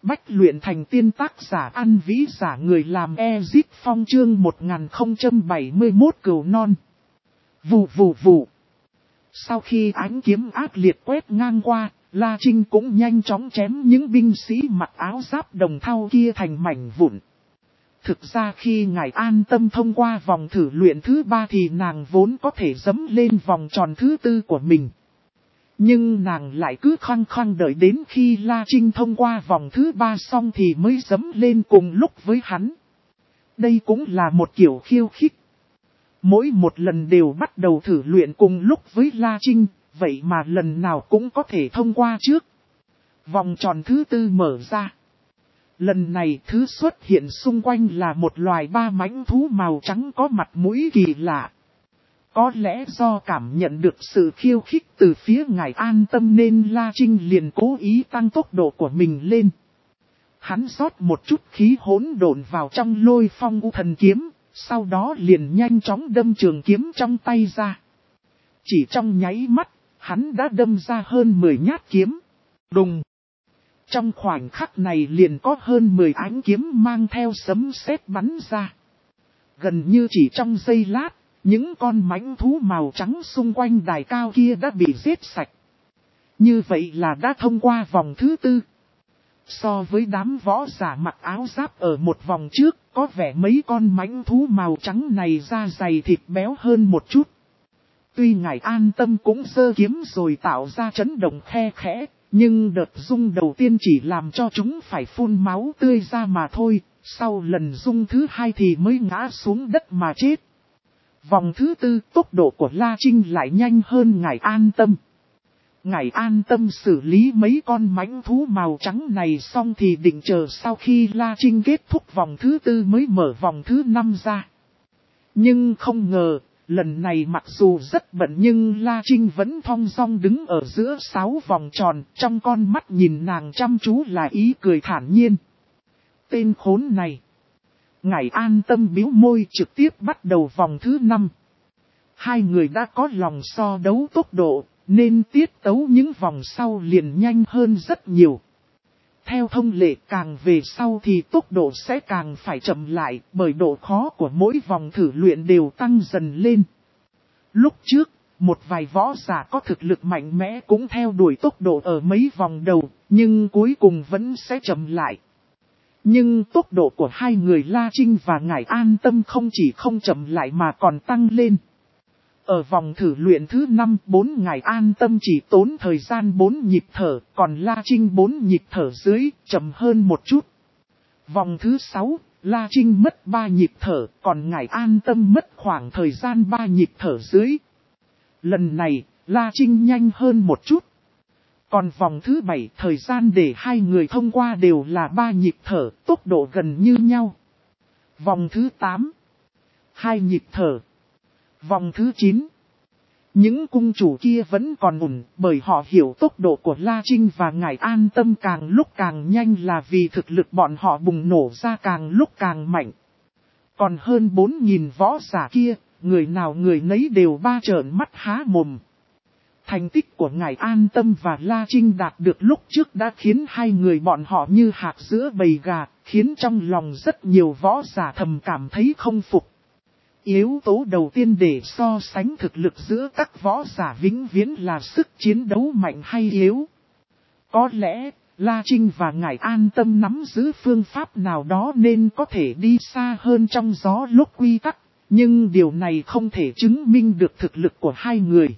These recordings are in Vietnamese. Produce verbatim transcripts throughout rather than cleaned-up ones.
bách luyện thành tiên tác giả An Vĩ giả người làm Ezip Phong chương một nghìn không trăm bảy mươi mốt cừu non. Vù vù vù. Sau khi ánh kiếm ác liệt quét ngang qua, La Trinh cũng nhanh chóng chém những binh sĩ mặc áo giáp đồng thau kia thành mảnh vụn. Thực ra khi ngài an tâm thông qua vòng thử luyện thứ ba thì nàng vốn có thể dẫm lên vòng tròn thứ tư của mình. Nhưng nàng lại cứ khăng khăng đợi đến khi La Trinh thông qua vòng thứ ba xong thì mới dẫm lên cùng lúc với hắn. Đây cũng là một kiểu khiêu khích. Mỗi một lần đều bắt đầu thử luyện cùng lúc với La Trinh, vậy mà lần nào cũng có thể thông qua trước. Vòng tròn thứ tư mở ra. Lần này thứ xuất hiện xung quanh là một loài ba mãnh thú màu trắng có mặt mũi kỳ lạ. Có lẽ do cảm nhận được sự khiêu khích từ phía ngài an tâm nên La Trinh liền cố ý tăng tốc độ của mình lên. Hắn rót một chút khí hỗn độn vào trong lôi phong u thần kiếm, sau đó liền nhanh chóng đâm trường kiếm trong tay ra. Chỉ trong nháy mắt, hắn đã đâm ra hơn mười nhát kiếm. Đùng! Trong khoảnh khắc này liền có hơn mười ánh kiếm mang theo sấm sét bắn ra. Gần như chỉ trong giây lát, những con mãnh thú màu trắng xung quanh đài cao kia đã bị giết sạch. Như vậy là đã thông qua vòng thứ tư. So với đám võ giả mặc áo giáp ở một vòng trước, có vẻ mấy con mãnh thú màu trắng này da dày thịt béo hơn một chút. Tuy ngài an tâm cũng giơ kiếm rồi tạo ra chấn động khe khẽ, nhưng đợt rung đầu tiên chỉ làm cho chúng phải phun máu tươi ra mà thôi, sau lần rung thứ hai thì mới ngã xuống đất mà chết. Vòng thứ tư tốc độ của La Trinh lại nhanh hơn ngài an tâm. Ngài an tâm xử lý mấy con mãnh thú màu trắng này xong thì định chờ sau khi La Trinh kết thúc vòng thứ tư mới mở vòng thứ năm ra. Nhưng không ngờ, lần này mặc dù rất bận nhưng La Trinh vẫn thong dong đứng ở giữa sáu vòng tròn, trong con mắt nhìn nàng chăm chú là ý cười thản nhiên. Tên khốn này. Ngài an tâm bĩu môi trực tiếp bắt đầu vòng thứ năm. Hai người đã có lòng so đấu tốc độ, nên tiết tấu những vòng sau liền nhanh hơn rất nhiều. Theo thông lệ càng về sau thì tốc độ sẽ càng phải chậm lại bởi độ khó của mỗi vòng thử luyện đều tăng dần lên. Lúc trước, một vài võ giả có thực lực mạnh mẽ cũng theo đuổi tốc độ ở mấy vòng đầu, nhưng cuối cùng vẫn sẽ chậm lại. Nhưng tốc độ của hai người La Trinh và ngài an tâm không chỉ không chậm lại mà còn tăng lên. Ở vòng thử luyện thứ năm, bốn ngài an tâm chỉ tốn thời gian bốn nhịp thở, còn La Trinh bốn nhịp thở dưới, chậm hơn một chút. Vòng thứ sáu, La Trinh mất ba nhịp thở, còn ngài an tâm mất khoảng thời gian ba nhịp thở dưới. Lần này, La Trinh nhanh hơn một chút. Còn vòng thứ bảy, thời gian để hai người thông qua đều là ba nhịp thở, tốc độ gần như nhau. Vòng thứ tám, hai nhịp thở. Vòng thứ chín, những cung chủ kia vẫn còn ổn bởi họ hiểu tốc độ của La Trinh và ngài an tâm càng lúc càng nhanh là vì thực lực bọn họ bùng nổ ra càng lúc càng mạnh. Còn hơn bốn nghìn võ giả kia, người nào người nấy đều ba trợn mắt há mồm. Thành tích của ngài an tâm và La Trinh đạt được lúc trước đã khiến hai người bọn họ như hạt giữa bầy gà, khiến trong lòng rất nhiều võ giả thầm cảm thấy không phục. Yếu tố đầu tiên để so sánh thực lực giữa các võ giả vĩnh viễn là sức chiến đấu mạnh hay yếu. Có lẽ, La Trinh và ngài an tâm nắm giữ phương pháp nào đó nên có thể đi xa hơn trong gió lúc quy tắc, nhưng điều này không thể chứng minh được thực lực của hai người.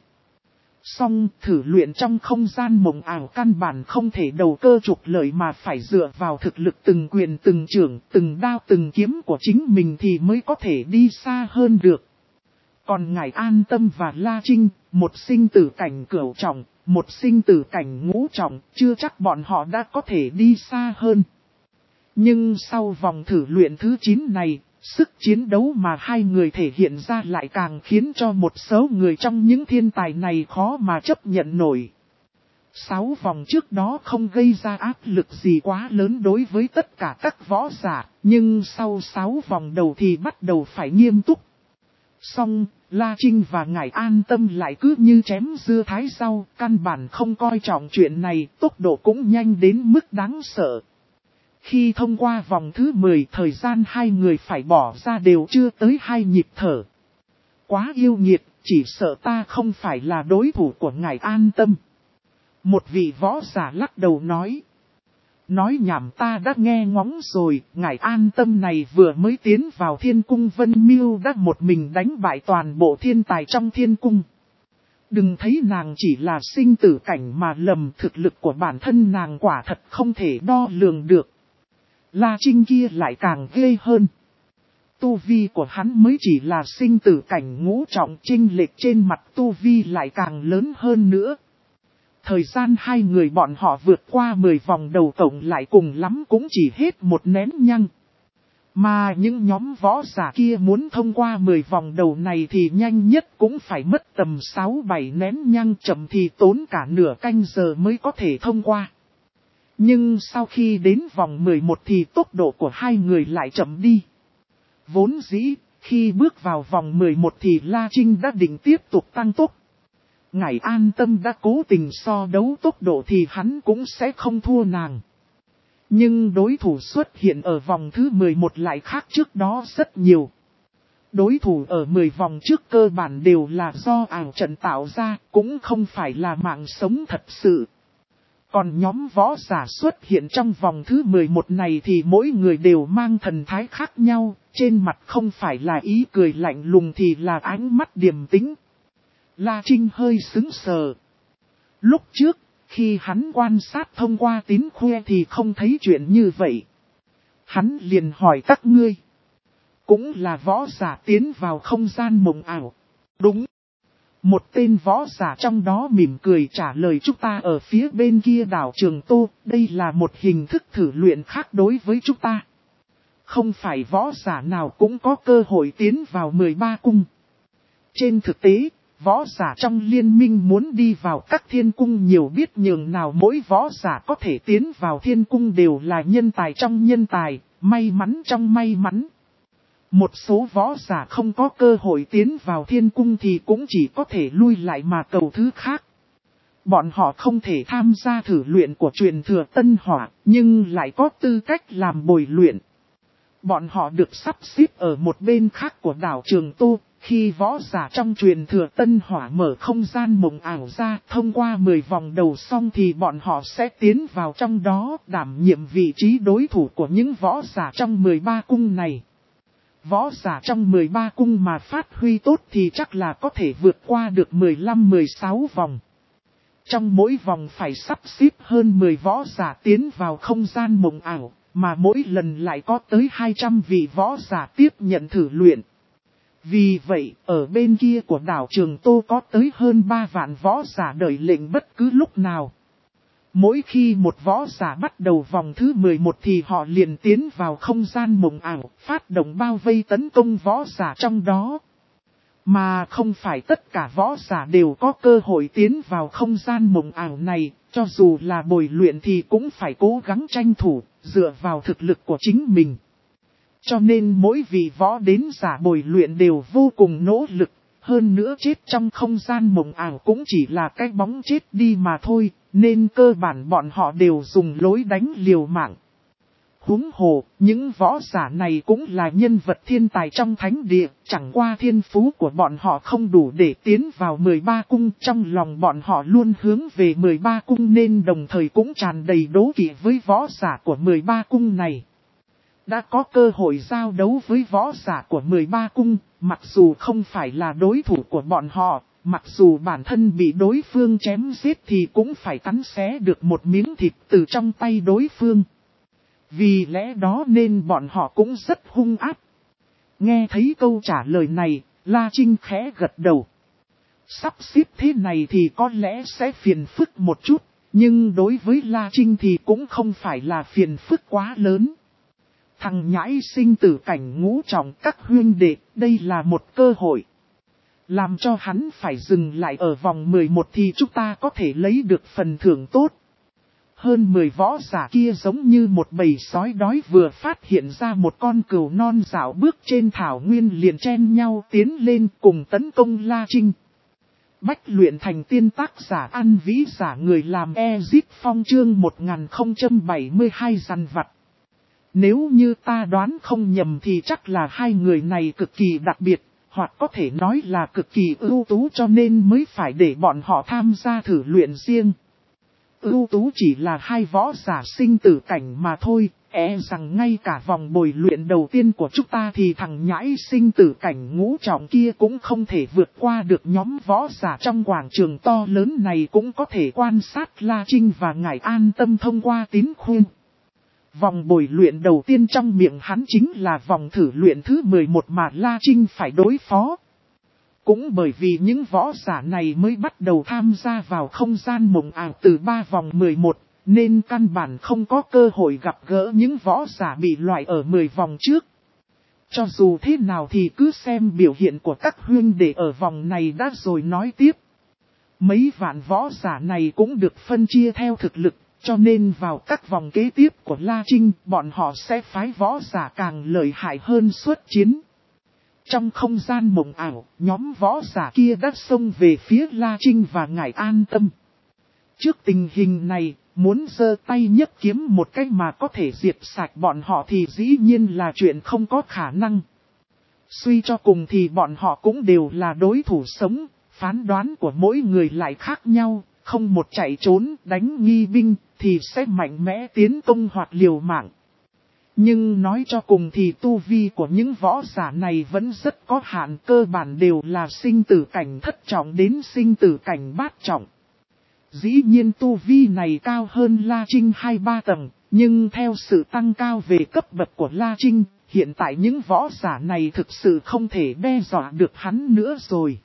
Song thử luyện trong không gian mộng ảo căn bản không thể đầu cơ trục lợi mà phải dựa vào thực lực từng quyền từng chưởng, từng đao từng kiếm của chính mình thì mới có thể đi xa hơn được. Còn ngài an tâm và La Trinh, một sinh tử cảnh cửu trọng, một sinh tử cảnh ngũ trọng, chưa chắc bọn họ đã có thể đi xa hơn. Nhưng sau vòng thử luyện thứ chín này, sức chiến đấu mà hai người thể hiện ra lại càng khiến cho một số người trong những thiên tài này khó mà chấp nhận nổi. Sáu vòng trước đó không gây ra áp lực gì quá lớn đối với tất cả các võ giả, nhưng sau sáu vòng đầu thì bắt đầu phải nghiêm túc. Song, La Trinh và ngài an tâm lại cứ như chém dưa thái rau, căn bản không coi trọng chuyện này, tốc độ cũng nhanh đến mức đáng sợ. Khi thông qua vòng thứ mười, thời gian hai người phải bỏ ra đều chưa tới hai nhịp thở. Quá yêu nghiệt, chỉ sợ ta không phải là đối thủ của ngài An Tâm. Một vị võ giả lắc đầu nói. Nói nhảm, ta đã nghe ngóng rồi, ngài An Tâm này vừa mới tiến vào thiên cung Vân Miêu đã một mình đánh bại toàn bộ thiên tài trong thiên cung. Đừng thấy nàng chỉ là sinh tử cảnh mà lầm, thực lực của bản thân nàng quả thật không thể đo lường được. La Trinh kia lại càng ghê hơn. Tu vi của hắn mới chỉ là sinh tử cảnh ngũ trọng, chênh lệch trên mặt tu vi lại càng lớn hơn nữa. Thời gian hai người bọn họ vượt qua mười vòng đầu tổng lại cùng lắm cũng chỉ hết một nén nhăng. Mà những nhóm võ giả kia muốn thông qua mười vòng đầu này thì nhanh nhất cũng phải mất tầm sáu bảy nén nhăng, chậm thì tốn cả nửa canh giờ mới có thể thông qua. Nhưng sau khi đến vòng mười một thì tốc độ của hai người lại chậm đi. Vốn dĩ, khi bước vào vòng mười một thì La Trinh đã định tiếp tục tăng tốc. Ngài An Tâm đã cố tình so đấu tốc độ thì hắn cũng sẽ không thua nàng. Nhưng đối thủ xuất hiện ở vòng thứ mười một lại khác trước đó rất nhiều. Đối thủ ở mười vòng trước cơ bản đều là do ảo trận tạo ra, cũng không phải là mạng sống thật sự. Còn nhóm võ giả xuất hiện trong vòng thứ mười một này thì mỗi người đều mang thần thái khác nhau, trên mặt không phải là ý cười lạnh lùng thì là ánh mắt điềm tĩnh. La Trinh hơi sững sờ. Lúc trước, khi hắn quan sát thông qua tín khuê thì không thấy chuyện như vậy. Hắn liền hỏi các ngươi. Cũng là võ giả tiến vào không gian mộng ảo. Đúng. Một tên võ giả trong đó mỉm cười trả lời, chúng ta ở phía bên kia đảo Trường Tô, đây là một hình thức thử luyện khác đối với chúng ta. Không phải võ giả nào cũng có cơ hội tiến vào mười ba cung. Trên thực tế, võ giả trong liên minh muốn đi vào các thiên cung nhiều biết nhường nào, mỗi võ giả có thể tiến vào thiên cung đều là nhân tài trong nhân tài, may mắn trong may mắn. Một số võ giả không có cơ hội tiến vào thiên cung thì cũng chỉ có thể lui lại mà cầu thứ khác. Bọn họ không thể tham gia thử luyện của truyền thừa Tân Hỏa, nhưng lại có tư cách làm bồi luyện. Bọn họ được sắp xếp ở một bên khác của đảo Trường Tô. Khi võ giả trong truyền thừa Tân Hỏa mở không gian mộng ảo ra, thông qua mười vòng đầu xong thì bọn họ sẽ tiến vào trong đó, đảm nhiệm vị trí đối thủ của những võ giả trong mười ba cung này. Võ giả trong mười ba cung mà phát huy tốt thì chắc là có thể vượt qua được mười lăm mười sáu vòng. Trong mỗi vòng phải sắp xếp hơn mười võ giả tiến vào không gian mộng ảo, mà mỗi lần lại có tới hai trăm vị võ giả tiếp nhận thử luyện. Vì vậy, ở bên kia của đảo Trường Tô có tới hơn ba vạn võ giả đợi lệnh bất cứ lúc nào. Mỗi khi một võ giả bắt đầu vòng thứ mười một thì họ liền tiến vào không gian mộng ảo, phát động bao vây tấn công võ giả trong đó. Mà không phải tất cả võ giả đều có cơ hội tiến vào không gian mộng ảo này, cho dù là bồi luyện thì cũng phải cố gắng tranh thủ, dựa vào thực lực của chính mình. Cho nên mỗi vị võ đến giả bồi luyện đều vô cùng nỗ lực, hơn nữa chết trong không gian mộng ảo cũng chỉ là cái bóng chết đi mà thôi, nên cơ bản bọn họ đều dùng lối đánh liều mạng. Huống hồ, những võ giả này cũng là nhân vật thiên tài trong thánh địa, chẳng qua thiên phú của bọn họ không đủ để tiến vào mười ba cung, trong lòng bọn họ luôn hướng về mười ba cung nên đồng thời cũng tràn đầy đố kỵ với võ giả của mười ba cung này. Đã có cơ hội giao đấu với võ giả của mười ba cung, mặc dù không phải là đối thủ của bọn họ, mặc dù bản thân bị đối phương chém giết thì cũng phải cắn xé được một miếng thịt từ trong tay đối phương. Vì lẽ đó nên bọn họ cũng rất hung ác. Nghe thấy câu trả lời này, La Trinh khẽ gật đầu. Sắp xếp thế này thì có lẽ sẽ phiền phức một chút, nhưng đối với La Trinh thì cũng không phải là phiền phức quá lớn. Thằng nhãi sinh tử cảnh ngũ trọng các huynh đệ, đây là một cơ hội. Làm cho hắn phải dừng lại ở vòng mười một thì chúng ta có thể lấy được phần thưởng tốt. Hơn mười võ giả kia giống như một bầy sói đói vừa phát hiện ra một con cừu non dạo bước trên thảo nguyên liền chen nhau tiến lên cùng tấn công La Trinh. Bách luyện thành tiên, tác giả An Vĩ, giả người làm Ezit, phong chương một nghìn không trăm bảy mươi hai dằn vặt. Nếu như ta đoán không nhầm thì chắc là hai người này cực kỳ đặc biệt, hoặc có thể nói là cực kỳ ưu tú cho nên mới phải để bọn họ tham gia thử luyện riêng. Ưu tú chỉ là hai võ giả sinh tử cảnh mà thôi, e rằng ngay cả vòng bồi luyện đầu tiên của chúng ta thì thằng nhãi sinh tử cảnh ngũ trọng kia cũng không thể vượt qua được nhóm võ giả trong quảng trường to lớn này cũng có thể quan sát La Trinh và Ngải An Tâm thông qua tín khuyên. Vòng bồi luyện đầu tiên trong miệng hắn chính là vòng thử luyện thứ mười một mà La Trinh phải đối phó. Cũng bởi vì những võ giả này mới bắt đầu tham gia vào không gian mộng ảo từ ba vòng mười một, nên căn bản không có cơ hội gặp gỡ những võ giả bị loại ở mười vòng trước. Cho dù thế nào thì cứ xem biểu hiện của các huynh đệ ở vòng này đã rồi nói tiếp. Mấy vạn võ giả này cũng được phân chia theo thực lực, cho nên vào các vòng kế tiếp của La Trinh, bọn họ sẽ phái võ giả càng lợi hại hơn xuất chiến. Trong không gian mộng ảo, nhóm võ giả kia đã xông về phía La Trinh và Ngải An Tâm. Trước tình hình này, muốn giơ tay nhấc kiếm một cách mà có thể diệt sạch bọn họ thì dĩ nhiên là chuyện không có khả năng. Suy cho cùng thì bọn họ cũng đều là đối thủ sống, phán đoán của mỗi người lại khác nhau, không một chạy trốn, đánh nghi binh, thì sẽ mạnh mẽ tiến công hoặc liều mạng. Nhưng nói cho cùng thì tu vi của những võ giả này vẫn rất có hạn, cơ bản đều là sinh tử cảnh thất trọng đến sinh tử cảnh bát trọng. Dĩ nhiên tu vi này cao hơn La Trinh hai ba tầng, nhưng theo sự tăng cao về cấp bậc của La Trinh, hiện tại những võ giả này thực sự không thể đe dọa được hắn nữa rồi.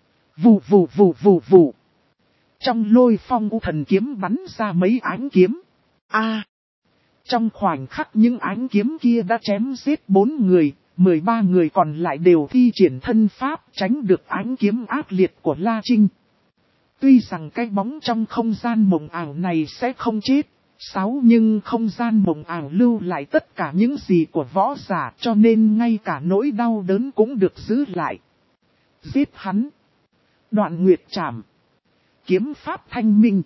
Vù vù vù vù vù. Trong lôi phong u thần kiếm bắn ra mấy ánh kiếm. A. Trong khoảnh khắc những ánh kiếm kia đã chém giết bốn người, mười ba người còn lại đều thi triển thân pháp tránh được ánh kiếm ác liệt của La Trinh. Tuy rằng cái bóng trong không gian mộng ảo này sẽ không chết, sáu nhưng không gian mộng ảo lưu lại tất cả những gì của võ giả cho nên ngay cả nỗi đau đớn cũng được giữ lại. Giết hắn. Đoạn nguyệt trảm. Kiếm pháp thanh minh.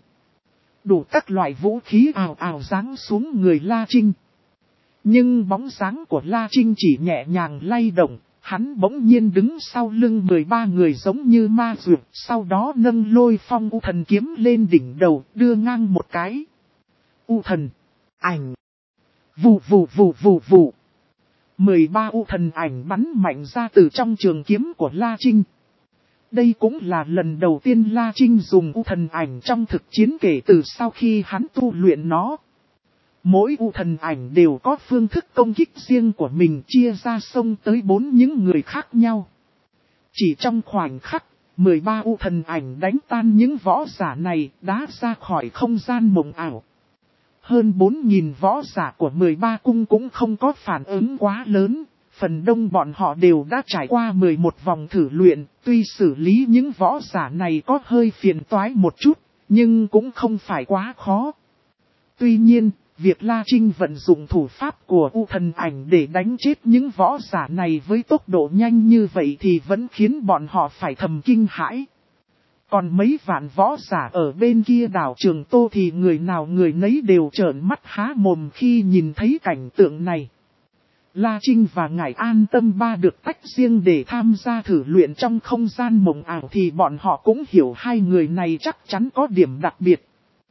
Đủ các loại vũ khí ào ào giáng xuống người La Trinh. Nhưng bóng dáng của La Trinh chỉ nhẹ nhàng lay động, hắn bỗng nhiên đứng sau lưng mười ba người giống như ma dược, sau đó nâng lôi phong u thần kiếm lên đỉnh đầu, đưa ngang một cái. U thần, ảnh, vù vù vù vù vù. mười ba u thần ảnh bắn mạnh ra từ trong trường kiếm của La Trinh. Đây cũng là lần đầu tiên La Trinh dùng u thần ảnh trong thực chiến kể từ sau khi hắn tu luyện nó. Mỗi u thần ảnh đều có phương thức công kích riêng của mình chia ra xông tới bốn những người khác nhau. Chỉ trong khoảnh khắc, mười ba u thần ảnh đánh tan những võ giả này đá ra khỏi không gian mộng ảo. Hơn bốn nghìn võ giả của mười ba cung cũng không có phản ứng quá lớn. Phần đông bọn họ đều đã trải qua mười một vòng thử luyện, tuy xử lý những võ giả này có hơi phiền toái một chút, nhưng cũng không phải quá khó. Tuy nhiên, việc La Trinh vận dụng thủ pháp của U thần ảnh để đánh chết những võ giả này với tốc độ nhanh như vậy thì vẫn khiến bọn họ phải thầm kinh hãi. Còn mấy vạn võ giả ở bên kia đảo Trường Tô thì người nào người nấy đều trợn mắt há mồm khi nhìn thấy cảnh tượng này. La Trinh và Ngải An Tâm ba được tách riêng để tham gia thử luyện trong không gian mộng ảo thì bọn họ cũng hiểu hai người này chắc chắn có điểm đặc biệt.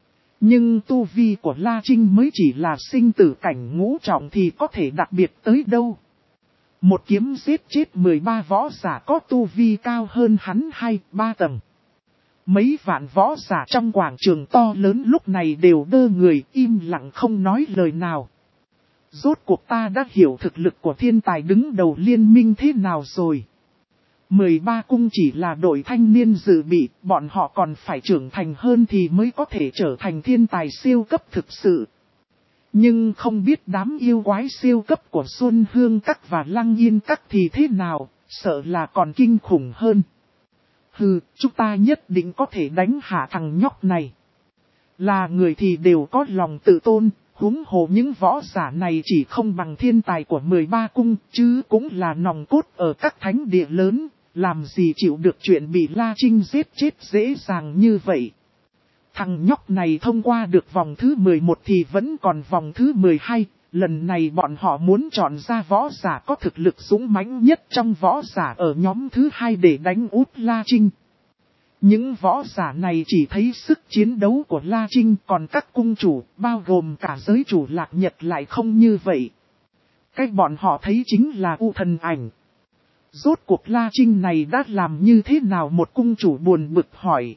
Nhưng tu vi của La Trinh mới chỉ là sinh tử cảnh ngũ trọng thì có thể đặc biệt tới đâu. Một kiếm giết chết mười ba võ giả có tu vi cao hơn hắn hai ba tầng. Mấy vạn võ giả trong quảng trường to lớn lúc này đều đơ người im lặng không nói lời nào. Rốt cuộc ta đã hiểu thực lực của thiên tài đứng đầu liên minh thế nào rồi. mười ba cung chỉ là đội thanh niên dự bị, bọn họ còn phải trưởng thành hơn thì mới có thể trở thành thiên tài siêu cấp thực sự. Nhưng không biết đám yêu quái siêu cấp của Xuân Hương Các và Lăng Yên Các thì thế nào, sợ là còn kinh khủng hơn. Hừ, chúng ta nhất định có thể đánh hạ thằng nhóc này. Là người thì đều có lòng tự tôn. Huống hồ những võ giả này chỉ không bằng thiên tài của mười ba cung, chứ cũng là nòng cốt ở các thánh địa lớn, làm gì chịu được chuyện bị La Trinh giết chết dễ dàng như vậy. Thằng nhóc này thông qua được vòng thứ mười một thì vẫn còn vòng thứ mười hai, lần này bọn họ muốn chọn ra võ giả có thực lực dũng mãnh nhất trong võ giả ở nhóm thứ hai để đánh úp La Trinh. Những võ giả này chỉ thấy sức chiến đấu của La Trinh, còn các cung chủ, bao gồm cả giới chủ Lạc Nhật lại không như vậy. Cách bọn họ thấy chính là U Thần Ảnh. Rốt cuộc La Trinh này đã làm như thế nào, một cung chủ buồn bực hỏi.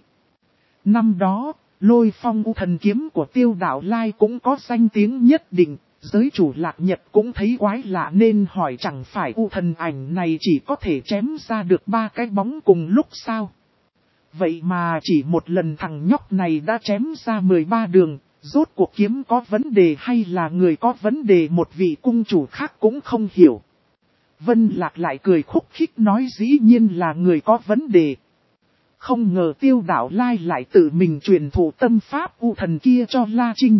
Năm đó, Lôi Phong U Thần Kiếm của Tiêu Đạo Lai cũng có danh tiếng nhất định, giới chủ Lạc Nhật cũng thấy quái lạ nên hỏi chẳng phải U Thần Ảnh này chỉ có thể chém ra được ba cái bóng cùng lúc sao? Vậy mà chỉ một lần thằng nhóc này đã chém ra mười ba đường, rốt cuộc kiếm có vấn đề hay là người có vấn đề, một vị cung chủ khác cũng không hiểu. Vân Lạc lại cười khúc khích nói dĩ nhiên là người có vấn đề. Không ngờ Tiêu Đạo Lai lại tự mình truyền thụ tâm pháp U Thần kia cho La Trinh.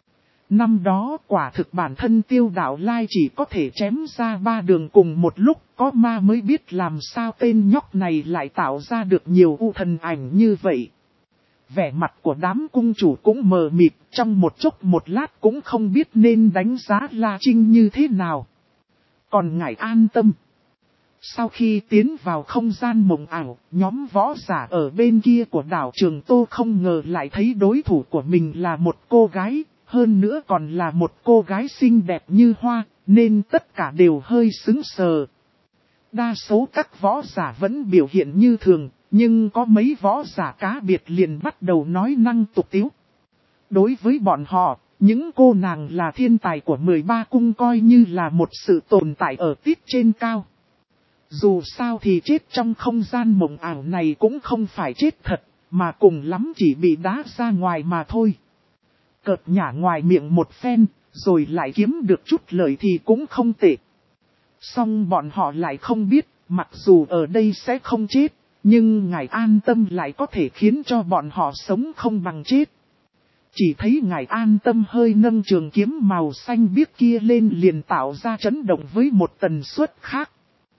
Năm đó quả thực bản thân Tiêu Đạo Lai chỉ có thể chém ra ba đường cùng một lúc, có ma mới biết làm sao tên nhóc này lại tạo ra được nhiều U Thần Ảnh như vậy. Vẻ mặt của đám cung chủ cũng mờ mịt, trong một chốc một lát cũng không biết nên đánh giá La Trinh như thế nào. Còn ngài an tâm. Sau khi tiến vào không gian mộng ảo, nhóm võ giả ở bên kia của đảo Trường Tô không ngờ lại thấy đối thủ của mình là một cô gái, hơn nữa còn là một cô gái xinh đẹp như hoa, nên tất cả đều hơi sững sờ. Đa số các võ giả vẫn biểu hiện như thường, nhưng có mấy võ giả cá biệt liền bắt đầu nói năng tục tiếu. Đối với bọn họ, những cô nàng là thiên tài của mười ba cung coi như là một sự tồn tại ở tít trên cao. Dù sao thì chết trong không gian mộng ảo này cũng không phải chết thật, mà cùng lắm chỉ bị đá ra ngoài mà thôi. Cợt nhả ngoài miệng một phen, rồi lại kiếm được chút lợi thì cũng không tệ. Song bọn họ lại không biết, mặc dù ở đây sẽ không chết, nhưng ngài an tâm lại có thể khiến cho bọn họ sống không bằng chết. Chỉ thấy ngài an tâm hơi nâng trường kiếm màu xanh biếc kia lên liền tạo ra chấn động với một tần suất khác.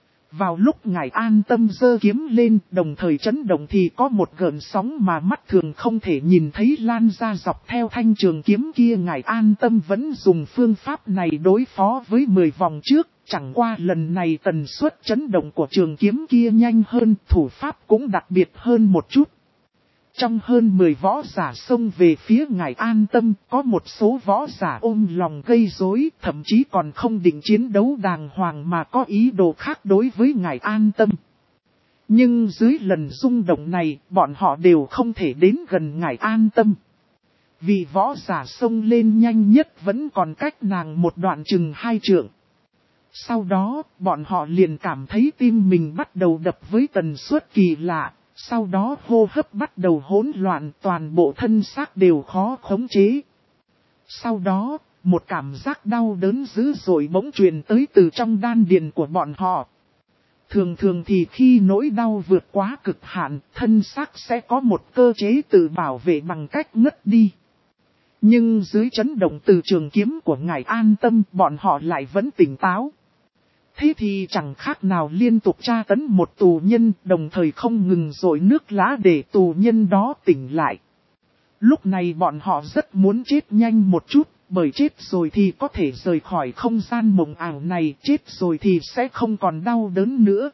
Vào lúc ngài an tâm giơ kiếm lên, đồng thời chấn động thì có một gợn sóng mà mắt thường không thể nhìn thấy lan ra dọc theo thanh trường kiếm kia. Ngài an tâm vẫn dùng phương pháp này đối phó với mười vòng trước, chẳng qua lần này tần suất chấn động của trường kiếm kia nhanh hơn, thủ pháp cũng đặc biệt hơn một chút. Trong hơn mười võ giả xông về phía ngài an tâm, có một số võ giả ôm lòng gây rối, thậm chí còn không định chiến đấu đàng hoàng mà có ý đồ khác đối với ngài an tâm. Nhưng dưới lần rung động này, bọn họ đều không thể đến gần ngài an tâm. Vì võ giả xông lên nhanh nhất vẫn còn cách nàng một đoạn chừng hai trượng. Sau đó, bọn họ liền cảm thấy tim mình bắt đầu đập với tần suất kỳ lạ. Sau đó hô hấp bắt đầu hỗn loạn, toàn bộ thân xác đều khó khống chế. Sau đó, một cảm giác đau đớn dữ dội bỗng truyền tới từ trong đan điền của bọn họ. Thường thường thì khi nỗi đau vượt quá cực hạn, thân xác sẽ có một cơ chế tự bảo vệ bằng cách ngất đi. Nhưng dưới chấn động từ trường kiếm của ngài an tâm, bọn họ lại vẫn tỉnh táo. Thế thì chẳng khác nào liên tục tra tấn một tù nhân, đồng thời không ngừng dội nước lá để tù nhân đó tỉnh lại. Lúc này bọn họ rất muốn chết nhanh một chút, bởi chết rồi thì có thể rời khỏi không gian mộng ảo này, chết rồi thì sẽ không còn đau đớn nữa.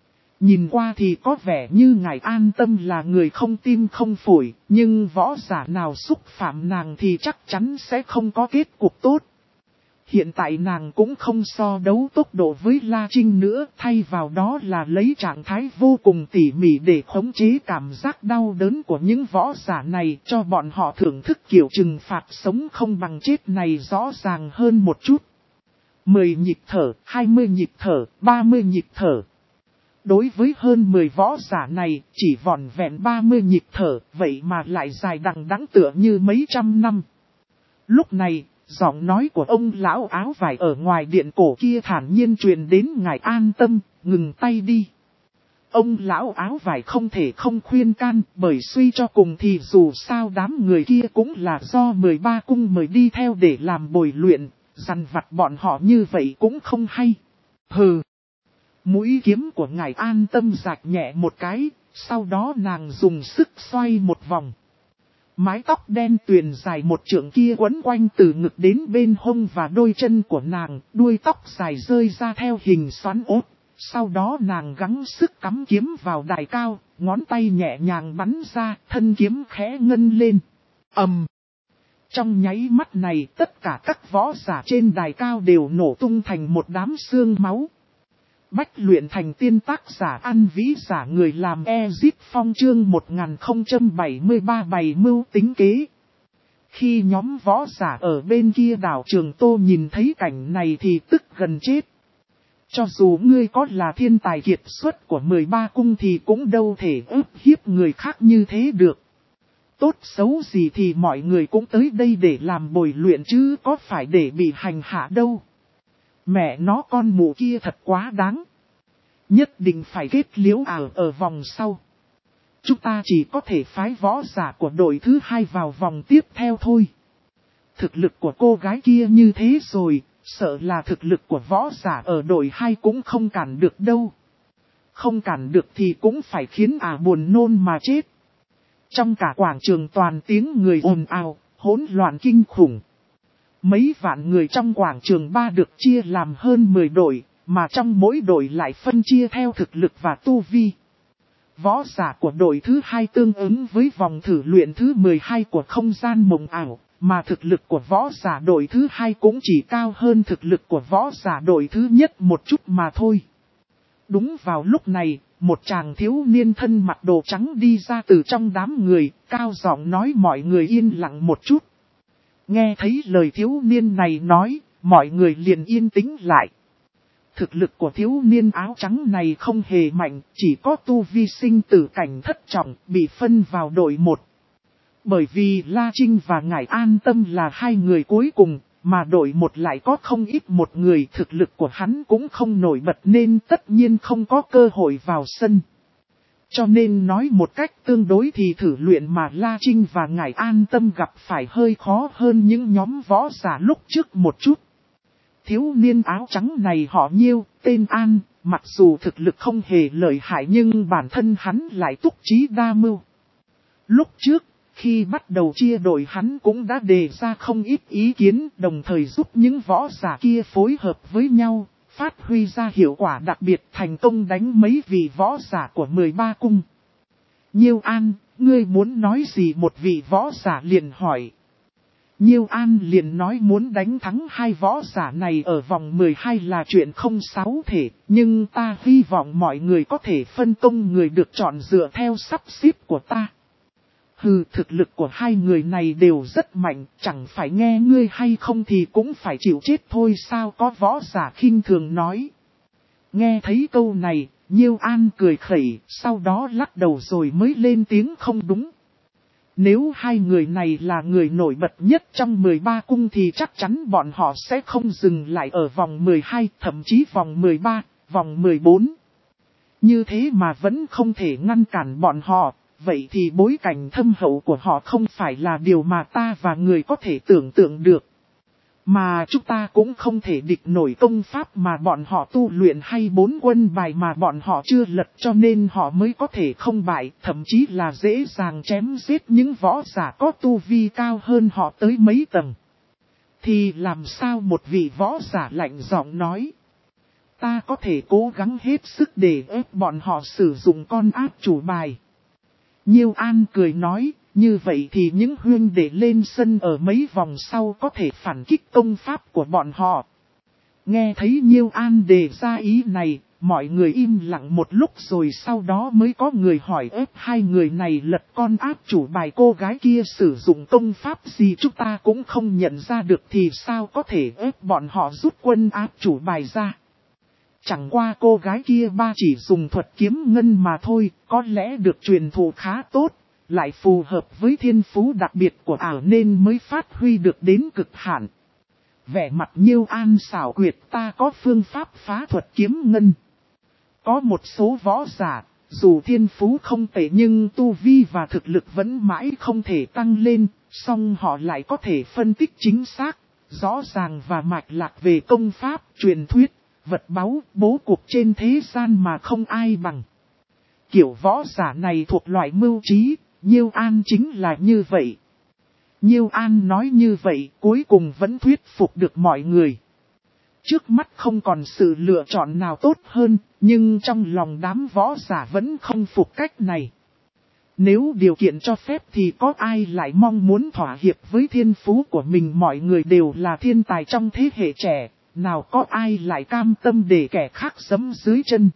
Nhìn qua thì có vẻ như ngài an tâm là người không tim không phổi, nhưng võ giả nào xúc phạm nàng thì chắc chắn sẽ không có kết cục tốt. Hiện tại nàng cũng không so đấu tốc độ với La Trinh nữa, thay vào đó là lấy trạng thái vô cùng tỉ mỉ để khống chế cảm giác đau đớn của những võ giả này, cho bọn họ thưởng thức kiểu trừng phạt sống không bằng chết này rõ ràng hơn một chút. mười nhịp thở, hai mươi nhịp thở, ba mươi nhịp thở. Đối với hơn mười võ giả này, chỉ vỏn vẹn ba mươi nhịp thở, vậy mà lại dài đằng đẵng tựa như mấy trăm năm. Lúc này, giọng nói của ông lão áo vải ở ngoài điện cổ kia thản nhiên truyền đến ngài an tâm, ngừng tay đi. Ông lão áo vải không thể không khuyên can, bởi suy cho cùng thì dù sao đám người kia cũng là do mười ba cung mời đi theo để làm bồi luyện, dằn vặt bọn họ như vậy cũng không hay. Hừ. Mũi kiếm của ngài an tâm rạch nhẹ một cái, sau đó nàng dùng sức xoay một vòng. Mái tóc đen tuyền dài một trượng kia quấn quanh từ ngực đến bên hông và đôi chân của nàng, đuôi tóc dài rơi ra theo hình xoắn ốt. Sau đó nàng gắng sức cắm kiếm vào đài cao, ngón tay nhẹ nhàng bắn ra, thân kiếm khẽ ngân lên. Ầm! Trong nháy mắt này tất cả các võ giả trên đài cao đều nổ tung thành một đám xương máu. Bách luyện thành tiên tác giả An Vĩ giả người làm Ezip Phong chương một nghìn không trăm bảy mươi ba bày mưu tính kế. Khi nhóm võ giả ở bên kia đảo Trường Tô nhìn thấy cảnh này thì tức gần chết. Cho dù ngươi có là thiên tài kiệt xuất của mười ba cung thì cũng đâu thể ức hiếp người khác như thế được. Tốt xấu gì thì mọi người cũng tới đây để làm bồi luyện chứ có phải để bị hành hạ đâu. Mẹ nó con mụ kia thật quá đáng. Nhất định phải kết liễu ảo ở vòng sau. Chúng ta chỉ có thể phái võ giả của đội thứ hai vào vòng tiếp theo thôi. Thực lực của cô gái kia như thế rồi, sợ là thực lực của võ giả ở đội hai cũng không cản được đâu. Không cản được thì cũng phải khiến ả buồn nôn mà chết. Trong cả quảng trường toàn tiếng người ồn ào, hỗn loạn kinh khủng. Mấy vạn người trong quảng trường ba được chia làm hơn mười đội, mà trong mỗi đội lại phân chia theo thực lực và tu vi. Võ giả của đội thứ hai tương ứng với vòng thử luyện thứ mười hai của không gian mộng ảo, mà thực lực của võ giả đội thứ hai cũng chỉ cao hơn thực lực của võ giả đội thứ nhất một chút mà thôi. Đúng vào lúc này, một chàng thiếu niên thân mặc đồ trắng đi ra từ trong đám người, cao giọng nói mọi người yên lặng một chút. Nghe thấy lời thiếu niên này nói, mọi người liền yên tĩnh lại. Thực lực của thiếu niên áo trắng này không hề mạnh, chỉ có tu vi sinh tử cảnh thất trọng, bị phân vào đội một. Bởi vì La Trinh và Ngải An Tâm là hai người cuối cùng, mà đội một lại có không ít một người, thực lực của hắn cũng không nổi bật nên tất nhiên không có cơ hội vào sân. Cho nên nói một cách tương đối thì thử luyện mà La Trinh và Ngải An Tâm gặp phải hơi khó hơn những nhóm võ giả lúc trước một chút. Thiếu niên áo trắng này họ Nhiêu, tên An, mặc dù thực lực không hề lợi hại nhưng bản thân hắn lại túc trí đa mưu. Lúc trước, khi bắt đầu chia đội hắn cũng đã đề ra không ít ý kiến, đồng thời giúp những võ giả kia phối hợp với nhau, phát huy ra hiệu quả đặc biệt thành công đánh mấy vị võ giả của mười ba cung. Nhiêu An, ngươi muốn nói gì? Một vị võ giả liền hỏi. Nhiêu An liền nói muốn đánh thắng hai võ giả này ở vòng mười hai là chuyện không sáu thể, nhưng ta hy vọng mọi người có thể phân công người được chọn dựa theo sắp xếp của ta. Hừ, thực lực của hai người này đều rất mạnh, chẳng phải nghe ngươi hay không thì cũng phải chịu chết thôi sao, có võ giả khinh thường nói. Nghe thấy câu này, Nhiêu An cười khẩy, sau đó lắc đầu rồi mới lên tiếng không đúng. Nếu hai người này là người nổi bật nhất trong mười ba cung thì chắc chắn bọn họ sẽ không dừng lại ở vòng mười hai, thậm chí vòng mười ba, vòng mười bốn. Như thế mà vẫn không thể ngăn cản bọn họ, vậy thì bối cảnh thâm hậu của họ không phải là điều mà ta và người có thể tưởng tượng được. Mà chúng ta cũng không thể địch nổi công pháp mà bọn họ tu luyện hay bốn quân bài mà bọn họ chưa lật, cho nên họ mới có thể không bại, thậm chí là dễ dàng chém giết những võ giả có tu vi cao hơn họ tới mấy tầng. Thì làm sao? Một vị võ giả lạnh giọng nói. Ta có thể cố gắng hết sức để ép bọn họ sử dụng con áp chủ bài. Nhiêu An cười nói. Như vậy thì những huynh đệ lên sân ở mấy vòng sau có thể phản kích công pháp của bọn họ. Nghe thấy Nhiêu An đề ra ý này, mọi người im lặng một lúc rồi sau đó mới có người hỏi ép hai người này lật con áp chủ bài. Cô gái kia sử dụng công pháp gì chúng ta cũng không nhận ra được thì sao có thể ép bọn họ rút quân áp chủ bài ra. Chẳng qua cô gái kia ba chỉ dùng thuật kiếm ngân mà thôi, có lẽ được truyền thụ khá tốt. Lại phù hợp với thiên phú đặc biệt của ảo nên mới phát huy được đến cực hạn. Vẻ mặt Nhiêu An xảo quyệt, ta có phương pháp phá thuật kiếm ngân. Có một số võ giả, dù thiên phú không tệ nhưng tu vi và thực lực vẫn mãi không thể tăng lên, song họ lại có thể phân tích chính xác, rõ ràng và mạch lạc về công pháp, truyền thuyết, vật báu, bố cục trên thế gian mà không ai bằng. Kiểu võ giả này thuộc loại mưu trí. Nhiêu An chính là như vậy, Nhiêu An nói như vậy cuối cùng vẫn thuyết phục được mọi người. Trước mắt không còn sự lựa chọn nào tốt hơn, nhưng trong lòng đám võ giả vẫn không phục cách này. Nếu điều kiện cho phép thì có ai lại mong muốn thỏa hiệp với thiên phú của mình, mọi người đều là thiên tài trong thế hệ trẻ, nào có ai lại cam tâm để kẻ khác giẫm dưới chân.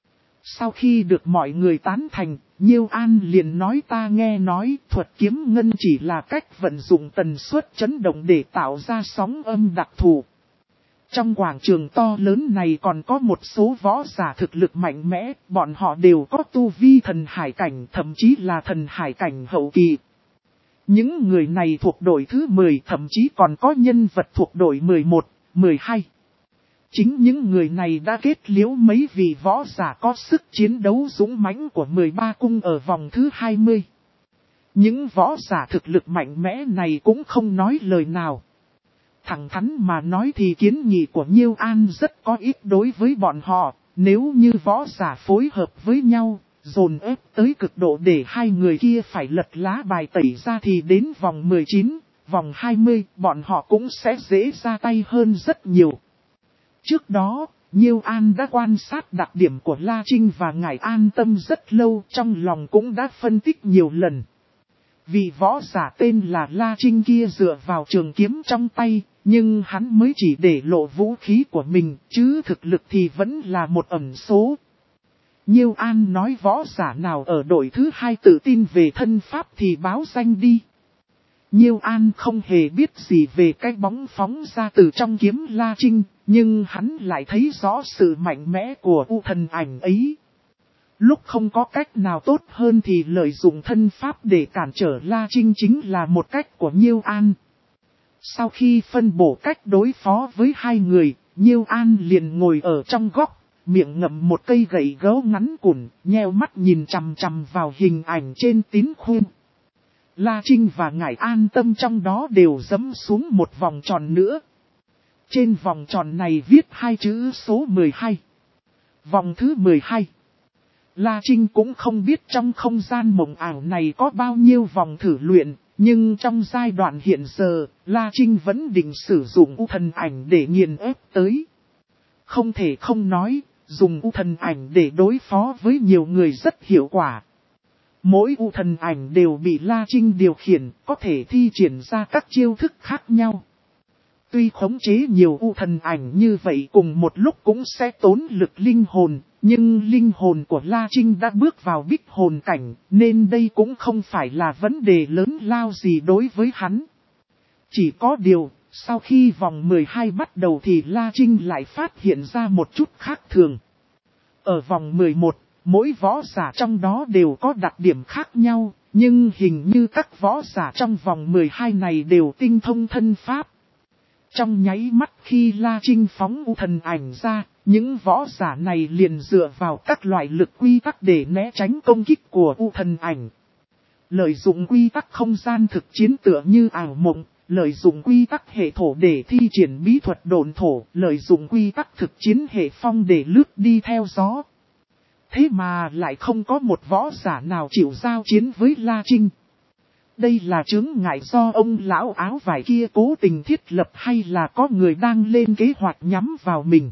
Sau khi được mọi người tán thành, Nhiêu An liền nói ta nghe nói thuật kiếm ngân chỉ là cách vận dụng tần suất chấn động để tạo ra sóng âm đặc thù. Trong quảng trường to lớn này còn có một số võ giả thực lực mạnh mẽ, bọn họ đều có tu vi thần hải cảnh, thậm chí là thần hải cảnh hậu kỳ. Những người này thuộc đội thứ mười, thậm chí còn có nhân vật thuộc đội mười một, mười hai. Chính những người này đã kết liễu mấy vị võ giả có sức chiến đấu dũng mãnh của mười ba cung ở vòng thứ hai mươi. Những võ giả thực lực mạnh mẽ này cũng không nói lời nào. Thẳng thắn mà nói thì kiến nghị của Nhiêu An rất có ích đối với bọn họ, nếu như võ giả phối hợp với nhau, dồn ép tới cực độ để hai người kia phải lật lá bài tẩy ra thì đến vòng mười chín, vòng hai mươi, bọn họ cũng sẽ dễ ra tay hơn rất nhiều. Trước đó, Nhiêu An đã quan sát đặc điểm của La Trinh và ngài an tâm rất lâu, trong lòng cũng đã phân tích nhiều lần. Vị võ giả tên là La Trinh kia dựa vào trường kiếm trong tay, nhưng hắn mới chỉ để lộ vũ khí của mình, chứ thực lực thì vẫn là một ẩn số. Nhiêu An nói võ giả nào ở đội thứ hai tự tin về thân pháp thì báo danh đi. Nhiêu An không hề biết gì về cái bóng phóng ra từ trong kiếm La Trinh, nhưng hắn lại thấy rõ sự mạnh mẽ của U thần ảnh ấy. Lúc không có cách nào tốt hơn thì lợi dụng thân pháp để cản trở La Trinh chính là một cách của Nhiêu An. Sau khi phân bổ cách đối phó với hai người, Nhiêu An liền ngồi ở trong góc, miệng ngậm một cây gậy gấu ngắn cùn, nheo mắt nhìn chằm chằm vào hình ảnh trên tín khuyên. La Trinh và ngài an tâm trong đó đều dẫm xuống một vòng tròn nữa. Trên vòng tròn này viết hai chữ số mười hai. Vòng thứ mười hai. La Trinh cũng không biết trong không gian mộng ảo này có bao nhiêu vòng thử luyện, nhưng trong giai đoạn hiện giờ, La Trinh vẫn định sử dụng U thần ảnh để nghiền ép tới. Không thể không nói, dùng U thần ảnh để đối phó với nhiều người rất hiệu quả. Mỗi U thần ảnh đều bị La Trinh điều khiển, có thể thi triển ra các chiêu thức khác nhau. Tuy khống chế nhiều U thần ảnh như vậy cùng một lúc cũng sẽ tốn lực linh hồn, nhưng linh hồn của La Trinh đã bước vào bích hồn cảnh, nên đây cũng không phải là vấn đề lớn lao gì đối với hắn. Chỉ có điều, sau khi vòng mười hai bắt đầu thì La Trinh lại phát hiện ra một chút khác thường. Ở vòng mười một, mỗi võ giả trong đó đều có đặc điểm khác nhau, nhưng hình như các võ giả trong vòng mười hai này đều tinh thông thân pháp. Trong nháy mắt khi La Trinh phóng U thần ảnh ra, những võ giả này liền dựa vào các loại lực quy tắc để né tránh công kích của U thần ảnh. Lợi dụng quy tắc không gian thực chiến tựa như ảo mộng, lợi dụng quy tắc hệ thổ để thi triển bí thuật độn thổ, lợi dụng quy tắc thực chiến hệ phong để lướt đi theo gió. Thế mà lại không có một võ giả nào chịu giao chiến với La Trinh. Đây là chướng ngại do ông lão áo vải kia cố tình thiết lập hay là có người đang lên kế hoạch nhắm vào mình?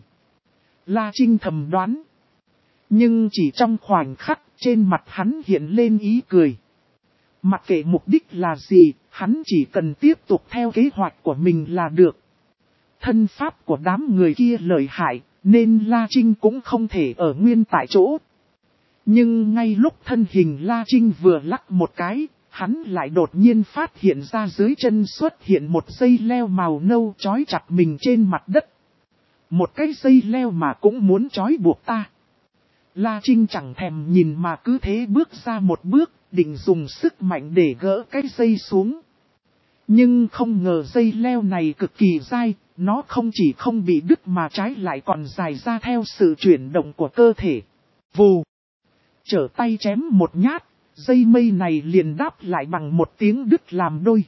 La Trinh thầm đoán. Nhưng chỉ trong khoảnh khắc trên mặt hắn hiện lên ý cười. Mặc kệ mục đích là gì, hắn chỉ cần tiếp tục theo kế hoạch của mình là được. Thân pháp của đám người kia lợi hại, nên La Trinh cũng không thể ở nguyên tại chỗ. Nhưng ngay lúc thân hình La Trinh vừa lắc một cái, hắn lại đột nhiên phát hiện ra dưới chân xuất hiện một dây leo màu nâu trói chặt mình trên mặt đất. Một cái dây leo mà cũng muốn trói buộc ta. La Trinh chẳng thèm nhìn mà cứ thế bước ra một bước, định dùng sức mạnh để gỡ cái dây xuống. Nhưng không ngờ dây leo này cực kỳ dai, nó không chỉ không bị đứt mà trái lại còn dài ra theo sự chuyển động của cơ thể. Vù! Trở tay chém một nhát, dây mây này liền đáp lại bằng một tiếng đứt làm đôi.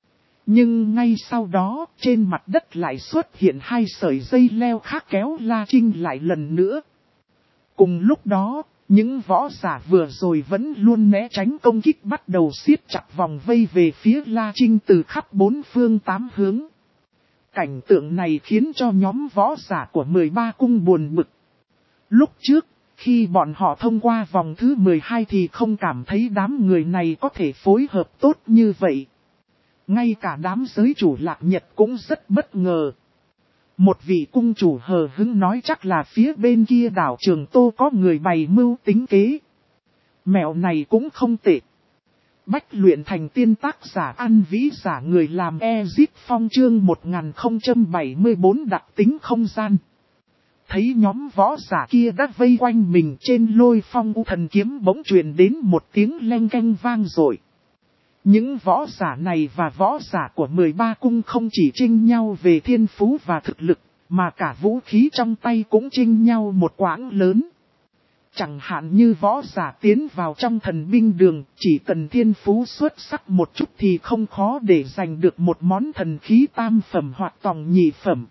Nhưng ngay sau đó, trên mặt đất lại xuất hiện hai sợi dây leo khác kéo La Trinh lại lần nữa. Cùng lúc đó, Những võ giả vừa rồi vẫn luôn né tránh công kích bắt đầu siết chặt vòng vây về phía La Trinh từ khắp bốn phương tám hướng. Cảnh tượng này khiến cho nhóm võ giả của mười ba cung buồn bực. Lúc trước, khi bọn họ thông qua vòng thứ mười hai thì không cảm thấy đám người này có thể phối hợp tốt như vậy. Ngay cả đám giới chủ Lạc Nhật cũng rất bất ngờ. Một vị cung chủ hờ hững nói chắc là phía bên kia đảo Trường Tô có người bày mưu tính kế. Mẹo này cũng không tệ. Bách luyện thành tiên tác giả An Vĩ giả người làm Ezip Phong chương một nghìn không trăm bảy mươi tư đặc tính không gian. Thấy nhóm võ giả kia đã vây quanh mình trên Lôi Phong U Thần Kiếm bỗng truyền đến một tiếng leng keng vang rồi. Những võ giả này và võ giả của mười ba cung không chỉ chênh nhau về thiên phú và thực lực, mà cả vũ khí trong tay cũng chênh nhau một quãng lớn. Chẳng hạn như võ giả tiến vào trong thần binh đường, chỉ cần thiên phú xuất sắc một chút thì không khó để giành được một món thần khí tam phẩm hoặc tòng nhị phẩm.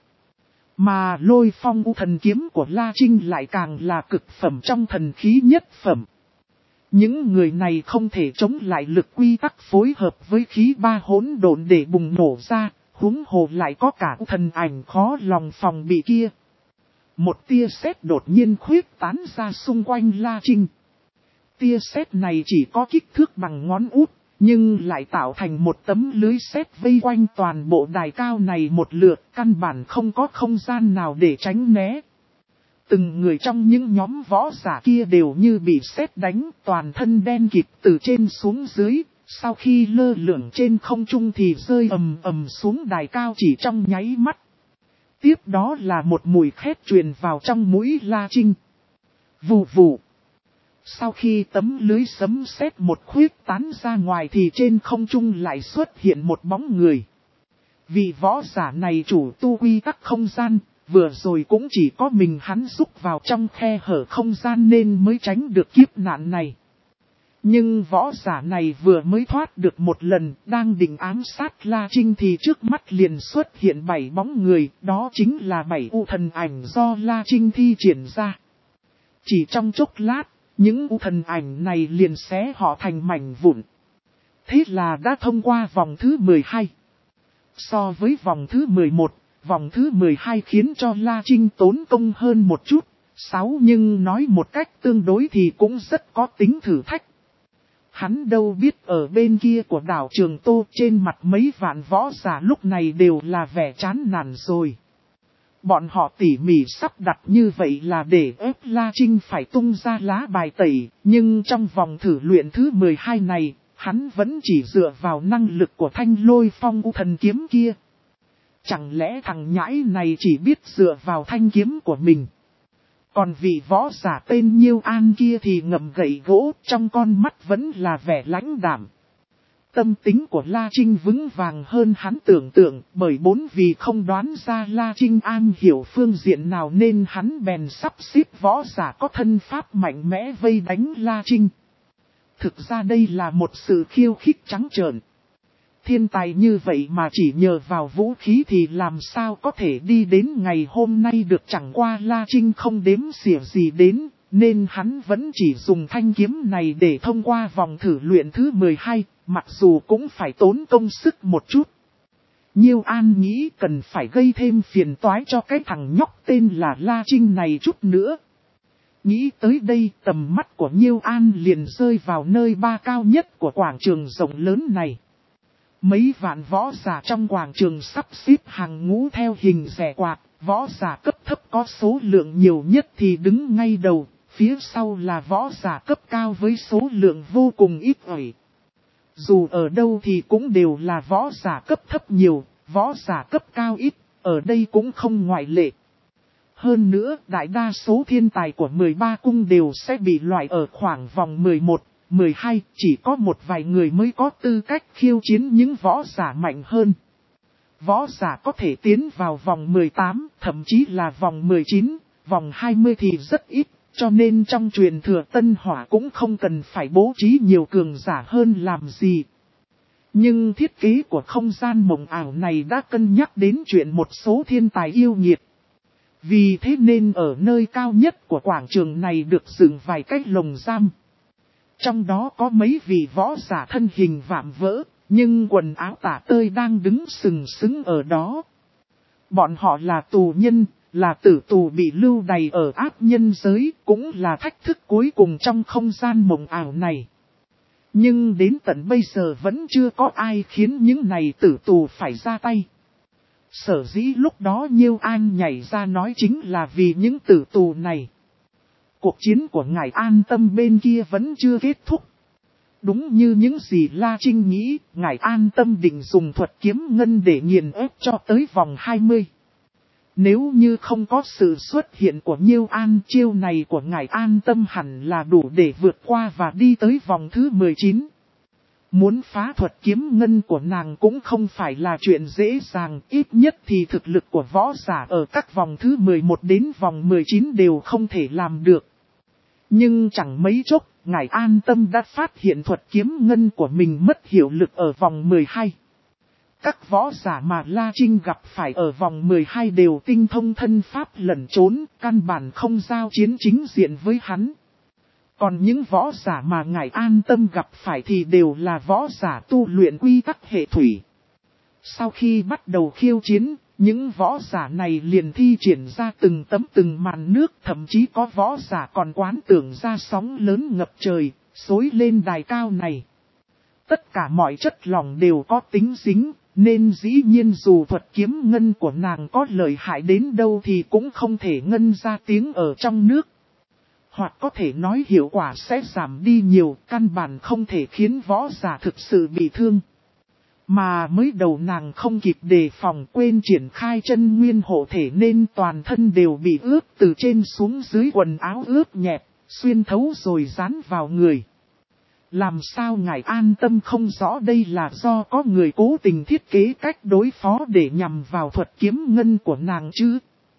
Mà Lôi Phong U Thần Kiếm của La Trinh lại càng là cực phẩm trong thần khí nhất phẩm. Những người này không thể chống lại lực quy tắc phối hợp với khí ba hỗn độn để bùng nổ ra, huống hồ lại có cả thần ảnh khó lòng phòng bị kia. Một tia sét đột nhiên khuyết tán ra xung quanh La Trinh. Tia sét này chỉ có kích thước bằng ngón út, nhưng lại tạo thành một tấm lưới sét vây quanh toàn bộ đài cao này một lượt, căn bản không có không gian nào để tránh né. Từng người trong những nhóm võ giả kia đều như bị sét đánh, toàn thân đen kịt từ trên xuống dưới, sau khi lơ lửng trên không trung thì rơi ầm ầm xuống đài cao chỉ trong nháy mắt. Tiếp đó là một mùi khét truyền vào trong mũi La Trinh. Vù vù. Sau khi tấm lưới sấm sét một khuyết tán ra ngoài thì trên không trung lại xuất hiện một bóng người. Vị võ giả này chủ tu quy tắc không gian, vừa rồi cũng chỉ có mình hắn rúc vào trong khe hở không gian nên mới tránh được kiếp nạn này. Nhưng võ giả này vừa mới thoát được một lần, đang định ám sát La Trinh thì trước mắt liền xuất hiện bảy bóng người, đó chính là bảy u thần ảnh do La Trinh thi triển ra. Chỉ trong chốc lát, những u thần ảnh này liền xé họ thành mảnh vụn. Thế là đã thông qua vòng thứ mười hai. So với vòng thứ mười một, vòng thứ mười hai khiến cho La Trinh tốn công hơn một chút, sáu nhưng nói một cách tương đối thì cũng rất có tính thử thách. Hắn đâu biết ở bên kia của đảo Trường Tô trên mặt mấy vạn võ giả lúc này đều là vẻ chán nản rồi. Bọn họ tỉ mỉ sắp đặt như vậy là để ép La Trinh phải tung ra lá bài tẩy, nhưng trong vòng thử luyện thứ mười hai này, hắn vẫn chỉ dựa vào năng lực của Thanh Lôi Phong U Thần Kiếm kia. Chẳng lẽ thằng nhãi này chỉ biết dựa vào thanh kiếm của mình? Còn vị võ giả tên Nhiêu An kia thì ngậm gậy gỗ, trong con mắt vẫn là vẻ lãnh đạm. Tâm tính của La Trinh vững vàng hơn hắn tưởng tượng, bởi bốn vì không đoán ra La Trinh an hiểu phương diện nào nên hắn bèn sắp xếp võ giả có thân pháp mạnh mẽ vây đánh La Trinh. Thực ra đây là một sự khiêu khích trắng trợn. Thiên tài như vậy mà chỉ nhờ vào vũ khí thì làm sao có thể đi đến ngày hôm nay được, chẳng qua La Trinh không đếm xỉa gì đến, nên hắn vẫn chỉ dùng thanh kiếm này để thông qua vòng thử luyện thứ mười hai, mặc dù cũng phải tốn công sức một chút. Nhiêu An nghĩ cần phải gây thêm phiền toái cho cái thằng nhóc tên là La Trinh này chút nữa. Nghĩ tới đây, tầm mắt của Nhiêu An liền rơi vào nơi ba cao nhất của quảng trường rộng lớn này. Mấy vạn võ giả trong quảng trường sắp xếp hàng ngũ theo hình rẻ quạt, võ giả cấp thấp có số lượng nhiều nhất thì đứng ngay đầu, phía sau là võ giả cấp cao với số lượng vô cùng ít ỏi. Dù ở đâu thì cũng đều là võ giả cấp thấp nhiều, võ giả cấp cao ít, ở đây cũng không ngoại lệ. Hơn nữa, đại đa số thiên tài của mười ba cung đều sẽ bị loại ở khoảng vòng mười một, mười hai, chỉ có một vài người mới có tư cách khiêu chiến những võ giả mạnh hơn. Võ giả có thể tiến vào vòng mười tám, thậm chí là vòng mười chín, vòng hai mươi thì rất ít, cho nên trong truyền thừa Tân Hỏa cũng không cần phải bố trí nhiều cường giả hơn làm gì. Nhưng thiết kế của không gian mộng ảo này đã cân nhắc đến chuyện một số thiên tài yêu nghiệt. Vì thế nên ở nơi cao nhất của quảng trường này được dựng vài cái lồng giam. Trong đó có mấy vị võ giả thân hình vạm vỡ, nhưng quần áo tả tơi đang đứng sừng sững ở đó. Bọn họ là tù nhân, là tử tù bị lưu đày ở ác nhân giới, cũng là thách thức cuối cùng trong không gian mộng ảo này. Nhưng đến tận bây giờ vẫn chưa có ai khiến những này tử tù phải ra tay. Sở dĩ lúc đó Nhiêu An nhảy ra nói chính là vì những tử tù này. Cuộc chiến của ngài An Tâm bên kia vẫn chưa kết thúc. Đúng như những gì La Trinh nghĩ, ngài An Tâm định dùng thuật kiếm ngân để nghiền ép cho tới vòng hai mươi. Nếu như không có sự xuất hiện của Nhiêu An, chiêu này của ngài An Tâm hẳn là đủ để vượt qua và đi tới vòng thứ mười chín. Muốn phá thuật kiếm ngân của nàng cũng không phải là chuyện dễ dàng, ít nhất thì thực lực của võ giả ở các vòng thứ mười một đến vòng mười chín đều không thể làm được. Nhưng chẳng mấy chốc, ngài An Tâm đã phát hiện thuật kiếm ngân của mình mất hiệu lực ở vòng mười hai. Các võ giả mà La Trinh gặp phải ở vòng mười hai đều tinh thông thân pháp lẩn trốn, căn bản không giao chiến chính diện với hắn. Còn những võ giả mà ngài An Tâm gặp phải thì đều là võ giả tu luyện quy tắc hệ thủy. Sau khi bắt đầu khiêu chiến, những võ giả này liền thi triển ra từng tấm từng màn nước, thậm chí có võ giả còn quán tưởng ra sóng lớn ngập trời, xối lên đài cao này. Tất cả mọi chất lỏng đều có tính dính, nên dĩ nhiên dù thuật kiếm ngân của nàng có lợi hại đến đâu thì cũng không thể ngân ra tiếng ở trong nước. Hoặc có thể nói hiệu quả sẽ giảm đi nhiều, căn bản không thể khiến võ giả thực sự bị thương. Mà mới đầu nàng không kịp đề phòng, quên triển khai chân nguyên hộ thể nên toàn thân đều bị ướt từ trên xuống dưới, quần áo ướt nhẹp, xuyên thấu rồi dán vào người. Làm sao ngài An Tâm không rõ đây là do có người cố tình thiết kế cách đối phó để nhằm vào thuật kiếm ngân của nàng chứ?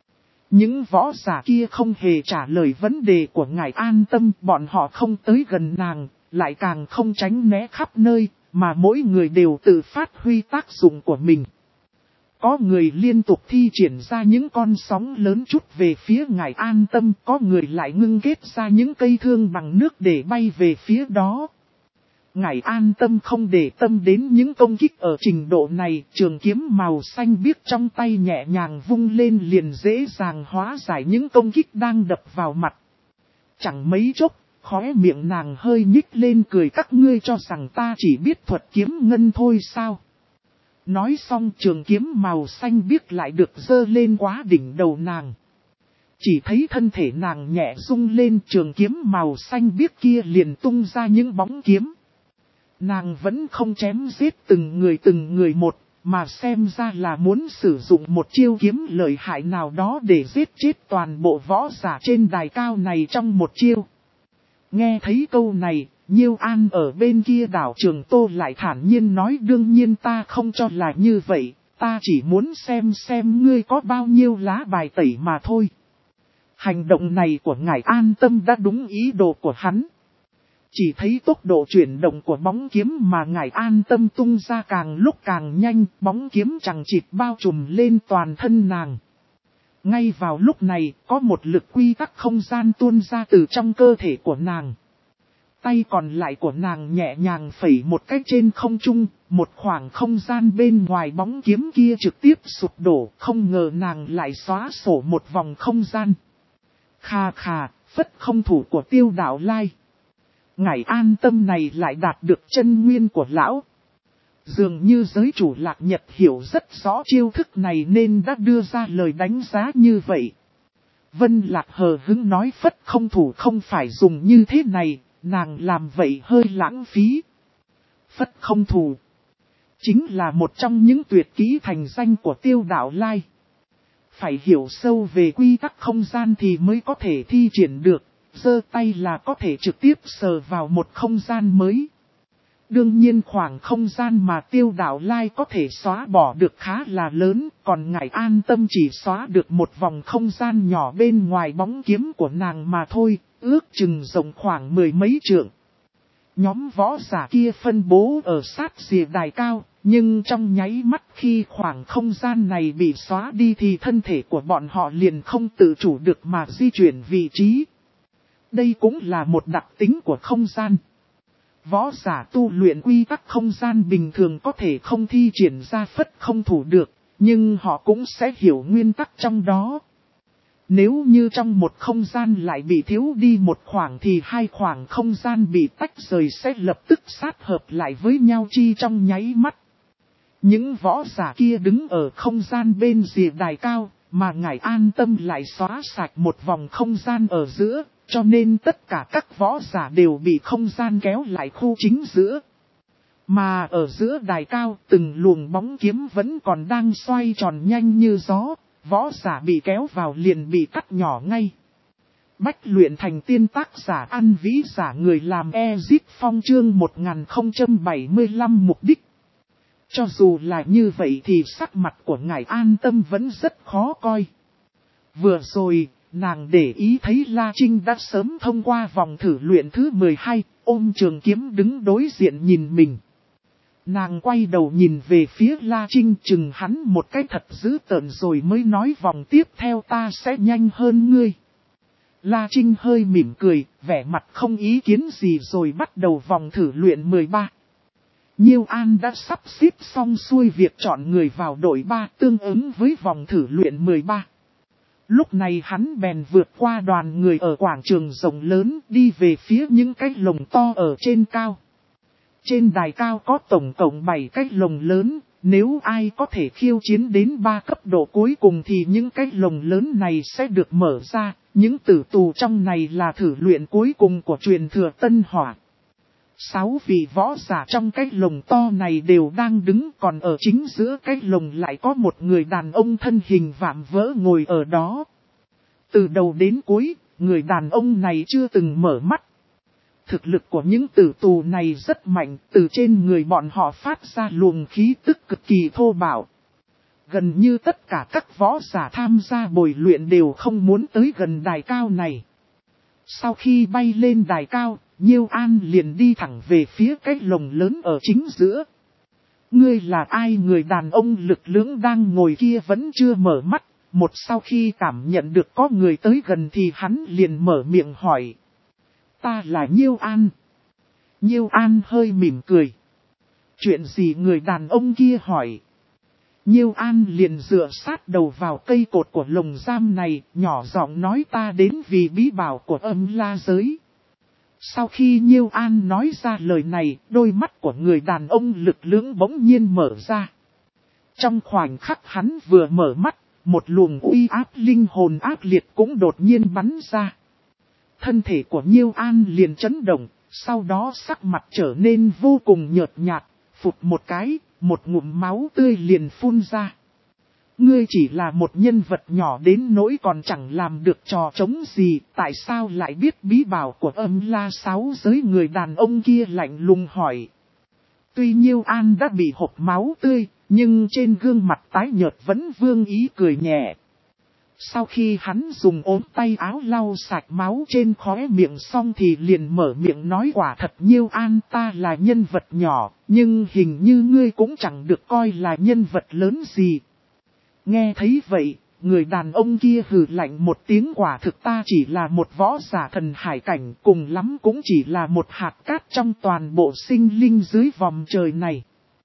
Những võ giả kia không hề trả lời vấn đề của ngài An Tâm, bọn họ không tới gần nàng, lại càng không tránh né khắp nơi, mà mỗi người đều tự phát huy tác dụng của mình. Có người liên tục thi triển ra những con sóng lớn chút về phía ngài An Tâm, có người lại ngưng kết ra những cây thương bằng nước để bay về phía đó. Ngài An Tâm không để tâm đến những công kích ở trình độ này, trường kiếm màu xanh biếc trong tay nhẹ nhàng vung lên liền dễ dàng hóa giải những công kích đang đập vào mặt. Chẳng mấy chốc, khóe miệng nàng hơi nhích lên cười, các ngươi cho rằng ta chỉ biết thuật kiếm ngân thôi sao? Nói xong trường kiếm màu xanh biếc lại được giơ lên quá đỉnh đầu nàng. Chỉ thấy thân thể nàng nhẹ rung lên, trường kiếm màu xanh biếc kia liền tung ra những bóng kiếm. Nàng vẫn không chém giết từng người từng người một, mà xem ra là muốn sử dụng một chiêu kiếm lợi hại nào đó để giết chết toàn bộ võ giả trên đài cao này trong một chiêu. Nghe thấy câu này, Nhiêu An ở bên kia đảo Trường Tô lại thản nhiên nói, đương nhiên ta không cho là như vậy, ta chỉ muốn xem xem ngươi có bao nhiêu lá bài tẩy mà thôi. Hành động này của ngài An Tâm đã đúng ý đồ của hắn. Chỉ thấy tốc độ chuyển động của bóng kiếm mà ngài An Tâm tung ra càng lúc càng nhanh, bóng kiếm chẳng chịt bao trùm lên toàn thân nàng. Ngay vào lúc này, có một lực quy tắc không gian tuôn ra từ trong cơ thể của nàng. Tay còn lại của nàng nhẹ nhàng phẩy một cách trên không trung, một khoảng không gian bên ngoài bóng kiếm kia trực tiếp sụp đổ, không ngờ nàng lại xóa sổ một vòng không gian. Khà khà, phất không thủ của Tiêu Đạo Lai. Ngài An Tâm này lại đạt được chân nguyên của lão. Dường như giới chủ Lạc Nhật hiểu rất rõ chiêu thức này nên đã đưa ra lời đánh giá như vậy. Vân Lạc hờ hững nói, phất không thủ không phải dùng như thế này, nàng làm vậy hơi lãng phí. Phất không thủ chính là một trong những tuyệt kỹ thành danh của Tiêu Đạo Lai. Phải hiểu sâu về quy tắc không gian thì mới có thể thi triển được. Giơ tay là có thể trực tiếp sờ vào một không gian mới. Đương nhiên khoảng không gian mà Tiêu Đạo Lai có thể xóa bỏ được khá là lớn, còn ngài An Tâm chỉ xóa được một vòng không gian nhỏ bên ngoài bóng kiếm của nàng mà thôi, ước chừng rộng khoảng mười mấy trượng. Nhóm võ giả kia phân bố ở sát rìa đài cao, nhưng trong nháy mắt khi khoảng không gian này bị xóa đi thì thân thể của bọn họ liền không tự chủ được mà di chuyển vị trí. Đây cũng là một đặc tính của không gian. Võ giả tu luyện quy tắc không gian bình thường có thể không thi triển ra phất không thủ được, nhưng họ cũng sẽ hiểu nguyên tắc trong đó. Nếu như trong một không gian lại bị thiếu đi một khoảng thì hai khoảng không gian bị tách rời sẽ lập tức sát hợp lại với nhau chi trong nháy mắt. Những võ giả kia đứng ở không gian bên rìa đài cao, mà Ngải An Tâm lại xóa sạch một vòng không gian ở giữa, cho nên tất cả các võ giả đều bị không gian kéo lại khu chính giữa. Mà ở giữa đài cao, từng luồng bóng kiếm vẫn còn đang xoay tròn nhanh như gió, võ giả bị kéo vào liền bị cắt nhỏ ngay. Bách luyện thành tiên tác giả An Vĩ giả người làm Ezip Phong chương một nghìn không trăm bảy mươi lăm mục đích. Cho dù là như vậy thì sắc mặt của Ngải An Tâm vẫn rất khó coi. Vừa rồi, nàng để ý thấy La Trinh đã sớm thông qua vòng thử luyện thứ mười hai, ôm trường kiếm đứng đối diện nhìn mình. Nàng quay đầu nhìn về phía La Trinh chừng hắn một cái thật dữ tợn rồi mới nói vòng tiếp theo ta sẽ nhanh hơn ngươi. La Trinh hơi mỉm cười, vẻ mặt không ý kiến gì rồi bắt đầu vòng thử luyện mười ba. Nhiêu An đã sắp xếp xong xuôi việc chọn người vào đội ba tương ứng với vòng thử luyện mười ba. Lúc này hắn bèn vượt qua đoàn người ở quảng trường rộng lớn đi về phía những cái lồng to ở trên cao. Trên đài cao có tổng cộng bảy cái lồng lớn, nếu ai có thể khiêu chiến đến ba cấp độ cuối cùng thì những cái lồng lớn này sẽ được mở ra, những tử tù trong này là thử luyện cuối cùng của truyền thừa Tân Hỏa. Sáu vị võ giả trong cái lồng to này đều đang đứng, còn ở chính giữa cái lồng lại có một người đàn ông thân hình vạm vỡ ngồi ở đó. Từ đầu đến cuối, người đàn ông này chưa từng mở mắt. Thực lực của những tử tù này rất mạnh, từ trên người bọn họ phát ra luồng khí tức cực kỳ thô bạo. Gần như tất cả các võ giả tham gia bồi luyện đều không muốn tới gần đài cao này. Sau khi bay lên đài cao, Nhiêu An liền đi thẳng về phía cái lồng lớn ở chính giữa. Ngươi là ai? Người đàn ông lực lưỡng đang ngồi kia vẫn chưa mở mắt, một sau khi cảm nhận được có người tới gần thì hắn liền mở miệng hỏi. Ta là Nhiêu An. Nhiêu An hơi mỉm cười. Chuyện gì? Người đàn ông kia hỏi. Nhiêu An liền dựa sát đầu vào cây cột của lồng giam này, nhỏ giọng nói ta đến vì bí bảo của Âm La giới. Sau khi Nhiêu An nói ra lời này, đôi mắt của người đàn ông lực lưỡng bỗng nhiên mở ra. Trong khoảnh khắc hắn vừa mở mắt, một luồng uy áp linh hồn ác liệt cũng đột nhiên bắn ra. Thân thể của Nhiêu An liền chấn động, sau đó sắc mặt trở nên vô cùng nhợt nhạt, phụt một cái, một ngụm máu tươi liền phun ra. Ngươi chỉ là một nhân vật nhỏ đến nỗi còn chẳng làm được trò trống gì, tại sao lại biết bí bảo của Âm La sáu giới? Người đàn ông kia lạnh lùng hỏi. Tuy Nhiêu An đã bị hộc máu tươi, nhưng trên gương mặt tái nhợt vẫn vương ý cười nhẹ. Sau khi hắn dùng ốm tay áo lau sạch máu trên khóe miệng xong thì liền mở miệng nói quả thật Nhiêu An ta là nhân vật nhỏ, nhưng hình như ngươi cũng chẳng được coi là nhân vật lớn gì. Nghe thấy vậy, người đàn ông kia hừ lạnh một tiếng quả thực ta chỉ là một võ giả thần hải cảnh cùng lắm cũng chỉ là một hạt cát trong toàn bộ sinh linh dưới vòng trời này.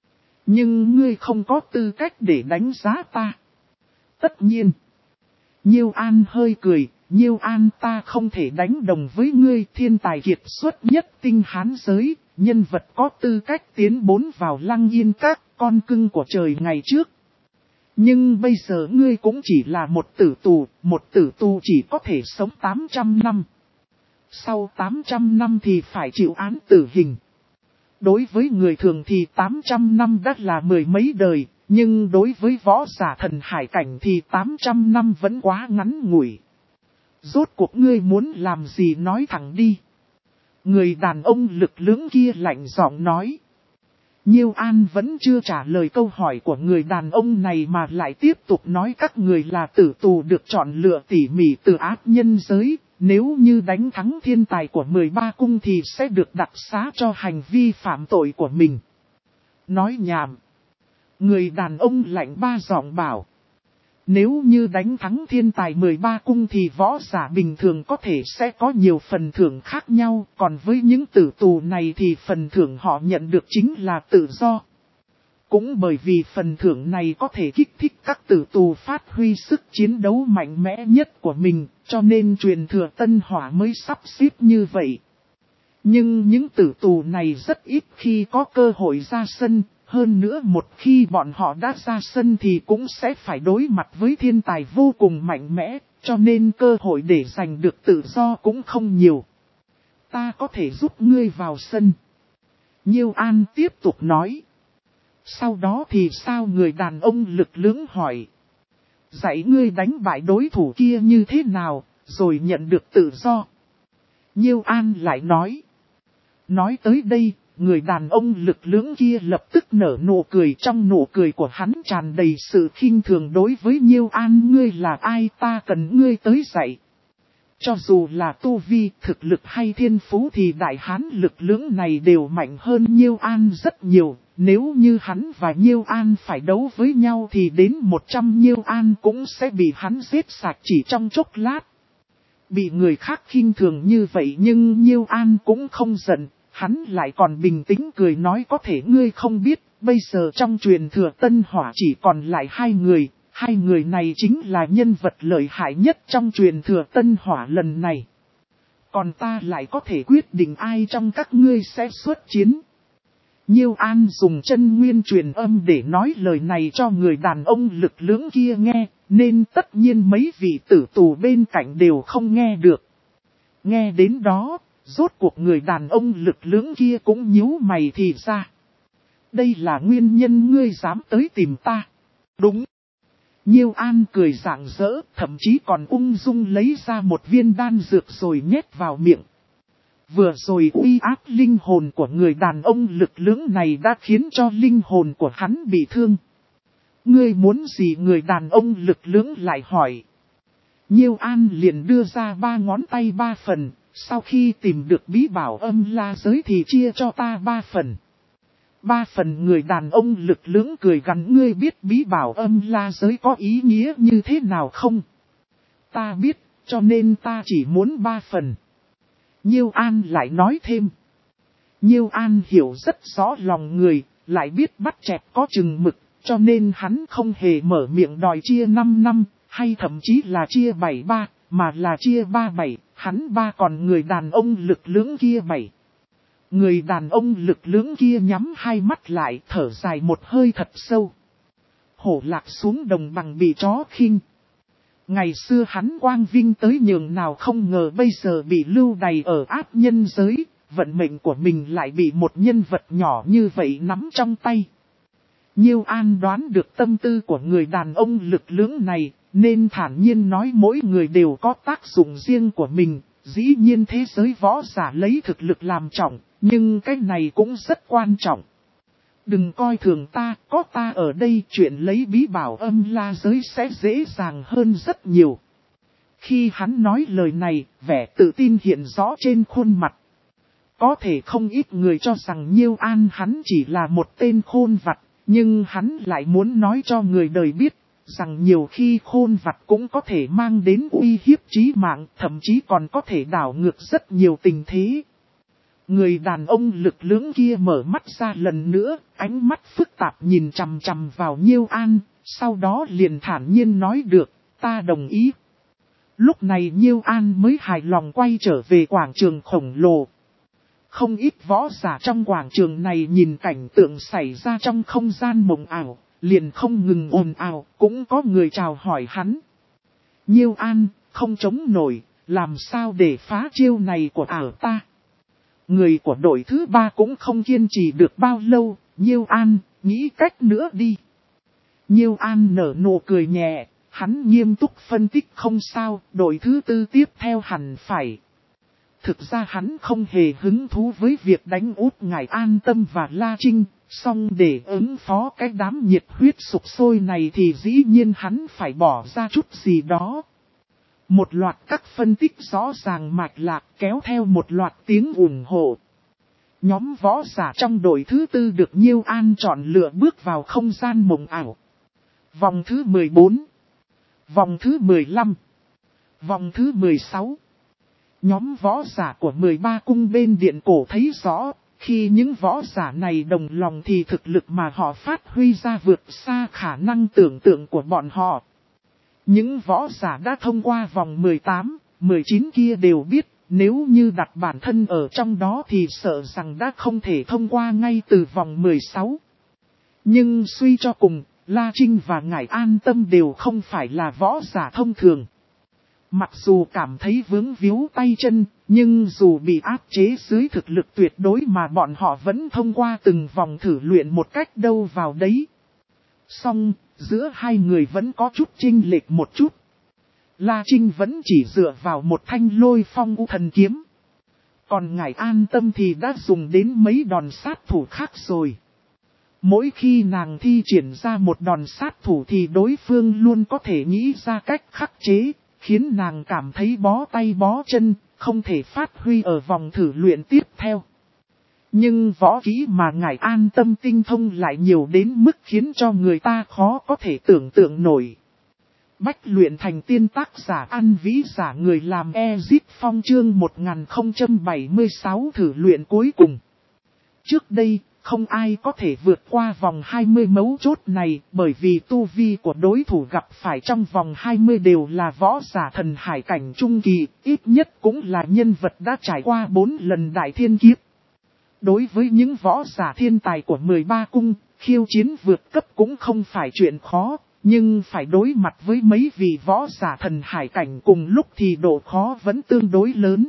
Nhưng ngươi không có tư cách để đánh giá ta. Tất nhiên. Nhiêu An hơi cười, Nhiêu An ta không thể đánh đồng với ngươi thiên tài kiệt xuất nhất tinh hán giới, nhân vật có tư cách tiến bốn vào Lăng Yên Các, con cưng của trời ngày trước. Nhưng bây giờ ngươi cũng chỉ là một tử tù, một tử tù chỉ có thể sống tám trăm năm. Sau tám trăm năm thì phải chịu án tử hình. Đối với người thường thì tám trăm năm đã là mười mấy đời, nhưng đối với võ giả thần hải cảnh thì tám trăm năm vẫn quá ngắn ngủi. Rốt cuộc ngươi muốn làm gì nói thẳng đi. Người đàn ông lực lưỡng kia lạnh giọng nói. Nhiêu An vẫn chưa trả lời câu hỏi của người đàn ông này mà lại tiếp tục nói các người là tử tù được chọn lựa tỉ mỉ từ ác nhân giới, nếu như đánh thắng thiên tài của mười ba cung thì sẽ được đặc xá cho hành vi phạm tội của mình. Nói nhảm. Người đàn ông lạnh ba giọng bảo. Nếu như đánh thắng thiên tài mười ba cung thì võ giả bình thường có thể sẽ có nhiều phần thưởng khác nhau, còn với những tử tù này thì phần thưởng họ nhận được chính là tự do. Cũng bởi vì phần thưởng này có thể kích thích các tử tù phát huy sức chiến đấu mạnh mẽ nhất của mình, cho nên truyền thừa Tân Hỏa mới sắp xếp như vậy. Nhưng những tử tù này rất ít khi có cơ hội ra sân, hơn nữa một khi bọn họ đã ra sân thì cũng sẽ phải đối mặt với thiên tài vô cùng mạnh mẽ, cho nên cơ hội để giành được tự do cũng không nhiều. Ta có thể giúp ngươi vào sân. Nhiêu An tiếp tục nói. Sau đó thì sao, người đàn ông lực lưỡng hỏi. Dạy ngươi đánh bại đối thủ kia như thế nào, rồi nhận được tự do. Nhiêu An lại nói. Nói tới đây, người đàn ông lực lưỡng kia lập tức nở nụ cười, trong nụ cười của hắn tràn đầy sự khinh thường đối với Nhiêu An. Ngươi là ai, ta cần ngươi tới dạy. Cho dù là tu vi, thực lực hay thiên phú thì đại hán lực lưỡng này đều mạnh hơn Nhiêu An rất nhiều. Nếu như hắn và Nhiêu An phải đấu với nhau thì đến một trăm Nhiêu An cũng sẽ bị hắn giết sạch chỉ trong chốc lát. Bị người khác khinh thường như vậy nhưng Nhiêu An cũng không giận, hắn lại còn bình tĩnh cười nói có thể ngươi không biết, bây giờ trong truyền thừa Tân Hỏa chỉ còn lại hai người, hai người này chính là nhân vật lợi hại nhất trong truyền thừa Tân Hỏa lần này. Còn ta lại có thể quyết định ai trong các ngươi sẽ xuất chiến. Nhiêu An dùng chân nguyên truyền âm để nói lời này cho người đàn ông lực lưỡng kia nghe, nên tất nhiên mấy vị tử tù bên cạnh đều không nghe được. Nghe đến đó, rốt cuộc người đàn ông lực lưỡng kia cũng nhíu mày thì ra. Đây là nguyên nhân ngươi dám tới tìm ta. Đúng. Nhiêu An cười rạng rỡ, thậm chí còn ung dung lấy ra một viên đan dược rồi nhét vào miệng. Vừa rồi uy áp linh hồn của người đàn ông lực lưỡng này đã khiến cho linh hồn của hắn bị thương. Ngươi muốn gì, người đàn ông lực lưỡng lại hỏi. Nhiêu An liền đưa ra ba ngón tay ba phần, sau khi tìm được bí bảo âm la giới thì chia cho ta ba phần. Ba phần, người đàn ông lực lưỡng cười gằn, ngươi biết bí bảo âm la giới có ý nghĩa như thế nào không? Ta biết, cho nên ta chỉ muốn ba phần. Nhiêu An lại nói thêm. Nhiêu An hiểu rất rõ lòng người, lại biết bắt chẹt có chừng mực, cho nên hắn không hề mở miệng đòi chia năm năm, hay thậm chí là chia bảy ba, mà là chia ba bảy, hắn ba còn người đàn ông lực lưỡng kia bảy. Người đàn ông lực lưỡng kia nhắm hai mắt lại, thở dài một hơi thật sâu. Hổ lạc xuống đồng bằng bị chó khinh. Ngày xưa hắn quang vinh tới nhường nào không ngờ bây giờ bị lưu đày ở ác nhân giới, vận mệnh của mình lại bị một nhân vật nhỏ như vậy nắm trong tay. Nhiêu An đoán được tâm tư của người đàn ông lực lưỡng này, nên thản nhiên nói mỗi người đều có tác dụng riêng của mình, dĩ nhiên thế giới võ giả lấy thực lực làm trọng, nhưng cái này cũng rất quan trọng. Đừng coi thường ta, có ta ở đây chuyện lấy bí bảo âm la giới sẽ dễ dàng hơn rất nhiều. Khi hắn nói lời này, vẻ tự tin hiện rõ trên khuôn mặt. Có thể không ít người cho rằng Nhiêu An hắn chỉ là một tên khôn vặt, nhưng hắn lại muốn nói cho người đời biết, rằng nhiều khi khôn vặt cũng có thể mang đến uy hiếp chí mạng, thậm chí còn có thể đảo ngược rất nhiều tình thế. Người đàn ông lực lưỡng kia mở mắt ra lần nữa, ánh mắt phức tạp nhìn chằm chằm vào Nhiêu An, sau đó liền thản nhiên nói được, ta đồng ý. Lúc này Nhiêu An mới hài lòng quay trở về quảng trường khổng lồ. Không ít võ giả trong quảng trường này nhìn cảnh tượng xảy ra trong không gian mộng ảo, liền không ngừng ồn ào, cũng có người chào hỏi hắn. Nhiêu An, không chống nổi, làm sao để phá chiêu này của ảo ta? Người của đội thứ ba cũng không kiên trì được bao lâu, Nhiêu An, nghĩ cách nữa đi. Nhiêu An nở nụ cười nhẹ, hắn nghiêm túc phân tích không sao, đội thứ tư tiếp theo hẳn phải. Thực ra hắn không hề hứng thú với việc đánh úp Ngải An Tâm và La Trinh, song để ứng phó cái đám nhiệt huyết sục sôi này thì dĩ nhiên hắn phải bỏ ra chút gì đó. Một loạt các phân tích rõ ràng mạch lạc kéo theo một loạt tiếng ủng hộ. Nhóm võ giả trong đội thứ tư được Nhiêu An chọn lựa bước vào không gian mộng ảo. Vòng thứ mười bốn. Vòng thứ mười lăm. Vòng thứ mười sáu. Nhóm võ giả của mười ba cung bên điện cổ thấy rõ, khi những võ giả này đồng lòng thì thực lực mà họ phát huy ra vượt xa khả năng tưởng tượng của bọn họ. Những võ giả đã thông qua vòng mười tám, mười chín kia đều biết, nếu như đặt bản thân ở trong đó thì sợ rằng đã không thể thông qua ngay từ vòng mười sáu. Nhưng suy cho cùng, La Trinh và Ngải An Tâm đều không phải là võ giả thông thường. Mặc dù cảm thấy vướng víu tay chân, nhưng dù bị áp chế dưới thực lực tuyệt đối mà bọn họ vẫn thông qua từng vòng thử luyện một cách đâu vào đấy. Song, giữa hai người vẫn có chút chênh lệch một chút. La Trinh vẫn chỉ dựa vào một thanh Lôi Phong U Thần kiếm. Còn Ngải An Tâm thì đã dùng đến mấy đòn sát thủ khác rồi. Mỗi khi nàng thi triển ra một đòn sát thủ thì đối phương luôn có thể nghĩ ra cách khắc chế, khiến nàng cảm thấy bó tay bó chân, không thể phát huy ở vòng thử luyện tiếp theo. Nhưng võ kỹ mà Ngải An Tâm tinh thông lại nhiều đến mức khiến cho người ta khó có thể tưởng tượng nổi. Bách luyện thành tiên, tác giả An Vĩ, giả người làm Ezit Phong, chương một nghìn không trăm bảy mươi sáu thử luyện cuối cùng. Trước đây, không ai có thể vượt qua vòng hai mươi mấu chốt này, bởi vì tu vi của đối thủ gặp phải trong vòng hai mươi đều là võ giả thần hải cảnh trung kỳ, ít nhất cũng là nhân vật đã trải qua bốn lần đại thiên kiếp. Đối với những võ giả thiên tài của mười ba cung, khiêu chiến vượt cấp cũng không phải chuyện khó, nhưng phải đối mặt với mấy vị võ giả thần hải cảnh cùng lúc thì độ khó vẫn tương đối lớn.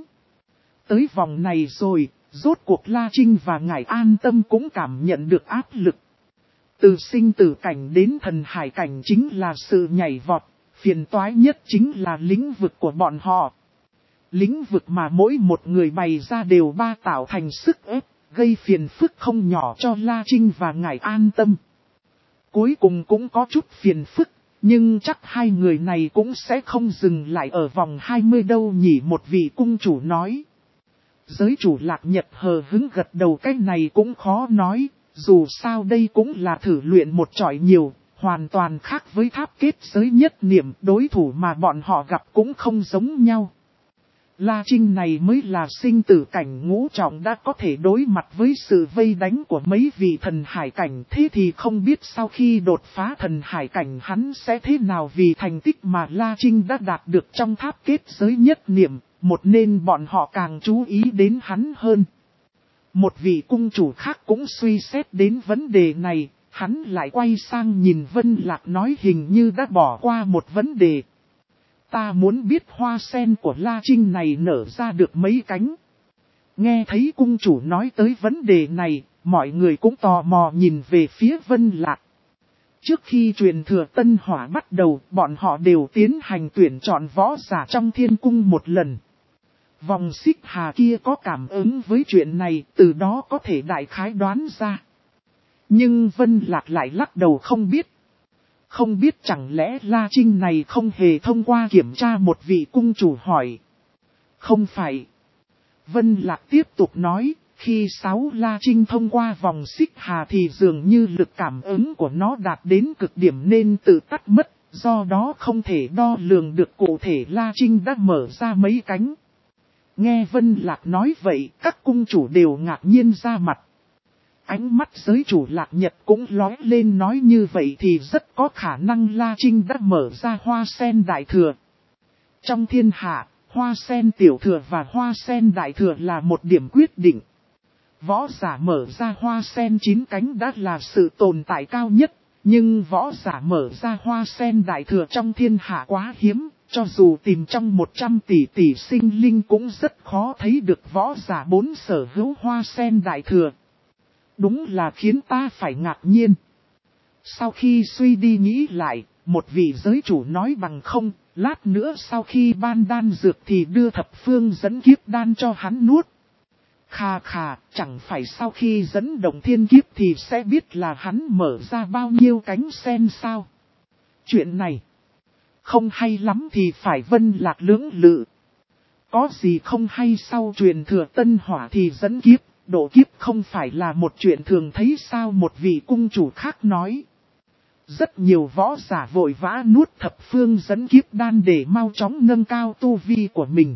Tới vòng này rồi, rốt cuộc La Trinh và Ngải An Tâm cũng cảm nhận được áp lực. Từ sinh tử cảnh đến thần hải cảnh chính là sự nhảy vọt, phiền toái nhất chính là lĩnh vực của bọn họ. Lĩnh vực mà mỗi một người bày ra đều ba tạo thành sức ép, gây phiền phức không nhỏ cho La Trinh và Ngải An Tâm. Cuối cùng cũng có chút phiền phức, nhưng chắc hai người này cũng sẽ không dừng lại ở vòng hai mươi đâu nhỉ, một vị cung chủ nói. Giới chủ Lạc Nhật hờ hứng gật đầu, cái này cũng khó nói, dù sao đây cũng là thử luyện một chọi nhiều, hoàn toàn khác với tháp kết giới nhất niệm, đối thủ mà bọn họ gặp cũng không giống nhau. La Trinh này mới là sinh tử cảnh ngũ trọng đã có thể đối mặt với sự vây đánh của mấy vị thần hải cảnh, thế thì không biết sau khi đột phá thần hải cảnh hắn sẽ thế nào, vì thành tích mà La Trinh đã đạt được trong tháp kết giới nhất niệm, một nên bọn họ càng chú ý đến hắn hơn. Một vị cung chủ khác cũng suy xét đến vấn đề này, hắn lại quay sang nhìn Vân Lạc nói hình như đã bỏ qua một vấn đề. Ta muốn biết hoa sen của La Trinh này nở ra được mấy cánh. Nghe thấy cung chủ nói tới vấn đề này, mọi người cũng tò mò nhìn về phía Vân Lạc. Trước khi truyền thừa Tân Hỏa bắt đầu, bọn họ đều tiến hành tuyển chọn võ giả trong thiên cung một lần. Vòng xích hà kia có cảm ứng với chuyện này, từ đó có thể đại khái đoán ra. Nhưng Vân Lạc lại lắc đầu không biết. Không biết chẳng lẽ La Trinh này không hề thông qua kiểm tra, một vị cung chủ hỏi. Không phải. Vân Lạc tiếp tục nói, khi sáu La Trinh thông qua vòng xích hà thì dường như lực cảm ứng của nó đạt đến cực điểm nên tự tắt mất, do đó không thể đo lường được cụ thể La Trinh đã mở ra mấy cánh. Nghe Vân Lạc nói vậy, các cung chủ đều ngạc nhiên ra mặt. Ánh mắt giới chủ Lạc Nhật cũng lóe lên, nói như vậy thì rất có khả năng La Trinh đã mở ra hoa sen đại thừa. Trong thiên hạ, hoa sen tiểu thừa và hoa sen đại thừa là một điểm quyết định. Võ giả mở ra hoa sen chín cánh đã là sự tồn tại cao nhất, nhưng võ giả mở ra hoa sen đại thừa trong thiên hạ quá hiếm, cho dù tìm trong một trăm tỷ tỷ sinh linh cũng rất khó thấy được võ giả bốn sở hữu hoa sen đại thừa. Đúng là khiến ta phải ngạc nhiên. Sau khi suy đi nghĩ lại, một vị giới chủ nói bằng không, lát nữa sau khi ban đan dược thì đưa thập phương dẫn kiếp đan cho hắn nuốt. Khà khà, chẳng phải sau khi dẫn động thiên kiếp thì sẽ biết là hắn mở ra bao nhiêu cánh sen sao? Chuyện này không hay lắm thì phải Vân Lạc lưỡng lự. Có gì không hay sau truyền thừa Tân Hỏa thì dẫn kiếp, độ kiếp không phải là một chuyện thường thấy sao, một vị cung chủ khác nói. Rất nhiều võ giả vội vã nuốt thập phương dẫn kiếp đan để mau chóng nâng cao tu vi của mình.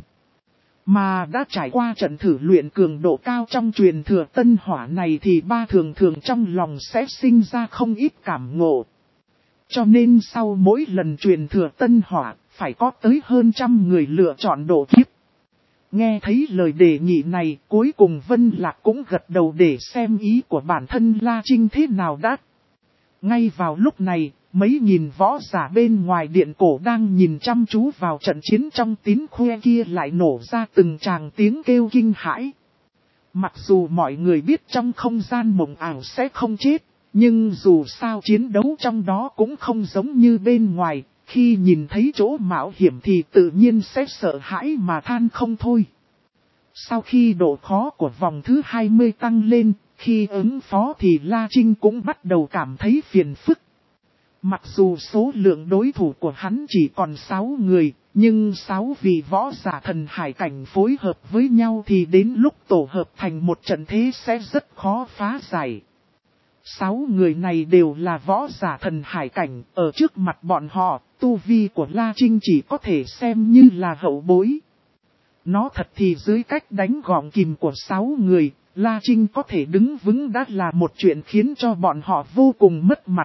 Mà đã trải qua trận thử luyện cường độ cao trong truyền thừa Tân Hỏa này thì ba thường thường trong lòng sẽ sinh ra không ít cảm ngộ. Cho nên sau mỗi lần truyền thừa Tân Hỏa, phải có tới hơn trăm người lựa chọn độ kiếp. Nghe thấy lời đề nghị này, cuối cùng Vân Lạc cũng gật đầu để xem ý của bản thân La Trinh thế nào đã. Ngay vào lúc này, mấy nghìn võ giả bên ngoài điện cổ đang nhìn chăm chú vào trận chiến trong tín khuê kia lại nổ ra từng tràng tiếng kêu kinh hãi. Mặc dù mọi người biết trong không gian mộng ảo sẽ không chết, nhưng dù sao chiến đấu trong đó cũng không giống như bên ngoài, khi nhìn thấy chỗ mạo hiểm thì tự nhiên sẽ sợ hãi mà than không thôi. Sau khi độ khó của vòng thứ hai mươi tăng lên, khi ứng phó thì La Trinh cũng bắt đầu cảm thấy phiền phức. Mặc dù số lượng đối thủ của hắn chỉ còn sáu người, nhưng sáu vị võ giả thần hải cảnh phối hợp với nhau thì đến lúc tổ hợp thành một trận thế sẽ rất khó phá giải. Sáu người này đều là võ giả thần hải cảnh, ở trước mặt bọn họ, tu vi của La Trinh chỉ có thể xem như là hậu bối. Nó thật thì dưới cách đánh gọn kìm của sáu người, La Trinh có thể đứng vững đã là một chuyện khiến cho bọn họ vô cùng mất mặt.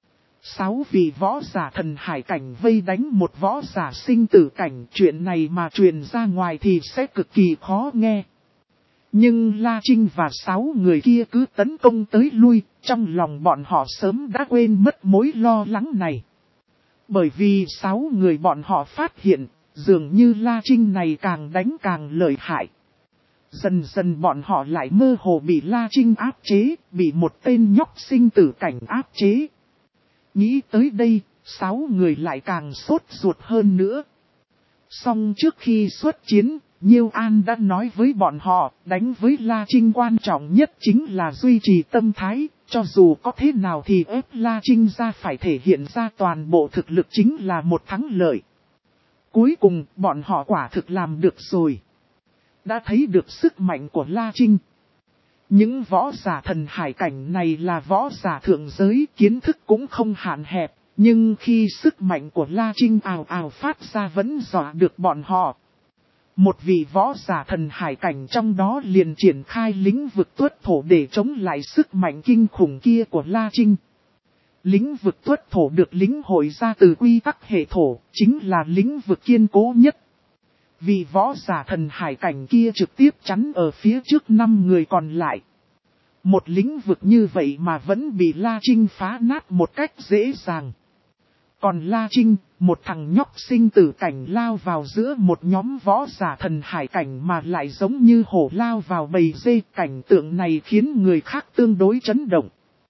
Sáu vị võ giả thần hải cảnh vây đánh một võ giả sinh tử cảnh, chuyện này mà truyền ra ngoài thì sẽ cực kỳ khó nghe. Nhưng La Trinh và sáu người kia cứ tấn công tới lui, trong lòng bọn họ sớm đã quên mất mối lo lắng này. Bởi vì sáu người bọn họ phát hiện, dường như La Trinh này càng đánh càng lợi hại. Dần dần bọn họ lại mơ hồ bị La Trinh áp chế, bị một tên nhóc sinh tử cảnh áp chế. Nghĩ tới đây, sáu người lại càng sốt ruột hơn nữa. Song trước khi xuất chiến, Nhiêu An đã nói với bọn họ, đánh với La Trinh quan trọng nhất chính là duy trì tâm thái, cho dù có thế nào thì ép La Trinh ra phải thể hiện ra toàn bộ thực lực chính là một thắng lợi. Cuối cùng, bọn họ quả thực làm được rồi. Đã thấy được sức mạnh của La Trinh. Những võ giả thần hải cảnh này là võ giả thượng giới, kiến thức cũng không hạn hẹp, nhưng khi sức mạnh của La Trinh ào ào phát ra vẫn dọa được bọn họ. Một vị võ giả thần hải cảnh trong đó liền triển khai lĩnh vực tuất thổ để chống lại sức mạnh kinh khủng kia của La Trinh. Lĩnh vực tuất thổ được lĩnh hội ra từ quy tắc hệ thổ, chính là lĩnh vực kiên cố nhất. Vị võ giả thần hải cảnh kia trực tiếp chắn ở phía trước năm người còn lại. Một lĩnh vực như vậy mà vẫn bị La Trinh phá nát một cách dễ dàng. Còn La Trinh, một thằng nhóc sinh tử cảnh lao vào giữa một nhóm võ giả thần hải cảnh mà lại giống như hổ lao vào bầy dê, cảnh tượng này khiến người khác tương đối chấn động.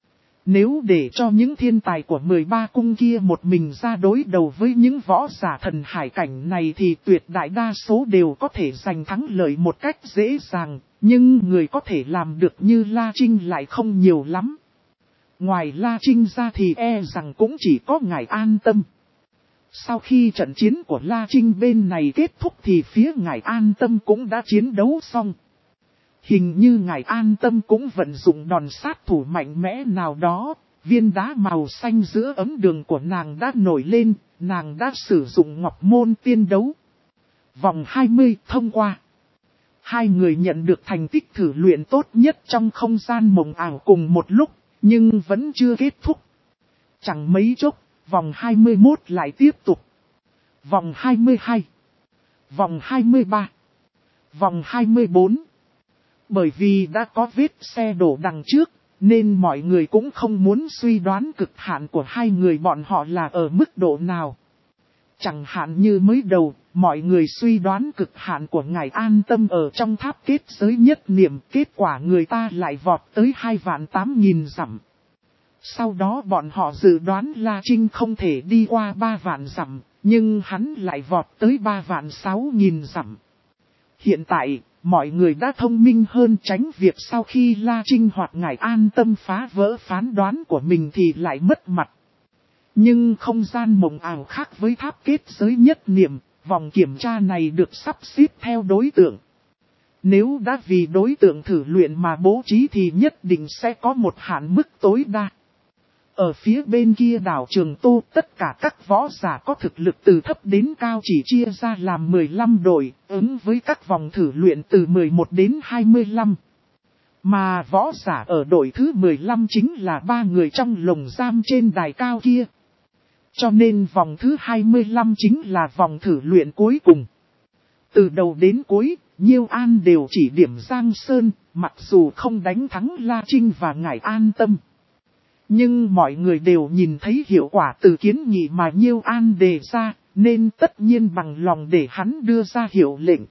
Nếu để cho những thiên tài của mười ba cung kia một mình ra đối đầu với những võ giả thần hải cảnh này thì tuyệt đại đa số đều có thể giành thắng lợi một cách dễ dàng, nhưng người có thể làm được như La Trinh lại không nhiều lắm. Ngoài La Trinh ra thì e rằng cũng chỉ có ngài An Tâm. Sau khi trận chiến của La Trinh bên này kết thúc thì phía ngài An Tâm cũng đã chiến đấu xong. Hình như ngài An Tâm cũng vận dụng đòn sát thủ mạnh mẽ nào đó, viên đá màu xanh giữa ấm đường của nàng đã nổi lên, nàng đã sử dụng ngọc môn tiên đấu. Vòng hai mươi thông qua. Hai người nhận được thành tích thử luyện tốt nhất trong không gian mộng ảo cùng một lúc, nhưng vẫn chưa kết thúc. Chẳng mấy chốc, vòng hai mươi mốt lại tiếp tục. Vòng hai mươi hai. Vòng hai mươi ba. Vòng hai mươi bốn. Bởi vì đã có vết xe đổ đằng trước, nên mọi người cũng không muốn suy đoán cực hạn của hai người bọn họ là ở mức độ nào. Chẳng hạn như mới đầu, mọi người suy đoán cực hạn của ngài An Tâm ở trong tháp kết giới nhất niệm, kết quả người ta lại vọt tới hai vạn tám nghìn dặm. Sau đó bọn họ dự đoán La Trinh không thể đi qua ba vạn dặm, nhưng hắn lại vọt tới ba vạn sáu nghìn dặm. Hiện tại, mọi người đã thông minh hơn, tránh việc sau khi La Trinh hoặc ngài An Tâm phá vỡ phán đoán của mình thì lại mất mặt. Nhưng không gian mộng ảo khác với tháp kết giới nhất niệm, vòng kiểm tra này được sắp xếp theo đối tượng. Nếu đã vì đối tượng thử luyện mà bố trí thì nhất định sẽ có một hạn mức tối đa. Ở phía bên kia đảo Trường Tô, tất cả các võ giả có thực lực từ thấp đến cao chỉ chia ra làm mười lăm đội, ứng với các vòng thử luyện từ mười một đến hai mươi lăm. Mà võ giả ở đội thứ mười lăm chính là ba người trong lồng giam trên đài cao kia. Cho nên vòng thứ hai mươi lăm chính là vòng thử luyện cuối cùng. Từ đầu đến cuối, Nhiêu An đều chỉ điểm Giang Sơn, mặc dù không đánh thắng La Trinh và Ngải An Tâm. Nhưng mọi người đều nhìn thấy hiệu quả từ kiến nghị mà Nhiêu An đề ra, nên tất nhiên bằng lòng để hắn đưa ra hiệu lệnh.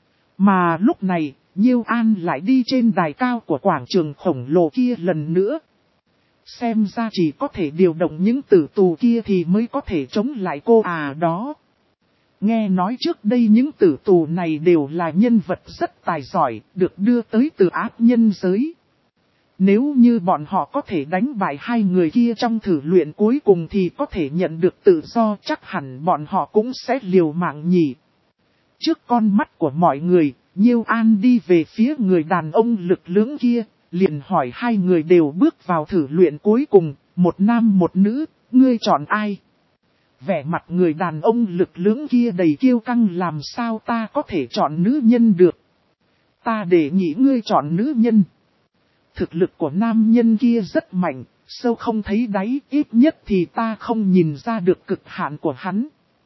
Mà lúc này, Nhiêu An lại đi trên đài cao của quảng trường khổng lồ kia lần nữa. Xem ra chỉ có thể điều động những tử tù kia thì mới có thể chống lại cô à đó. Nghe nói trước đây những tử tù này đều là nhân vật rất tài giỏi, được đưa tới từ ác nhân giới. Nếu như bọn họ có thể đánh bại hai người kia trong thử luyện cuối cùng thì có thể nhận được tự do, chắc hẳn bọn họ cũng sẽ liều mạng nhỉ. Trước con mắt của mọi người, Nhiêu An đi về phía người đàn ông lực lưỡng kia, liền hỏi hai người đều bước vào thử luyện cuối cùng, một nam một nữ, ngươi chọn ai? Vẻ mặt người đàn ông lực lưỡng kia đầy kiêu căng, làm sao ta có thể chọn nữ nhân được? Ta để nghĩ ngươi chọn nữ nhân. Thực lực của nam nhân kia rất mạnh, sâu không thấy đáy, ít nhất thì ta không nhìn ra được cực hạn của hắn.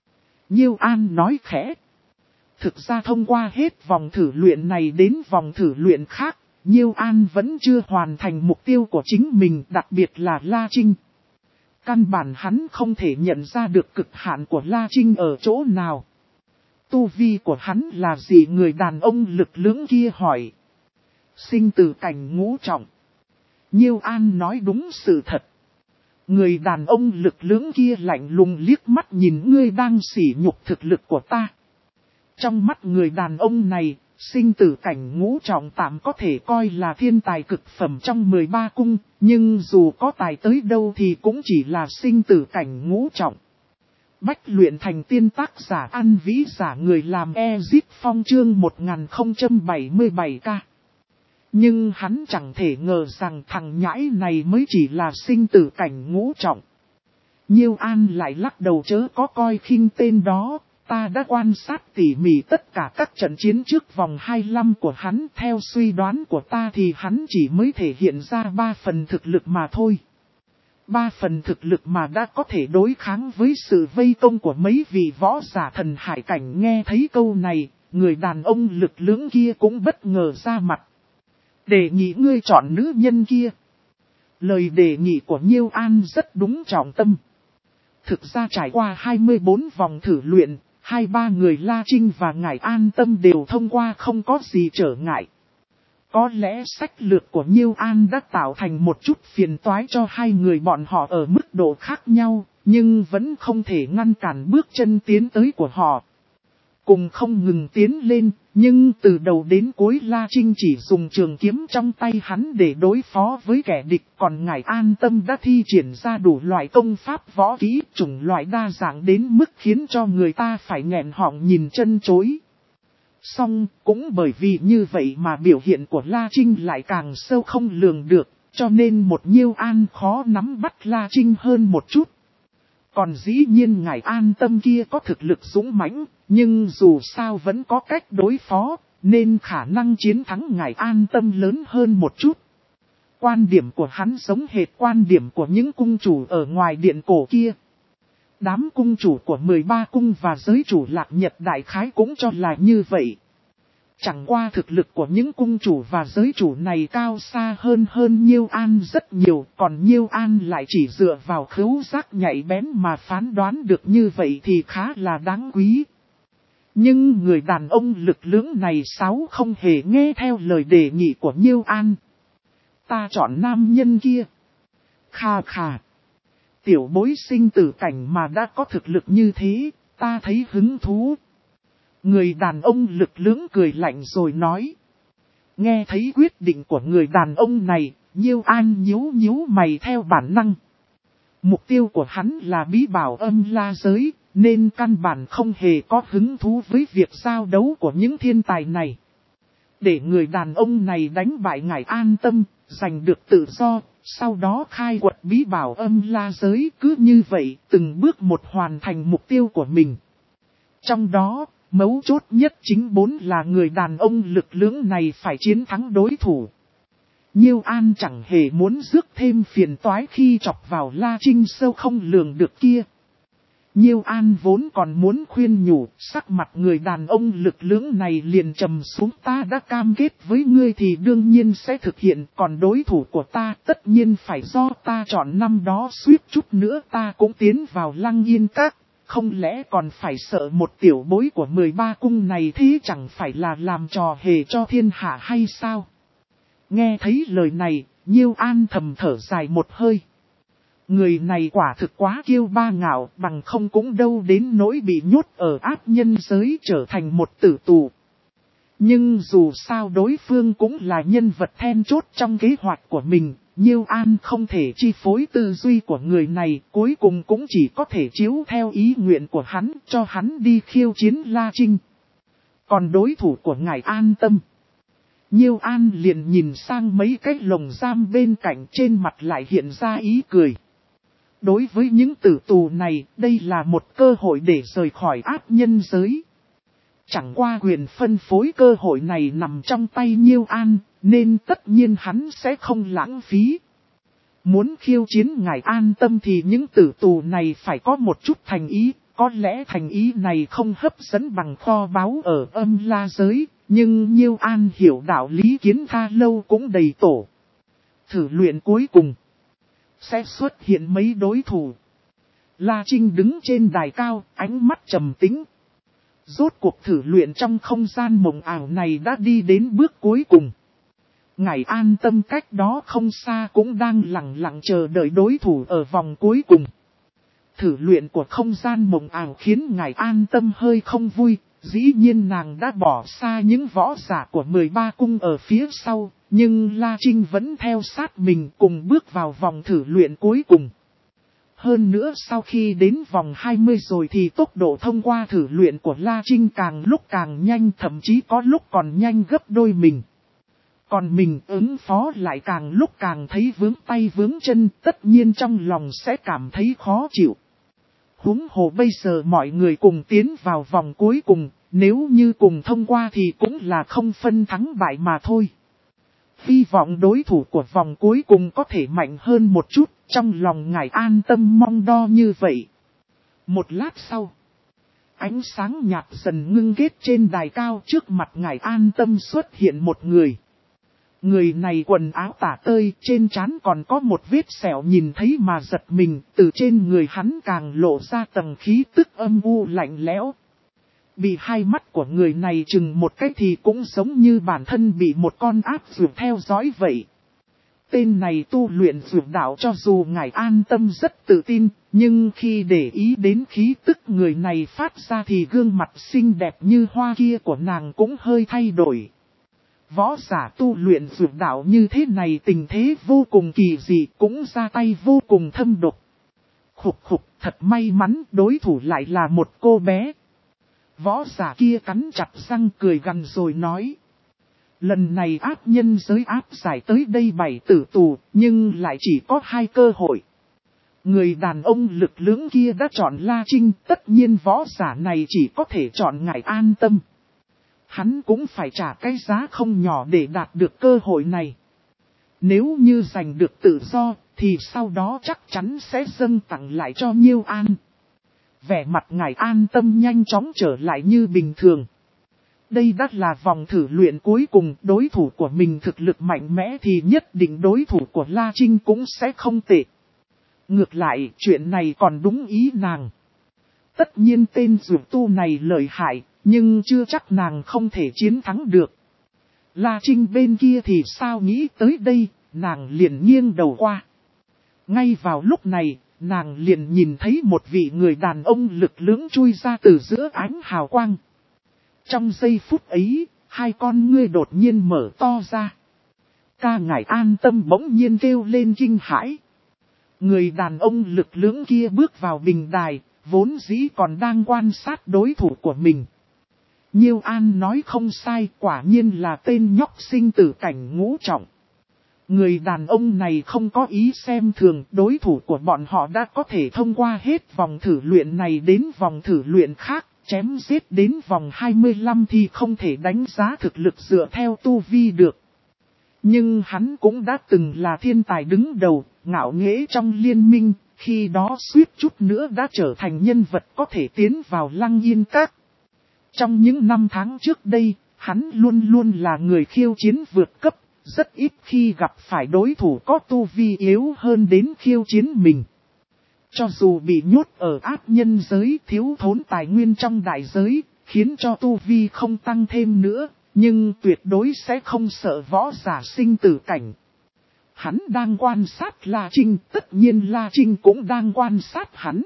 Nhiêu An nói khẽ. Thực ra thông qua hết vòng thử luyện này đến vòng thử luyện khác, Nhiêu An vẫn chưa hoàn thành mục tiêu của chính mình, đặc biệt là La Trinh. Căn bản hắn không thể nhận ra được cực hạn của La Trinh ở chỗ nào. Tu vi của hắn là gì? Người đàn ông lực lưỡng kia hỏi. Sinh tử cảnh ngũ trọng. Nhiêu An nói đúng sự thật. Người đàn ông lực lưỡng kia lạnh lùng liếc mắt nhìn, ngươi đang sỉ nhục thực lực của ta. Trong mắt người đàn ông này, sinh tử cảnh ngũ trọng tạm có thể coi là thiên tài cực phẩm trong mười ba cung, nhưng dù có tài tới đâu thì cũng chỉ là sinh tử cảnh ngũ trọng. Bách luyện thành tiên, tác giả An Vĩ, giả người làm Ezip Phong, chương một nghìn không trăm bảy mươi bảy ca. Nhưng hắn chẳng thể ngờ rằng thằng nhãi này mới chỉ là sinh tử cảnh ngũ trọng. Nhiêu An lại lắc đầu, chớ có coi khinh tên đó. Ta đã quan sát tỉ mỉ tất cả các trận chiến trước vòng hai mươi lăm của hắn. Theo suy đoán của ta thì hắn chỉ mới thể hiện ra ba phần thực lực mà thôi. Ba phần thực lực mà đã có thể đối kháng với sự vây công của mấy vị võ giả thần hải cảnh. Nghe thấy câu này, người đàn ông lực lưỡng kia cũng bất ngờ ra mặt. Đề nghị ngươi chọn nữ nhân kia. Lời đề nghị của Nhiêu An rất đúng trọng tâm. Thực ra trải qua hai mươi bốn vòng thử luyện, hai ba người La Trinh và Ngải An Tâm đều thông qua không có gì trở ngại. Có lẽ sách lược của Nhiêu An đã tạo thành một chút phiền toái cho hai người bọn họ ở mức độ khác nhau, nhưng vẫn không thể ngăn cản bước chân tiến tới của họ. Cùng không ngừng tiến lên, nhưng từ đầu đến cuối La Trinh chỉ dùng trường kiếm trong tay hắn để đối phó với kẻ địch, còn Ngải An Tâm đã thi triển ra đủ loại công pháp võ kỹ, chủng loại đa dạng đến mức khiến cho người ta phải nghẹn họng nhìn chân chối. Song, cũng bởi vì như vậy mà biểu hiện của La Trinh lại càng sâu không lường được, cho nên một Nhiêu An khó nắm bắt La Trinh hơn một chút. Còn dĩ nhiên Ngải An Tâm kia có thực lực dũng mãnh, nhưng dù sao vẫn có cách đối phó, nên khả năng chiến thắng Ngải An Tâm lớn hơn một chút. Quan điểm của hắn giống hệt quan điểm của những cung chủ ở ngoài điện cổ kia. Đám cung chủ của mười ba cung và giới chủ Lạc Nhật đại khái cũng cho là như vậy. Chẳng qua thực lực của những cung chủ và giới chủ này cao xa hơn hơn Nhiêu An rất nhiều, còn Nhiêu An lại chỉ dựa vào khứu giác nhạy bén mà phán đoán được như vậy thì khá là đáng quý. Nhưng người đàn ông lực lưỡng này sáu không hề nghe theo lời đề nghị của Nhiêu An. Ta chọn nam nhân kia. Khà khà. Tiểu bối sinh tử cảnh mà đã có thực lực như thế, ta thấy hứng thú. Người đàn ông lực lưỡng cười lạnh rồi nói. Nghe thấy quyết định của người đàn ông này, Nhiêu An nhíu nhíu mày theo bản năng. Mục tiêu của hắn là bí bảo âm la giới, nên căn bản không hề có hứng thú với việc giao đấu của những thiên tài này. Để người đàn ông này đánh bại ngài an tâm, giành được tự do, sau đó khai quật bí bảo âm la giới, cứ như vậy từng bước một hoàn thành mục tiêu của mình. Trong đó, mấu chốt nhất chính bốn là người đàn ông lực lưỡng này phải chiến thắng đối thủ. Nhiêu An chẳng hề muốn rước thêm phiền toái khi chọc vào La Trinh sâu không lường được kia. Nhiêu An vốn còn muốn khuyên nhủ, sắc mặt người đàn ông lực lưỡng này liền trầm xuống, ta đã cam kết với ngươi thì đương nhiên sẽ thực hiện, còn đối thủ của ta tất nhiên phải do ta chọn. Năm đó suýt chút nữa ta cũng tiến vào Lăng Yên Các, không lẽ còn phải sợ một tiểu bối của mười ba cung này, thế chẳng phải là làm trò hề cho thiên hạ hay sao? Nghe thấy lời này, Nhiêu An thầm thở dài một hơi. Người này quả thực quá kiêu ba ngạo, bằng không cũng đâu đến nỗi bị nhốt ở ác nhân giới trở thành một tử tù. Nhưng dù sao đối phương cũng là nhân vật then chốt trong kế hoạch của mình, Nhiêu An không thể chi phối tư duy của người này, cuối cùng cũng chỉ có thể chiếu theo ý nguyện của hắn, cho hắn đi khiêu chiến La Trinh. Còn đối thủ của ngài an tâm. Nhiêu An liền nhìn sang mấy cái lồng giam bên cạnh, trên mặt lại hiện ra ý cười. Đối với những tử tù này, đây là một cơ hội để rời khỏi ác nhân giới. Chẳng qua quyền phân phối cơ hội này nằm trong tay Nhiêu An, nên tất nhiên hắn sẽ không lãng phí. Muốn khiêu chiến ngài an tâm thì những tử tù này phải có một chút thành ý, có lẽ thành ý này không hấp dẫn bằng kho báu ở âm la giới, nhưng Nhiêu An hiểu đạo lý kiến tha lâu cũng đầy tổ. Thử luyện cuối cùng sẽ xuất hiện mấy đối thủ. La Trinh đứng trên đài cao, ánh mắt trầm tĩnh. Rốt cuộc thử luyện trong không gian mộng ảo này đã đi đến bước cuối cùng. Ngài an tâm cách đó không xa cũng đang lặng lặng chờ đợi đối thủ ở vòng cuối cùng. Thử luyện của không gian mộng ảo khiến ngài an tâm hơi không vui. Dĩ nhiên nàng đã bỏ xa những võ giả của mười ba cung ở phía sau, nhưng La Trinh vẫn theo sát mình cùng bước vào vòng thử luyện cuối cùng. Hơn nữa sau khi đến vòng hai mươi rồi thì tốc độ thông qua thử luyện của La Trinh càng lúc càng nhanh, thậm chí có lúc còn nhanh gấp đôi mình. Còn mình ứng phó lại càng lúc càng thấy vướng tay vướng chân, tất nhiên trong lòng sẽ cảm thấy khó chịu. Huống hồ bây giờ mọi người cùng tiến vào vòng cuối cùng, nếu như cùng thông qua thì cũng là không phân thắng bại mà thôi. Hy vọng đối thủ của vòng cuối cùng có thể mạnh hơn một chút, trong lòng ngài an tâm mong đo như vậy. Một lát sau, ánh sáng nhạt dần ngưng ghét trên đài cao, trước mặt ngài an tâm xuất hiện một người. Người này quần áo tả tơi, trên trán còn có một vết sẹo, nhìn thấy mà giật mình, từ trên người hắn càng lộ ra tầng khí tức âm u lạnh lẽo. Bị hai mắt của người này chừng một cái thì cũng giống như bản thân bị một con ác dược theo dõi vậy. Tên này tu luyện dược đạo, cho dù ngài an tâm rất tự tin, nhưng khi để ý đến khí tức người này phát ra thì gương mặt xinh đẹp như hoa kia của nàng cũng hơi thay đổi. Võ giả tu luyện dược đạo như thế này tình thế vô cùng kỳ dị, cũng ra tay vô cùng thâm độc. Khục khục, thật may mắn đối thủ lại là một cô bé. Võ giả kia cắn chặt răng cười gằn rồi nói. Lần này ác nhân giới áp giải tới đây bảy tử tù, nhưng lại chỉ có hai cơ hội. Người đàn ông lực lưỡng kia đã chọn La Trinh, tất nhiên võ giả này chỉ có thể chọn ngài an tâm. Hắn cũng phải trả cái giá không nhỏ để đạt được cơ hội này. Nếu như giành được tự do, thì sau đó chắc chắn sẽ dâng tặng lại cho Nhiêu An. Vẻ mặt ngài an tâm nhanh chóng trở lại như bình thường. Đây đã là vòng thử luyện cuối cùng, đối thủ của mình thực lực mạnh mẽ thì nhất định đối thủ của La Trinh cũng sẽ không tệ. Ngược lại, chuyện này còn đúng ý nàng. Tất nhiên tên dược tu này lợi hại, nhưng chưa chắc nàng không thể chiến thắng được. La Trinh bên kia thì sao nghĩ tới đây, nàng liền nghiêng đầu qua. Ngay vào lúc này, nàng liền nhìn thấy một vị người đàn ông lực lưỡng chui ra từ giữa ánh hào quang. Trong giây phút ấy, hai con ngươi đột nhiên mở to ra. Ca ngải an tâm bỗng nhiên kêu lên kinh hãi. Người đàn ông lực lưỡng kia bước vào bình đài, vốn dĩ còn đang quan sát đối thủ của mình. Nhiêu An nói không sai, quả nhiên là tên nhóc sinh tử cảnh ngũ trọng. Người đàn ông này không có ý xem thường, đối thủ của bọn họ đã có thể thông qua hết vòng thử luyện này đến vòng thử luyện khác, chém giết đến vòng hai mươi lăm thì không thể đánh giá thực lực dựa theo tu vi được. Nhưng hắn cũng đã từng là thiên tài đứng đầu, ngạo nghễ trong liên minh, khi đó suýt chút nữa đã trở thành nhân vật có thể tiến vào Lăng Yên Các. Trong những năm tháng trước đây, hắn luôn luôn là người khiêu chiến vượt cấp, rất ít khi gặp phải đối thủ có tu vi yếu hơn đến khiêu chiến mình. Cho dù bị nhốt ở ác nhân giới thiếu thốn tài nguyên trong đại giới, khiến cho tu vi không tăng thêm nữa, nhưng tuyệt đối sẽ không sợ võ giả sinh tử cảnh. Hắn đang quan sát La Trinh, tất nhiên La Trinh cũng đang quan sát hắn.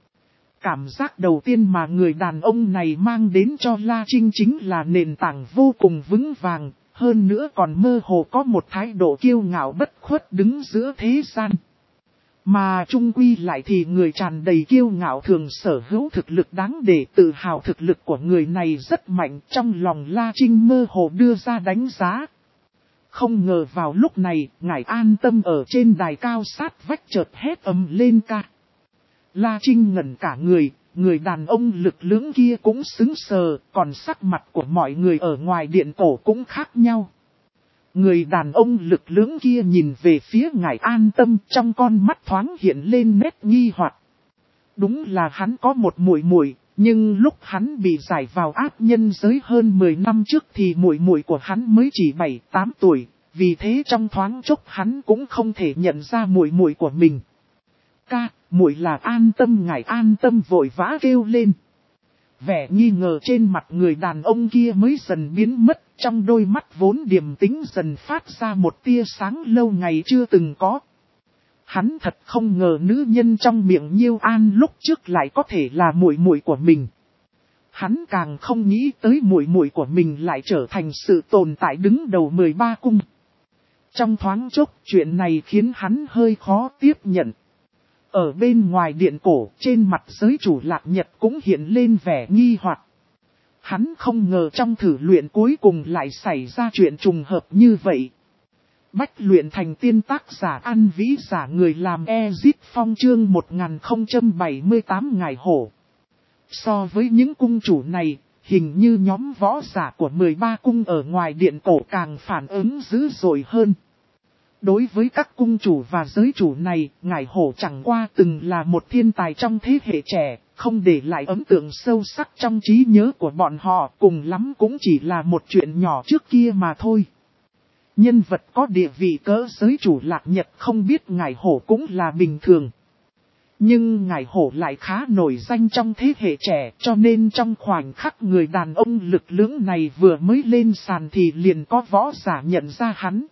Cảm giác đầu tiên mà người đàn ông này mang đến cho La Trinh chính là nền tảng vô cùng vững vàng, hơn nữa còn mơ hồ có một thái độ kiêu ngạo bất khuất đứng giữa thế gian. Mà chung quy lại thì người tràn đầy kiêu ngạo thường sở hữu thực lực đáng để tự hào, thực lực của người này rất mạnh, trong lòng La Trinh mơ hồ đưa ra đánh giá. Không ngờ vào lúc này, ngài An Tâm ở trên đài cao sát vách chợt hét ầm lên ca. La Trinh ngẩn cả người, người đàn ông lực lưỡng kia cũng sững sờ, còn sắc mặt của mọi người ở ngoài điện cổ cũng khác nhau. Người đàn ông lực lưỡng kia nhìn về phía ngài An Tâm, trong con mắt thoáng hiện lên nét nghi hoặc. Đúng là hắn có một muội muội, nhưng lúc hắn bị giải vào ác nhân giới hơn mười năm trước thì muội muội của hắn mới chỉ bảy tám tuổi, vì thế trong thoáng chốc hắn cũng không thể nhận ra muội muội của mình. Ca, muội là An Tâm, ngài An Tâm vội vã kêu lên. Vẻ nghi ngờ trên mặt người đàn ông kia mới dần biến mất, trong đôi mắt vốn điềm tĩnh dần phát ra một tia sáng lâu ngày chưa từng có. Hắn thật không ngờ nữ nhân trong miệng Nhiêu An lúc trước lại có thể là muội muội của mình. Hắn càng không nghĩ tới muội muội của mình lại trở thành sự tồn tại đứng đầu mười ba cung. Trong thoáng chốc, chuyện này khiến hắn hơi khó tiếp nhận. Ở bên ngoài điện cổ, trên mặt giới chủ Lạc Nhật cũng hiện lên vẻ nghi hoặc. Hắn không ngờ trong thử luyện cuối cùng lại xảy ra chuyện trùng hợp như vậy. Bách luyện thành tiên tác giả An Vĩ giả người làm Ezit Phong chương một nghìn không trăm bảy mươi tám ngày hổ. So với những cung chủ này, hình như nhóm võ giả của mười ba cung ở ngoài điện cổ càng phản ứng dữ dội hơn. Đối với các cung chủ và giới chủ này, ngải hổ chẳng qua từng là một thiên tài trong thế hệ trẻ, không để lại ấn tượng sâu sắc trong trí nhớ của bọn họ, cùng lắm cũng chỉ là một chuyện nhỏ trước kia mà thôi. Nhân vật có địa vị cỡ giới chủ Lạc Nhật không biết ngải hổ cũng là bình thường. Nhưng ngải hổ lại khá nổi danh trong thế hệ trẻ, cho nên trong khoảnh khắc người đàn ông lực lưỡng này vừa mới lên sàn thì liền có võ giả nhận ra hắn.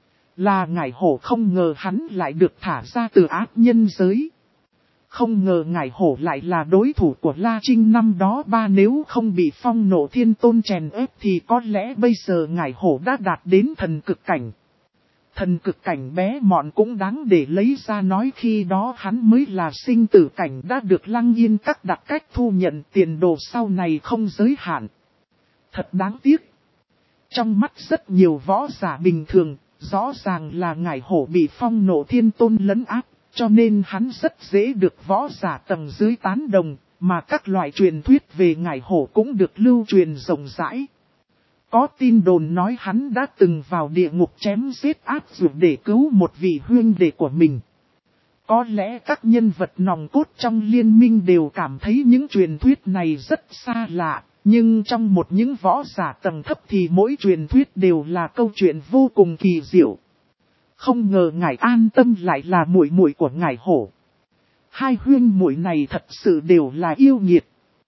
Là ngải hổ không ngờ hắn lại được thả ra từ ác nhân giới. Không ngờ ngải hổ lại là đối thủ của La Trinh năm đó ba, nếu không bị Phong Nộ Thiên Tôn chèn ép thì có lẽ bây giờ ngải hổ đã đạt đến thần cực cảnh. Thần cực cảnh bé mọn cũng đáng để lấy ra nói, khi đó hắn mới là sinh tử cảnh đã được Lăng Yên Các đặt cách thu nhận, tiền đồ sau này không giới hạn. Thật đáng tiếc. Trong mắt rất nhiều võ giả bình thường, rõ ràng là ngải hổ bị Phong Nộ Thiên Tôn lấn áp, cho nên hắn rất dễ được võ giả tầng dưới tán đồng, mà các loại truyền thuyết về ngải hổ cũng được lưu truyền rộng rãi. Có tin đồn nói hắn đã từng vào địa ngục chém giết ác dược để cứu một vị huynh đệ của mình. Có lẽ các nhân vật nòng cốt trong liên minh đều cảm thấy những truyền thuyết này rất xa lạ, nhưng trong một những võ giả tầng thấp thì mỗi truyền thuyết đều là câu chuyện vô cùng kỳ diệu. Không ngờ ngải An Tâm lại là muội muội của ngải hổ. Hai huynh muội này thật sự đều là yêu nghiệt.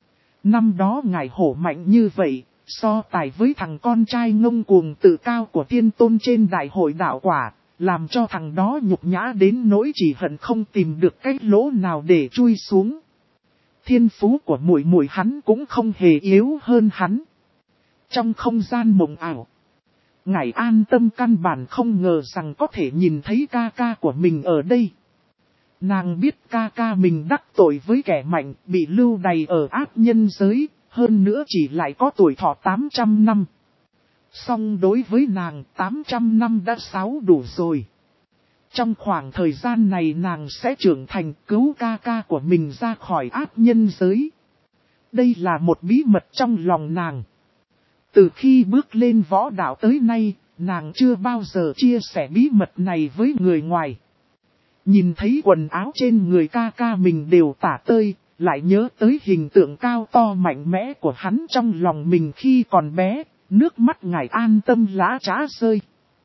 Năm đó ngải hổ mạnh như vậy, so tài với thằng con trai ngông cuồng tự cao của Thiên Tôn trên đại hội đạo quả, làm cho thằng đó nhục nhã đến nỗi chỉ hận không tìm được cái lỗ nào để chui xuống. Thiên phú của muội muội hắn cũng không hề yếu hơn hắn. Trong không gian mộng ảo, ngải An Tâm căn bản không ngờ rằng có thể nhìn thấy ca ca của mình ở đây. Nàng biết ca ca mình đắc tội với kẻ mạnh, bị lưu đày ở ác nhân giới, hơn nữa chỉ lại có tuổi thọ tám trăm năm. Song đối với nàng, tám trăm năm đã sáu đủ rồi. Trong khoảng thời gian này nàng sẽ trưởng thành, cứu ca ca của mình ra khỏi ác nhân giới. Đây là một bí mật trong lòng nàng. Từ khi bước lên võ đạo tới nay, nàng chưa bao giờ chia sẻ bí mật này với người ngoài. Nhìn thấy quần áo trên người ca ca mình đều tả tơi, lại nhớ tới hình tượng cao to mạnh mẽ của hắn trong lòng mình khi còn bé, nước mắt ngài An Tâm lã trá rơi.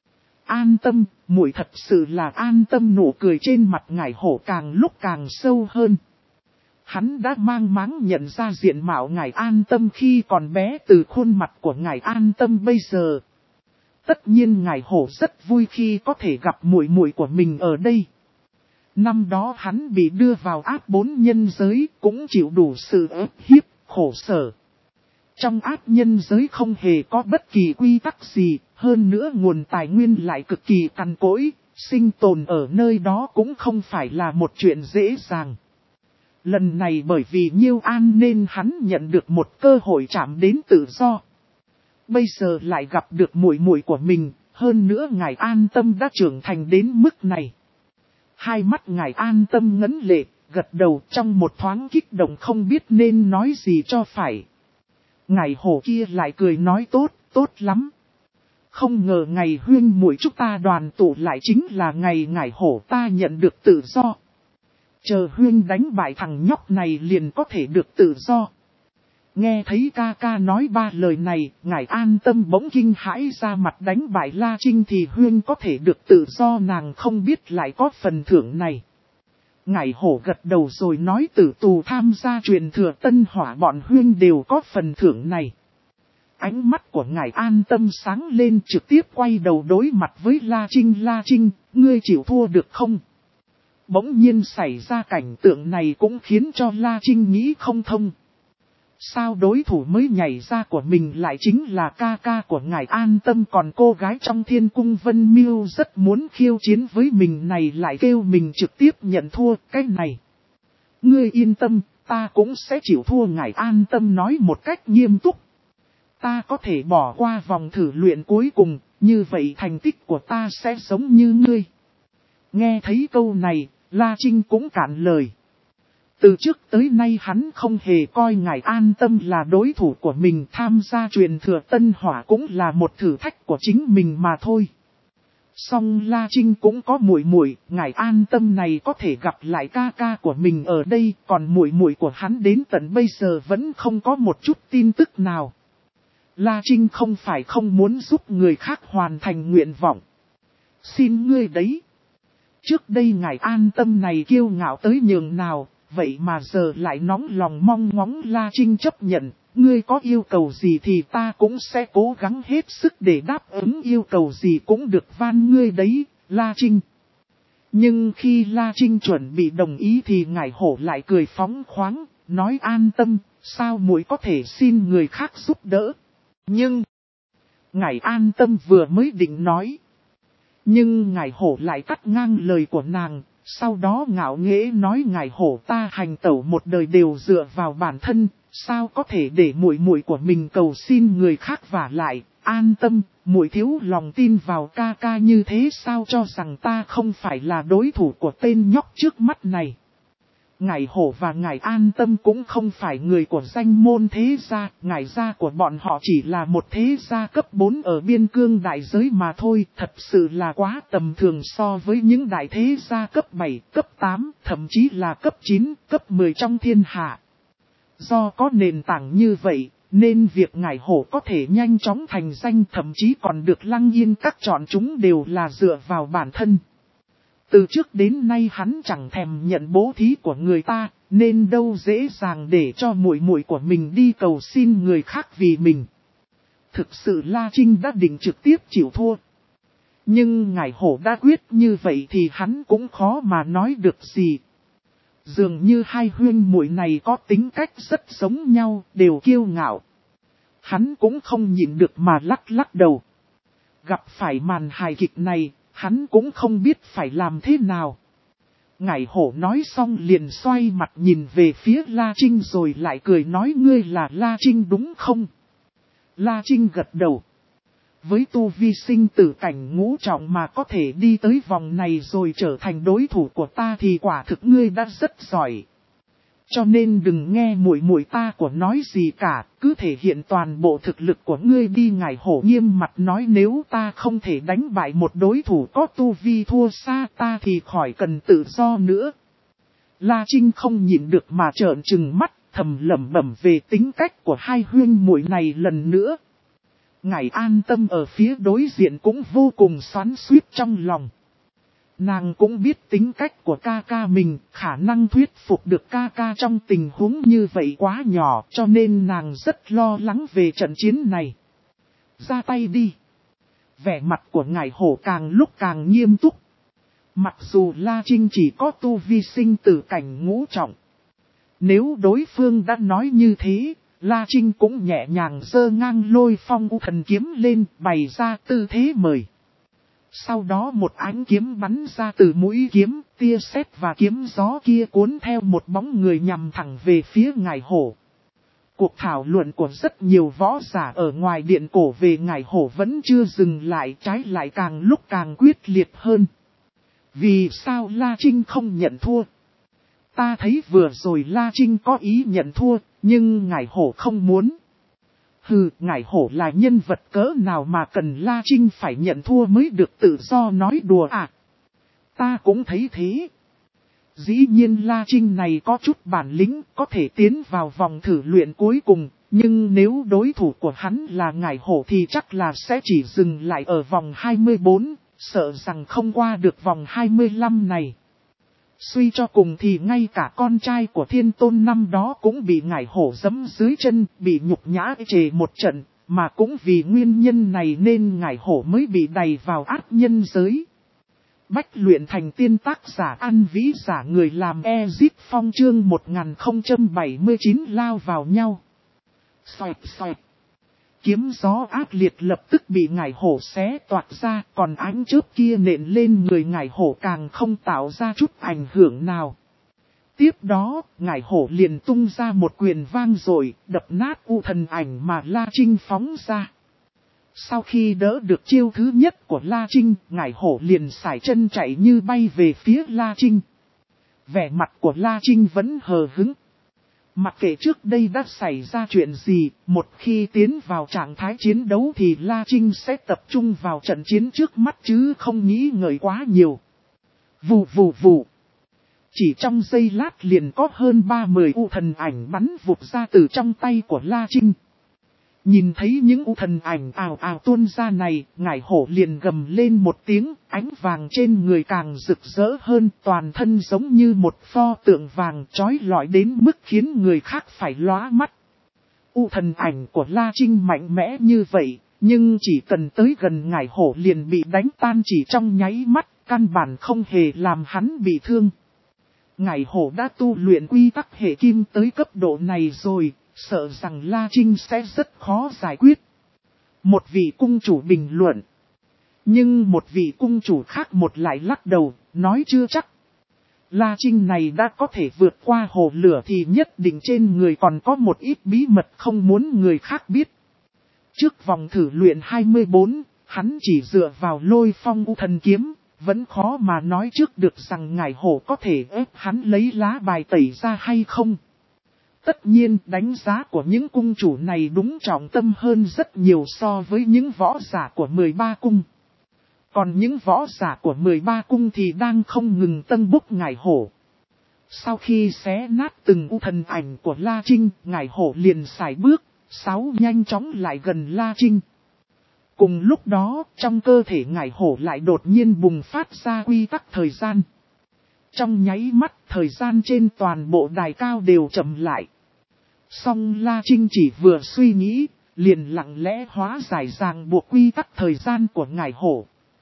An Tâm, muội thật sự là an tâm. Nụ cười trên mặt ngài hổ càng lúc càng sâu hơn. Hắn đã mang máng nhận ra diện mạo ngài An Tâm khi còn bé từ khuôn mặt của ngài An Tâm bây giờ. Tất nhiên ngài hổ rất vui khi có thể gặp muội muội của mình ở đây. Năm đó hắn bị đưa vào áp bốn nhân giới, cũng chịu đủ sự ức hiếp, khổ sở. Trong áp nhân giới không hề có bất kỳ quy tắc gì, hơn nữa nguồn tài nguyên lại cực kỳ cằn cỗi, sinh tồn ở nơi đó cũng không phải là một chuyện dễ dàng. Lần này bởi vì Nhiêu An nên hắn nhận được một cơ hội chạm đến tự do. Bây giờ lại gặp được muội muội của mình, hơn nữa ngài An Tâm đã trưởng thành đến mức này. Hai mắt ngài An Tâm ngấn lệ, gật đầu trong một thoáng kích động không biết nên nói gì cho phải. Ngài hổ kia lại cười nói tốt, tốt lắm. Không ngờ ngày huyên muội chúng ta đoàn tụ lại chính là ngày ngài hổ ta nhận được tự do. Chờ huyên đánh bại thằng nhóc này liền có thể được tự do. Nghe thấy ca ca nói ba lời này, ngài An Tâm bỗng kinh hãi ra mặt. Đánh bại La Trinh thì huyên có thể được tự do, nàng không biết lại có phần thưởng này. Ngài hổ gật đầu rồi nói tử tù tham gia truyền thừa tân hỏa bọn huyên đều có phần thưởng này. Ánh mắt của ngài An Tâm sáng lên, trực tiếp quay đầu đối mặt với La Trinh. La Trinh, ngươi chịu thua được không? Bỗng nhiên xảy ra cảnh tượng này cũng khiến cho La Trinh nghĩ không thông. Sao đối thủ mới nhảy ra của mình lại chính là ca ca của ngài An Tâm, còn cô gái trong Thiên Cung Vân Miêu rất muốn khiêu chiến với mình này lại kêu mình trực tiếp nhận thua cái này. Ngươi yên tâm, ta cũng sẽ chịu thua. Ngài An Tâm nói một cách nghiêm túc. Ta có thể bỏ qua vòng thử luyện cuối cùng, như vậy thành tích của ta sẽ giống như ngươi. Nghe thấy câu này, La Trinh cũng cạn lời. Từ trước tới nay hắn không hề coi ngài An Tâm là đối thủ của mình, tham gia truyền thừa tân hỏa cũng là một thử thách của chính mình mà thôi. Song La Trinh cũng có muội muội, ngài An Tâm này có thể gặp lại ca ca của mình ở đây, còn muội muội của hắn đến tận bây giờ vẫn không có một chút tin tức nào. La Trinh không phải không muốn giúp người khác hoàn thành nguyện vọng. Xin ngươi đấy. Trước đây ngài An Tâm này kiêu ngạo tới nhường nào, vậy mà giờ lại nóng lòng mong ngóng. La Trinh chấp nhận, ngươi có yêu cầu gì thì ta cũng sẽ cố gắng hết sức để đáp ứng yêu cầu gì cũng được, van ngươi đấy, La Trinh. Nhưng khi La Trinh chuẩn bị đồng ý thì ngài hổ lại cười phóng khoáng, nói An Tâm, sao muội có thể xin người khác giúp đỡ. Nhưng, ngài An Tâm vừa mới định nói. Nhưng ngài hổ lại cắt ngang lời của nàng, sau đó ngạo nghễ nói ngài hổ ta hành tẩu một đời đều dựa vào bản thân, sao có thể để muội muội của mình cầu xin người khác. Vả lại, An Tâm, muội thiếu lòng tin vào ca ca như thế sao cho rằng ta không phải là đối thủ của tên nhóc trước mắt này. Ngài hổ và ngài An Tâm cũng không phải người của danh môn thế gia, ngài gia của bọn họ chỉ là một thế gia cấp bốn ở biên cương đại giới mà thôi, thật sự là quá tầm thường so với những đại thế gia cấp bảy, cấp tám, thậm chí là cấp chín, cấp mười trong thiên hạ. Do có nền tảng như vậy, nên việc ngài hổ có thể nhanh chóng thành danh, thậm chí còn được Lăng Yên các chọn chúng đều là dựa vào bản thân. Từ trước đến nay hắn chẳng thèm nhận bố thí của người ta, nên đâu dễ dàng để cho muội muội của mình đi cầu xin người khác vì mình. Thực sự La Trinh đã định trực tiếp chịu thua. Nhưng ngài hổ đã quyết như vậy thì hắn cũng khó mà nói được gì. Dường như hai huyên muội này có tính cách rất giống nhau, đều kiêu ngạo. Hắn cũng không nhịn được mà lắc lắc đầu. Gặp phải màn hài kịch này, hắn cũng không biết phải làm thế nào. Ngải hổ nói xong liền xoay mặt nhìn về phía La Trinh rồi lại cười nói ngươi là La Trinh đúng không? La Trinh gật đầu. Với tu vi sinh tử cảnh ngũ trọng mà có thể đi tới vòng này rồi trở thành đối thủ của ta thì quả thực ngươi đã rất giỏi. Cho nên đừng nghe muội muội ta của nói gì cả, cứ thể hiện toàn bộ thực lực của ngươi đi. Ngải hổ nghiêm mặt nói nếu ta không thể đánh bại một đối thủ có tu vi thua xa ta thì khỏi cần tự do nữa. La Trinh không nhịn được mà trợn trừng mắt, thầm lẩm bẩm về tính cách của hai huynh muội này lần nữa. Ngải An Tâm ở phía đối diện cũng vô cùng xoắn xuýt trong lòng. Nàng cũng biết tính cách của ca ca mình, khả năng thuyết phục được ca ca trong tình huống như vậy quá nhỏ, cho nên nàng rất lo lắng về trận chiến này. Ra tay đi. Vẻ mặt của ngải hổ càng lúc càng nghiêm túc. Mặc dù La Trinh chỉ có tu vi sinh tử cảnh ngũ trọng. Nếu đối phương đã nói như thế, La Trinh cũng nhẹ nhàng giơ ngang Lôi Phong U Thần kiếm lên, bày ra tư thế mời. Sau đó một ánh kiếm bắn ra từ mũi kiếm, tia sét và kiếm gió kia cuốn theo một bóng người nhằm thẳng về phía ngải hổ. Cuộc thảo luận của rất nhiều võ giả ở ngoài điện cổ về ngải hổ vẫn chưa dừng lại, trái lại càng lúc càng quyết liệt hơn. Vì sao La Trinh không nhận thua? Ta thấy vừa rồi La Trinh có ý nhận thua, nhưng ngải hổ không muốn. Hừ, ngải hổ là nhân vật cỡ nào mà cần La Trinh phải nhận thua mới được tự do nói đùa à? Ta cũng thấy thế. Dĩ nhiên La Trinh này có chút bản lĩnh, có thể tiến vào vòng thử luyện cuối cùng, nhưng nếu đối thủ của hắn là ngải hổ thì chắc là sẽ chỉ dừng lại ở vòng hai mươi bốn, sợ rằng không qua được vòng hai mươi lăm này. Suy cho cùng thì ngay cả con trai của Thiên Tôn năm đó cũng bị ngải hổ giẫm dưới chân, bị nhục nhã chề một trận, mà cũng vì nguyên nhân này nên ngải hổ mới bị đày vào ác nhân giới. Bách luyện thành tiên tác giả An Vĩ giả người làm Ezip Phong chương một nghìn không trăm bảy mươi chín lao vào nhau. Xoẹt xoẹt. Kiếm gió ác liệt lập tức bị ngải hổ xé toạc ra, còn ánh chớp kia nện lên người ngải hổ càng không tạo ra chút ảnh hưởng nào. Tiếp đó, ngải hổ liền tung ra một quyền vang rồi, đập nát U Thần ảnh mà La Trinh phóng ra. Sau khi đỡ được chiêu thứ nhất của La Trinh, ngải hổ liền sải chân chạy như bay về phía La Trinh. Vẻ mặt của La Trinh vẫn hờ hững. Mặc kệ trước đây đã xảy ra chuyện gì, một khi tiến vào trạng thái chiến đấu thì La Trinh sẽ tập trung vào trận chiến trước mắt chứ không nghĩ ngợi quá nhiều. Vù vù vù. Chỉ trong giây lát liền có hơn ba mươi U Thần ảnh bắn vụt ra từ trong tay của La Trinh. Nhìn thấy những U Thần ảnh ào ào tuôn ra này, ngải hổ liền gầm lên một tiếng, ánh vàng trên người càng rực rỡ hơn, toàn thân giống như một pho tượng vàng chói lọi đến mức khiến người khác phải lóa mắt. U Thần ảnh của La Trinh mạnh mẽ như vậy, nhưng chỉ cần tới gần ngải hổ liền bị đánh tan chỉ trong nháy mắt, căn bản không hề làm hắn bị thương. Ngải hổ đã tu luyện quy tắc hệ kim tới cấp độ này rồi, sợ rằng La Trinh sẽ rất khó giải quyết. Một vị cung chủ bình luận. Nhưng một vị cung chủ khác một lại lắc đầu, nói chưa chắc. La Trinh này đã có thể vượt qua hồ lửa thì nhất định trên người còn có một ít bí mật không muốn người khác biết. Trước vòng thử luyện hai mươi bốn, hắn chỉ dựa vào Lôi Phong U Thần kiếm, vẫn khó mà nói trước được rằng ngải hổ có thể ép hắn lấy lá bài tẩy ra hay không. Tất nhiên đánh giá của những cung chủ này đúng trọng tâm hơn rất nhiều so với những võ giả của mười ba cung. Còn những võ giả của mười ba cung thì đang không ngừng tân bốc ngải hổ. Sau khi xé nát từng U Thần ảnh của La Trinh, ngải hổ liền sải bước, sáu nhanh chóng lại gần La Trinh. Cùng lúc đó, trong cơ thể ngải hổ lại đột nhiên bùng phát ra quy tắc thời gian. Trong nháy mắt, thời gian trên toàn bộ đài cao đều chậm lại. Song La Trinh chỉ vừa suy nghĩ, liền lặng lẽ hóa giải ràng buộc quy tắc thời gian của ngải hổ.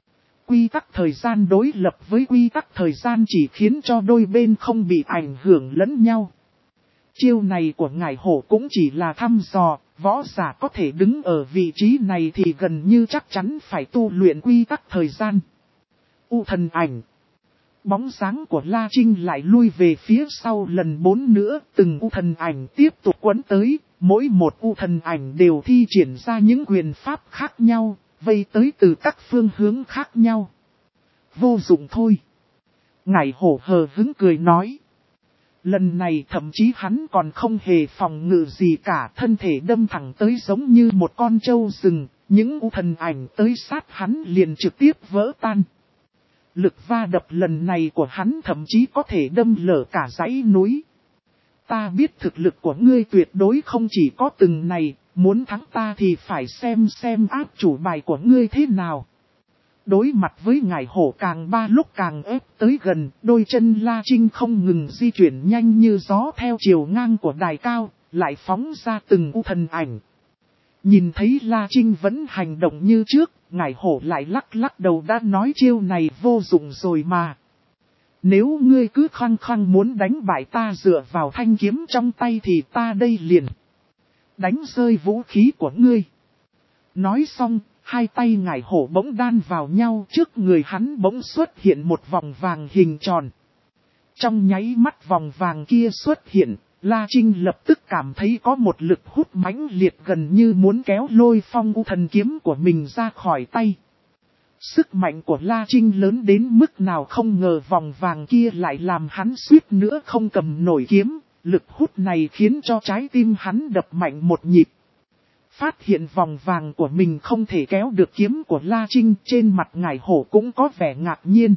Quy tắc thời gian đối lập với quy tắc thời gian chỉ khiến cho đôi bên không bị ảnh hưởng lẫn nhau. Chiêu này của ngải hổ cũng chỉ là thăm dò, võ giả có thể đứng ở vị trí này thì gần như chắc chắn phải tu luyện quy tắc thời gian. U Thần ảnh. bóng dáng của La Trinh lại lui về phía sau lần bốn nữa, từng u thần ảnh tiếp tục quấn tới, mỗi một u thần ảnh đều thi triển ra những quyền pháp khác nhau, vây tới từ các phương hướng khác nhau. Vô dụng thôi. Ngải hổ hờ hứng cười nói. Lần này thậm chí hắn còn không hề phòng ngự gì cả, thân thể đâm thẳng tới giống như một con trâu rừng, những u thần ảnh tới sát hắn liền trực tiếp vỡ tan. Lực va đập lần này của hắn thậm chí có thể đâm lở cả dãy núi. Ta biết thực lực của ngươi tuyệt đối không chỉ có từng này, muốn thắng ta thì phải xem xem áp chủ bài của ngươi thế nào. Đối mặt với ngải hổ càng ba lúc càng ép tới gần, đôi chân La Trinh không ngừng di chuyển nhanh như gió theo chiều ngang của đài cao, lại phóng ra từng u thần ảnh. Nhìn thấy La Trinh vẫn hành động như trước, ngải hổ lại lắc lắc đầu đã nói chiêu này vô dụng rồi mà. Nếu ngươi cứ khăng khăng muốn đánh bại ta dựa vào thanh kiếm trong tay thì ta đây liền đánh rơi vũ khí của ngươi. Nói xong, hai tay ngải hổ bỗng đan vào nhau, trước người hắn bỗng xuất hiện một vòng vàng hình tròn. Trong nháy mắt vòng vàng kia xuất hiện, La Trinh lập tức cảm thấy có một lực hút mãnh liệt gần như muốn kéo lôi phong u thần kiếm của mình ra khỏi tay. Sức mạnh của La Trinh lớn đến mức nào không ngờ vòng vàng kia lại làm hắn suýt nữa không cầm nổi kiếm, lực hút này khiến cho trái tim hắn đập mạnh một nhịp. Phát hiện vòng vàng của mình không thể kéo được kiếm của La Trinh, trên mặt ngải hổ cũng có vẻ ngạc nhiên.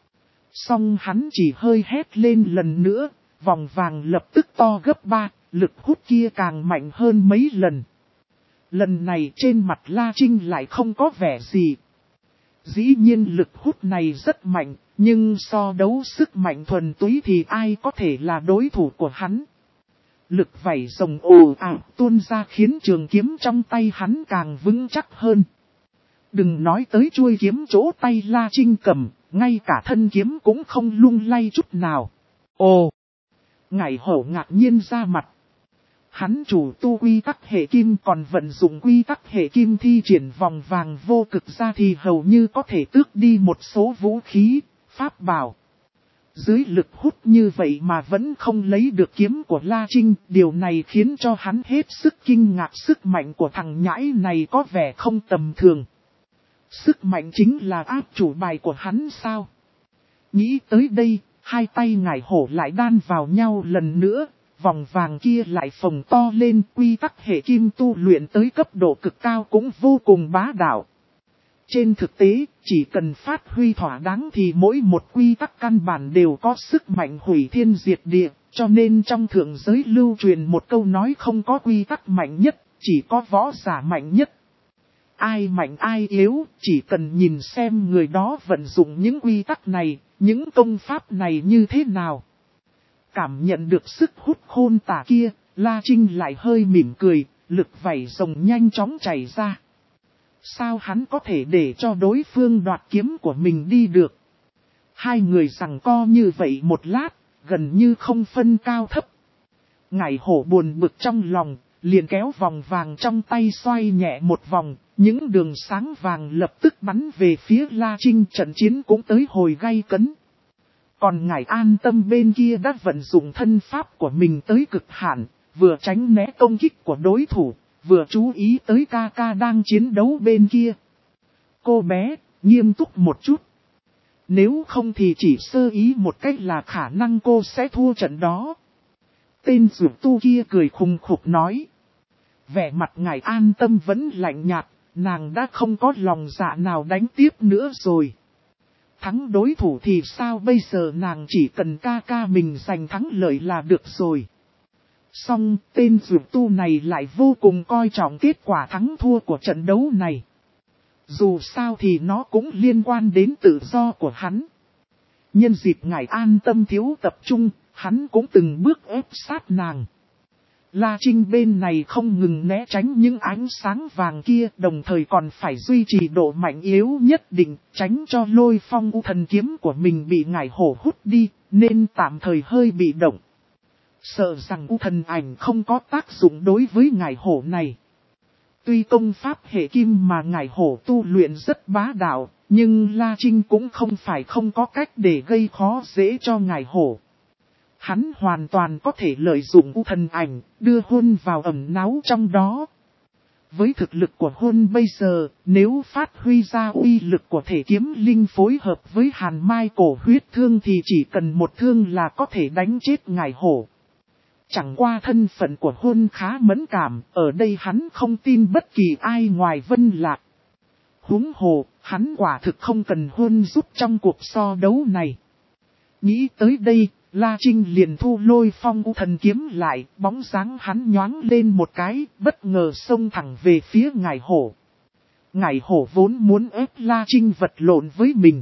Song hắn chỉ hơi hét lên lần nữa, vòng vàng lập tức to gấp ba, lực hút kia càng mạnh hơn mấy lần. Lần này trên mặt La Trinh lại không có vẻ gì. Dĩ nhiên lực hút này rất mạnh, nhưng so đấu sức mạnh thuần túy thì ai có thể là đối thủ của hắn. Lực vảy rồng ồ ạt tuôn ra khiến trường kiếm trong tay hắn càng vững chắc hơn. Đừng nói tới chuôi kiếm chỗ tay La Trinh cầm, ngay cả thân kiếm cũng không lung lay chút nào. Ồ! Ngải hổ ngạc nhiên ra mặt. Hắn chủ tu quy tắc hệ kim còn vận dụng quy tắc hệ kim thi triển vòng vàng vô cực ra thì hầu như có thể tước đi một số vũ khí, pháp bảo. Dưới lực hút như vậy mà vẫn không lấy được kiếm của La Trinh, điều này khiến cho hắn hết sức kinh ngạc, sức mạnh của thằng nhãi này có vẻ không tầm thường. Sức mạnh chính là áp chủ bài của hắn sao? Nghĩ tới đây, hai tay ngải hổ lại đan vào nhau lần nữa, vòng vàng kia lại phồng to lên, quy tắc hệ kim tu luyện tới cấp độ cực cao cũng vô cùng bá đạo. Trên thực tế, chỉ cần phát huy thỏa đáng thì mỗi một quy tắc căn bản đều có sức mạnh hủy thiên diệt địa, cho nên trong thượng giới lưu truyền một câu nói không có quy tắc mạnh nhất, chỉ có võ giả mạnh nhất. Ai mạnh ai yếu, chỉ cần nhìn xem người đó vận dụng những quy tắc này, những công pháp này như thế nào. Cảm nhận được sức hút khôn tả kia, La Trinh lại hơi mỉm cười, lực vảy rồng nhanh chóng chảy ra. Sao hắn có thể để cho đối phương đoạt kiếm của mình đi được? Hai người giằng co như vậy một lát, gần như không phân cao thấp. Ngải hổ buồn bực trong lòng, liền kéo vòng vàng trong tay xoay nhẹ một vòng, những đường sáng vàng lập tức bắn về phía La Trinh, trận chiến cũng tới hồi gay cấn. Còn Ngải An Tâm bên kia đã vận dụng thân pháp của mình tới cực hạn, vừa tránh né công kích của đối thủ, vừa chú ý tới ca ca đang chiến đấu bên kia. Cô bé, nghiêm túc một chút. Nếu không thì chỉ sơ ý một cách là khả năng cô sẽ thua trận đó. Tên dược tu kia cười khùng khục nói. Vẻ mặt Ngải An Tâm vẫn lạnh nhạt, nàng đã không có lòng dạ nào đánh tiếp nữa rồi. Thắng đối thủ thì sao bây giờ, nàng chỉ cần ca ca mình giành thắng lợi là được rồi. Song tên dược tu này lại vô cùng coi trọng kết quả thắng thua của trận đấu này. Dù sao thì nó cũng liên quan đến tự do của hắn. Nhân dịp Ngải An Tâm thiếu tập trung, hắn cũng từng bước ép sát nàng. La Trinh bên này không ngừng né tránh những ánh sáng vàng kia, đồng thời còn phải duy trì độ mạnh yếu nhất định, tránh cho lôi phong u thần kiếm của mình bị ngải hổ hút đi, nên tạm thời hơi bị động. Sợ rằng u thần ảnh không có tác dụng đối với ngải hổ này. Tuy công pháp hệ kim mà ngải hổ tu luyện rất bá đạo, Nhưng La Trinh cũng không phải không có cách để gây khó dễ cho ngải hổ. Hắn hoàn toàn có thể lợi dụng u thần ảnh, đưa hôn vào ẩn náu trong đó. Với thực lực của hôn bây giờ, nếu phát huy ra uy lực của thể kiếm linh phối hợp với hàn mai cổ huyết thương thì chỉ cần một thương là có thể đánh chết ngải hổ. Chẳng qua thân phận của hôn khá mẫn cảm, ở đây hắn không tin bất kỳ ai ngoài Vân Lạc. Huống hồ, hắn quả thực không cần hôn giúp trong cuộc so đấu này. Nghĩ tới đây, La Trinh liền thu lôi phong u thần kiếm lại, bóng dáng hắn nhoáng lên một cái, bất ngờ xông thẳng về phía ngải hổ. Ngải hổ vốn muốn ép La Trinh vật lộn với mình.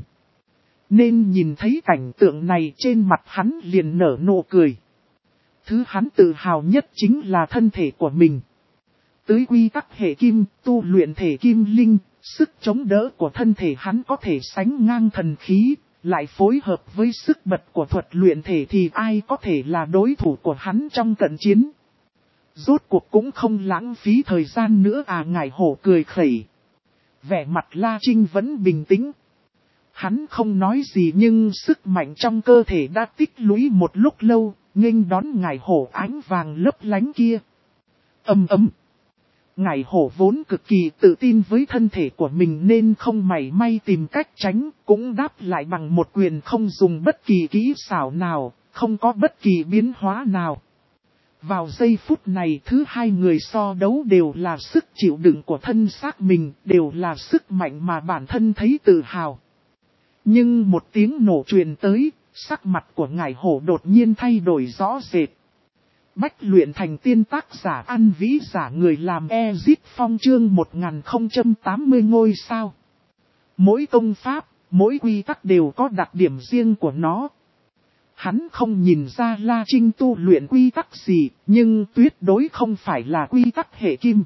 Nên nhìn thấy cảnh tượng này trên mặt hắn liền nở nụ cười. Thứ hắn tự hào nhất chính là thân thể của mình. Tới quy tắc hệ kim, tu luyện thể kim linh, sức chống đỡ của thân thể hắn có thể sánh ngang thần khí, lại phối hợp với sức bật của thuật luyện thể thì ai có thể là đối thủ của hắn trong cận chiến. Rốt cuộc cũng không lãng phí thời gian nữa à, ngải hổ cười khẩy. Vẻ mặt La Trinh vẫn bình tĩnh. Hắn không nói gì nhưng sức mạnh trong cơ thể đã tích lũy một lúc lâu, nghênh đón ngải hổ ánh vàng lấp lánh kia. Ầm ầm. Ngải hổ vốn cực kỳ tự tin với thân thể của mình nên không mảy may tìm cách tránh, cũng đáp lại bằng một quyền không dùng bất kỳ kỹ xảo nào, không có bất kỳ biến hóa nào. Vào giây phút này thứ hai người so đấu đều là sức chịu đựng của thân xác mình, đều là sức mạnh mà bản thân thấy tự hào. Nhưng một tiếng nổ truyền tới, sắc mặt của ngải hổ đột nhiên thay đổi rõ rệt. Bách luyện thành tiên tác giả ăn vĩ giả người làm Ezit Phong chương một nghìn không trăm tám mươi ngôi sao. Mỗi công pháp, mỗi quy tắc đều có đặc điểm riêng của nó. Hắn không nhìn ra La Trinh tu luyện quy tắc gì, nhưng tuyệt đối không phải là quy tắc hệ kim.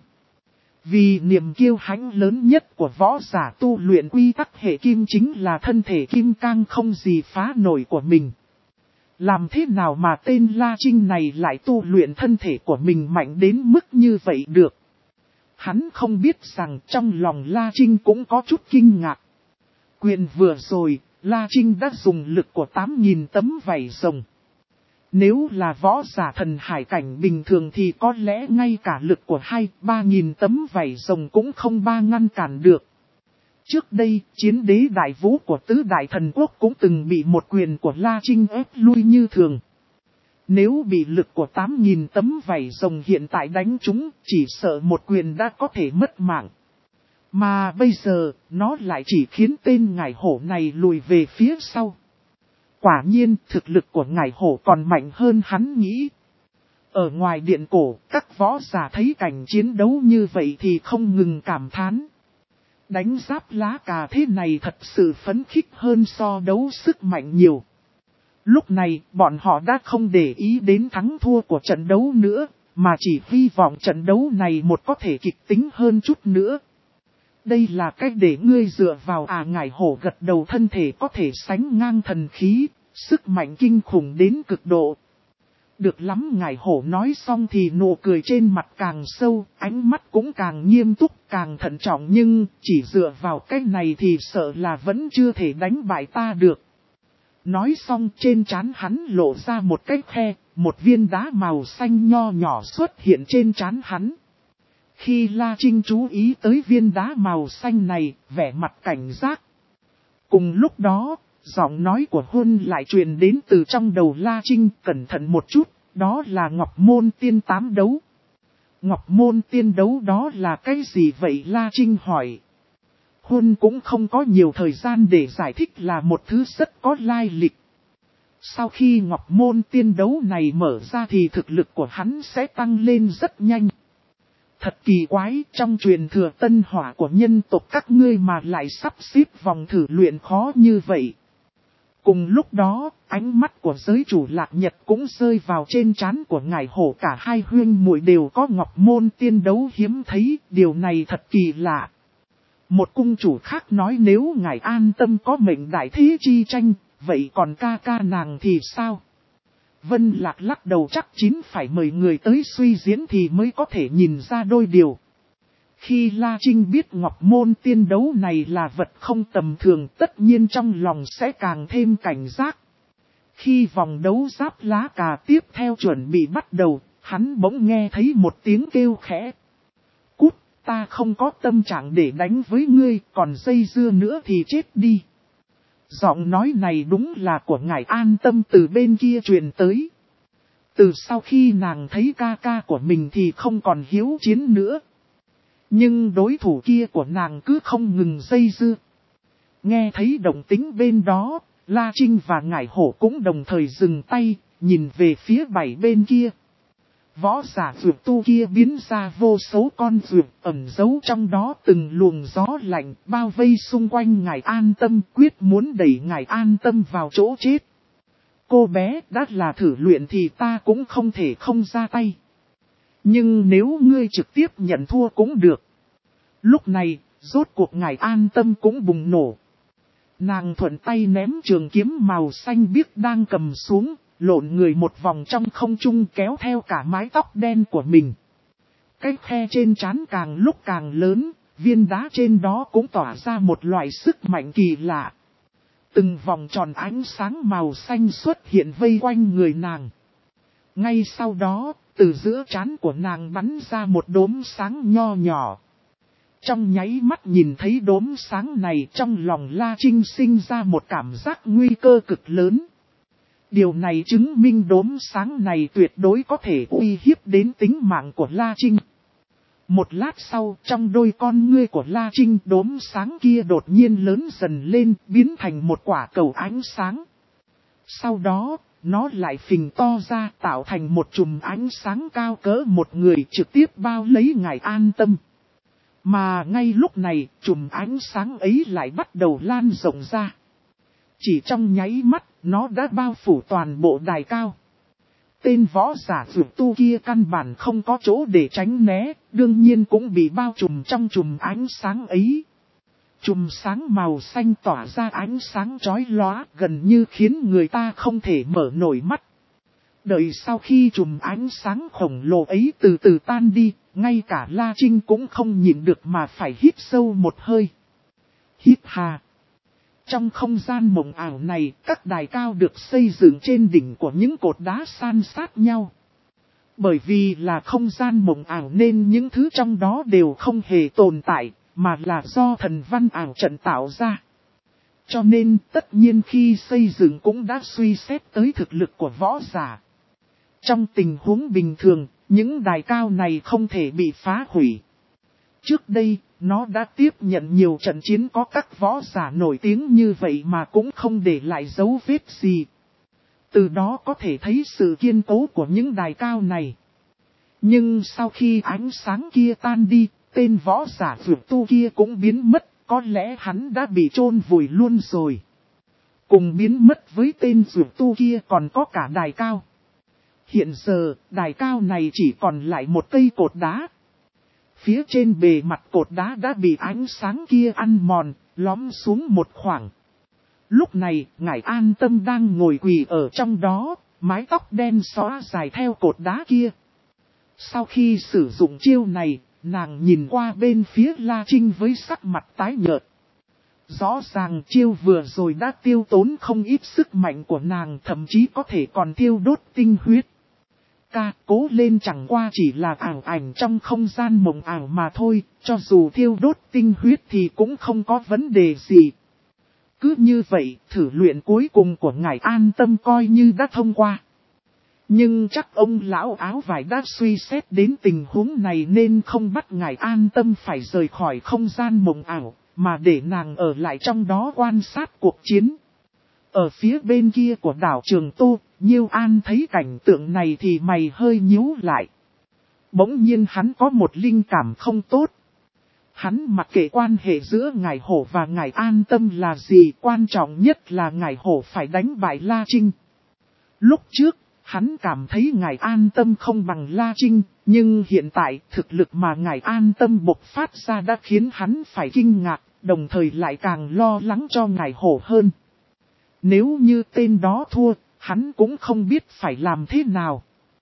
Vì niềm kiêu hãnh lớn nhất của võ giả tu luyện quy tắc hệ kim chính là thân thể kim cang không gì phá nổi của mình. Làm thế nào mà tên La Trinh này lại tu luyện thân thể của mình mạnh đến mức như vậy được? Hắn không biết rằng trong lòng La Trinh cũng có chút kinh ngạc. Quyền vừa rồi, La Trinh đã dùng lực của tám nghìn tấm vảy rồng. Nếu là võ giả thần hải cảnh bình thường thì có lẽ ngay cả lực của hai ba nghìn tấm vảy rồng cũng không ba ngăn cản được. Trước đây, chiến đế đại vũ của tứ đại thần quốc cũng từng bị một quyền của La Trinh ép lui như thường. Nếu bị lực của tám nghìn tấm vảy rồng hiện tại đánh trúng, chỉ sợ một quyền đã có thể mất mạng. Mà bây giờ, nó lại chỉ khiến tên ngải hổ này lùi về phía sau. Quả nhiên, thực lực của ngải hổ còn mạnh hơn hắn nghĩ. Ở ngoài điện cổ, các võ giả thấy cảnh chiến đấu như vậy thì không ngừng cảm thán. Đánh giáp lá cà thế này thật sự phấn khích hơn so đấu sức mạnh nhiều. Lúc này, bọn họ đã không để ý đến thắng thua của trận đấu nữa, mà chỉ hy vọng trận đấu này một có thể kịch tính hơn chút nữa. Đây là cách để ngươi dựa vào à, ngải hổ gật đầu, thân thể có thể sánh ngang thần khí, sức mạnh kinh khủng đến cực độ. Được lắm, ngải hổ nói xong thì nụ cười trên mặt càng sâu, ánh mắt cũng càng nghiêm túc, càng thận trọng, nhưng chỉ dựa vào cách này thì sợ là vẫn chưa thể đánh bại ta được. Nói xong trên trán hắn lộ ra một cái khe, một viên đá màu xanh nho nhỏ xuất hiện trên trán hắn. Khi La Trinh chú ý tới viên đá màu xanh này, vẻ mặt cảnh giác. Cùng lúc đó, giọng nói của Huân lại truyền đến từ trong đầu La Trinh, cẩn thận một chút, đó là Ngọc Môn Tiên tám đấu. Ngọc Môn Tiên đấu đó là cái gì vậy, La Trinh hỏi. Huân cũng không có nhiều thời gian để giải thích, là một thứ rất có lai lịch. Sau khi Ngọc Môn Tiên đấu này mở ra thì thực lực của hắn sẽ tăng lên rất nhanh. Thật kỳ quái, trong truyền thừa tân hỏa của nhân tộc các ngươi mà lại sắp xếp vòng thử luyện khó như vậy. Cùng lúc đó, ánh mắt của giới chủ Lạc Nhật cũng rơi vào trên trán của ngải hổ, cả hai huynh muội đều có Ngọc Môn Tiên đấu hiếm thấy, điều này thật kỳ lạ. Một cung chủ khác nói nếu ngài an tâm có mệnh đại thế chi tranh, vậy còn ca ca nàng thì sao? Vân Lạc lắc đầu, chắc chín phải mời người tới suy diễn thì mới có thể nhìn ra đôi điều. Khi La Trinh biết Ngọc Môn tiên đấu này là vật không tầm thường, tất nhiên trong lòng sẽ càng thêm cảnh giác. Khi vòng đấu giáp lá cà tiếp theo chuẩn bị bắt đầu, hắn bỗng nghe thấy một tiếng kêu khẽ. Cút, ta không có tâm trạng để đánh với ngươi, còn dây dưa nữa thì chết đi. Giọng nói này đúng là của ngài An Tâm từ bên kia truyền tới. Từ sau khi nàng thấy ca ca của mình thì không còn hiếu chiến nữa. Nhưng đối thủ kia của nàng cứ không ngừng dây dưa. Nghe thấy động tĩnh bên đó, La Trinh và ngải hổ cũng đồng thời dừng tay, nhìn về phía bảy bên kia. Võ giả vượt tu kia biến ra vô số con vượt ẩn giấu trong đó từng luồng gió lạnh bao vây xung quanh ngài An Tâm, quyết muốn đẩy ngài An Tâm vào chỗ chết. Cô bé đã là thử luyện thì ta cũng không thể không ra tay. Nhưng nếu ngươi trực tiếp nhận thua cũng được. Lúc này, rốt cuộc ngài An Tâm cũng bùng nổ. Nàng thuận tay ném trường kiếm màu xanh biếc đang cầm xuống, lộn người một vòng trong không trung kéo theo cả mái tóc đen của mình. Cái khe trên trán càng lúc càng lớn, viên đá trên đó cũng tỏa ra một loại sức mạnh kỳ lạ. Từng vòng tròn ánh sáng màu xanh xuất hiện vây quanh người nàng. Ngay sau đó, từ giữa trán của nàng bắn ra một đốm sáng nho nhỏ. Trong nháy mắt nhìn thấy đốm sáng này, trong lòng La Trinh sinh ra một cảm giác nguy cơ cực lớn. Điều này chứng minh đốm sáng này tuyệt đối có thể uy hiếp đến tính mạng của La Trinh. Một lát sau, trong đôi con ngươi của La Trinh, đốm sáng kia đột nhiên lớn dần lên, biến thành một quả cầu ánh sáng. Sau đó, nó lại phình to ra, tạo thành một chùm ánh sáng cao cỡ một người, trực tiếp bao lấy ngài An Tâm. Mà ngay lúc này, chùm ánh sáng ấy lại bắt đầu lan rộng ra. Chỉ trong nháy mắt, nó đã bao phủ toàn bộ đài cao. Tên võ giả vượt tu kia căn bản không có chỗ để tránh né, đương nhiên cũng bị bao trùm trong chùm ánh sáng ấy. Chùm sáng màu xanh tỏa ra ánh sáng chói lóa, gần như khiến người ta không thể mở nổi mắt. Đợi sau khi chùm ánh sáng khổng lồ ấy từ từ tan đi, ngay cả La Trinh cũng không nhịn được mà phải hít sâu một hơi. Hít hà. Trong không gian mộng ảo này, các đài cao được xây dựng trên đỉnh của những cột đá san sát nhau. Bởi vì là không gian mộng ảo nên những thứ trong đó đều không hề tồn tại, mà là do thần văn ảo trận tạo ra. Cho nên tất nhiên khi xây dựng cũng đã suy xét tới thực lực của võ giả. Trong tình huống bình thường, những đài cao này không thể bị phá hủy. Trước đây, nó đã tiếp nhận nhiều trận chiến có các võ giả nổi tiếng như vậy mà cũng không để lại dấu vết gì. Từ đó có thể thấy sự kiên cố của những đài cao này. Nhưng sau khi ánh sáng kia tan đi, tên võ giả vượt tu kia cũng biến mất, có lẽ hắn đã bị chôn vùi luôn rồi. Cùng biến mất với tên vượt tu kia còn có cả đài cao. Hiện giờ, đài cao này chỉ còn lại một cây cột đá. Phía trên bề mặt cột đá đã bị ánh sáng kia ăn mòn, lõm xuống một khoảng. Lúc này, ngài An Tâm đang ngồi quỳ ở trong đó, mái tóc đen xõa dài theo cột đá kia. Sau khi sử dụng chiêu này, nàng nhìn qua bên phía La Trinh với sắc mặt tái nhợt. Rõ ràng chiêu vừa rồi đã tiêu tốn không ít sức mạnh của nàng, thậm chí có thể còn tiêu đốt tinh huyết. Ca, cố lên, chẳng qua chỉ là ảo ảnh trong không gian mộng ảo mà thôi, cho dù thiêu đốt tinh huyết thì cũng không có vấn đề gì. Cứ như vậy, thử luyện cuối cùng của ngài An Tâm coi như đã thông qua. Nhưng chắc ông lão áo vải đã suy xét đến tình huống này nên không bắt ngài An Tâm phải rời khỏi không gian mộng ảo, mà để nàng ở lại trong đó quan sát cuộc chiến. Ở phía bên kia của đảo Trường Tô, Nhiêu An thấy cảnh tượng này thì mày hơi nhíu lại. Bỗng nhiên hắn có một linh cảm không tốt. Hắn mặc kệ quan hệ giữa ngài hổ và ngài An Tâm là gì, quan trọng nhất là ngài hổ phải đánh bại La Trinh. Lúc trước, hắn cảm thấy ngài An Tâm không bằng La Trinh, nhưng hiện tại thực lực mà ngài An Tâm bộc phát ra đã khiến hắn phải kinh ngạc, đồng thời lại càng lo lắng cho ngài hổ hơn. Nếu như tên đó thua, hắn cũng không biết phải làm thế nào.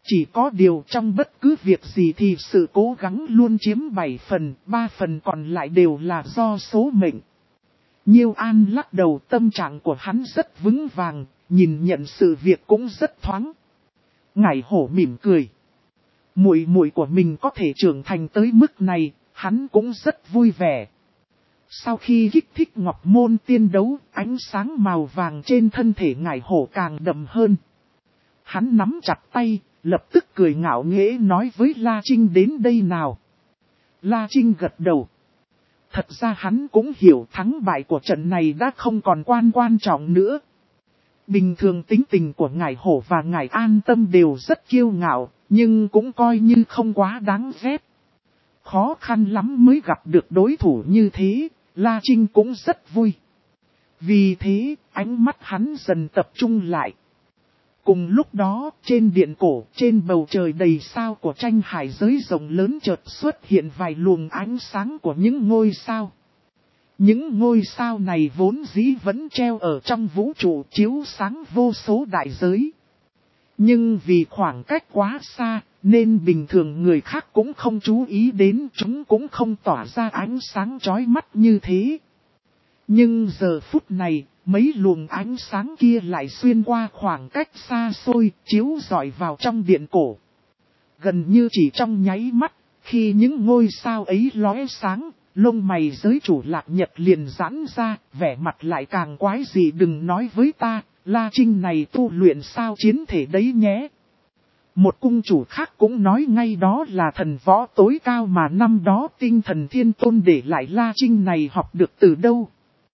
Chỉ có điều trong bất cứ việc gì thì sự cố gắng luôn chiếm bảy phần, ba phần còn lại đều là do số mệnh. Nhiêu An lắc đầu, tâm trạng của hắn rất vững vàng, nhìn nhận sự việc cũng rất thoáng. Ngải Hổ mỉm cười. Muội muội của mình có thể trưởng thành tới mức này, hắn cũng rất vui vẻ. Sau khi kích thích Ngọc Môn tiên đấu, ánh sáng màu vàng trên thân thể Ngải Hổ càng đậm hơn. Hắn nắm chặt tay, lập tức cười ngạo nghễ nói với La Trinh đến đây nào. La Trinh gật đầu. Thật ra hắn cũng hiểu thắng bại của trận này đã không còn quan quan trọng nữa. Bình thường tính tình của Ngải Hổ và Ngải An Tâm đều rất kiêu ngạo, nhưng cũng coi như không quá đáng ghét. Khó khăn lắm mới gặp được đối thủ như thế, La Trinh cũng rất vui. Vì thế, ánh mắt hắn dần tập trung lại. Cùng lúc đó, trên điện cổ, trên bầu trời đầy sao của tranh hải giới rộng lớn chợt xuất hiện vài luồng ánh sáng của những ngôi sao. Những ngôi sao này vốn dĩ vẫn treo ở trong vũ trụ chiếu sáng vô số đại giới. Nhưng vì khoảng cách quá xa, nên bình thường người khác cũng không chú ý đến, chúng cũng không tỏa ra ánh sáng chói mắt như thế. Nhưng giờ phút này, mấy luồng ánh sáng kia lại xuyên qua khoảng cách xa xôi, chiếu rọi vào trong điện cổ. Gần như chỉ trong nháy mắt, khi những ngôi sao ấy lóe sáng, lông mày giới chủ Lạc Nhật liền giãn ra, vẻ mặt lại càng quái gì đừng nói với ta, La Trinh này tu luyện sao chiến thể đấy nhé. Một cung chủ khác cũng nói ngay đó là thần võ tối cao mà năm đó tinh thần thiên tôn để lại La Trinh này học được từ đâu.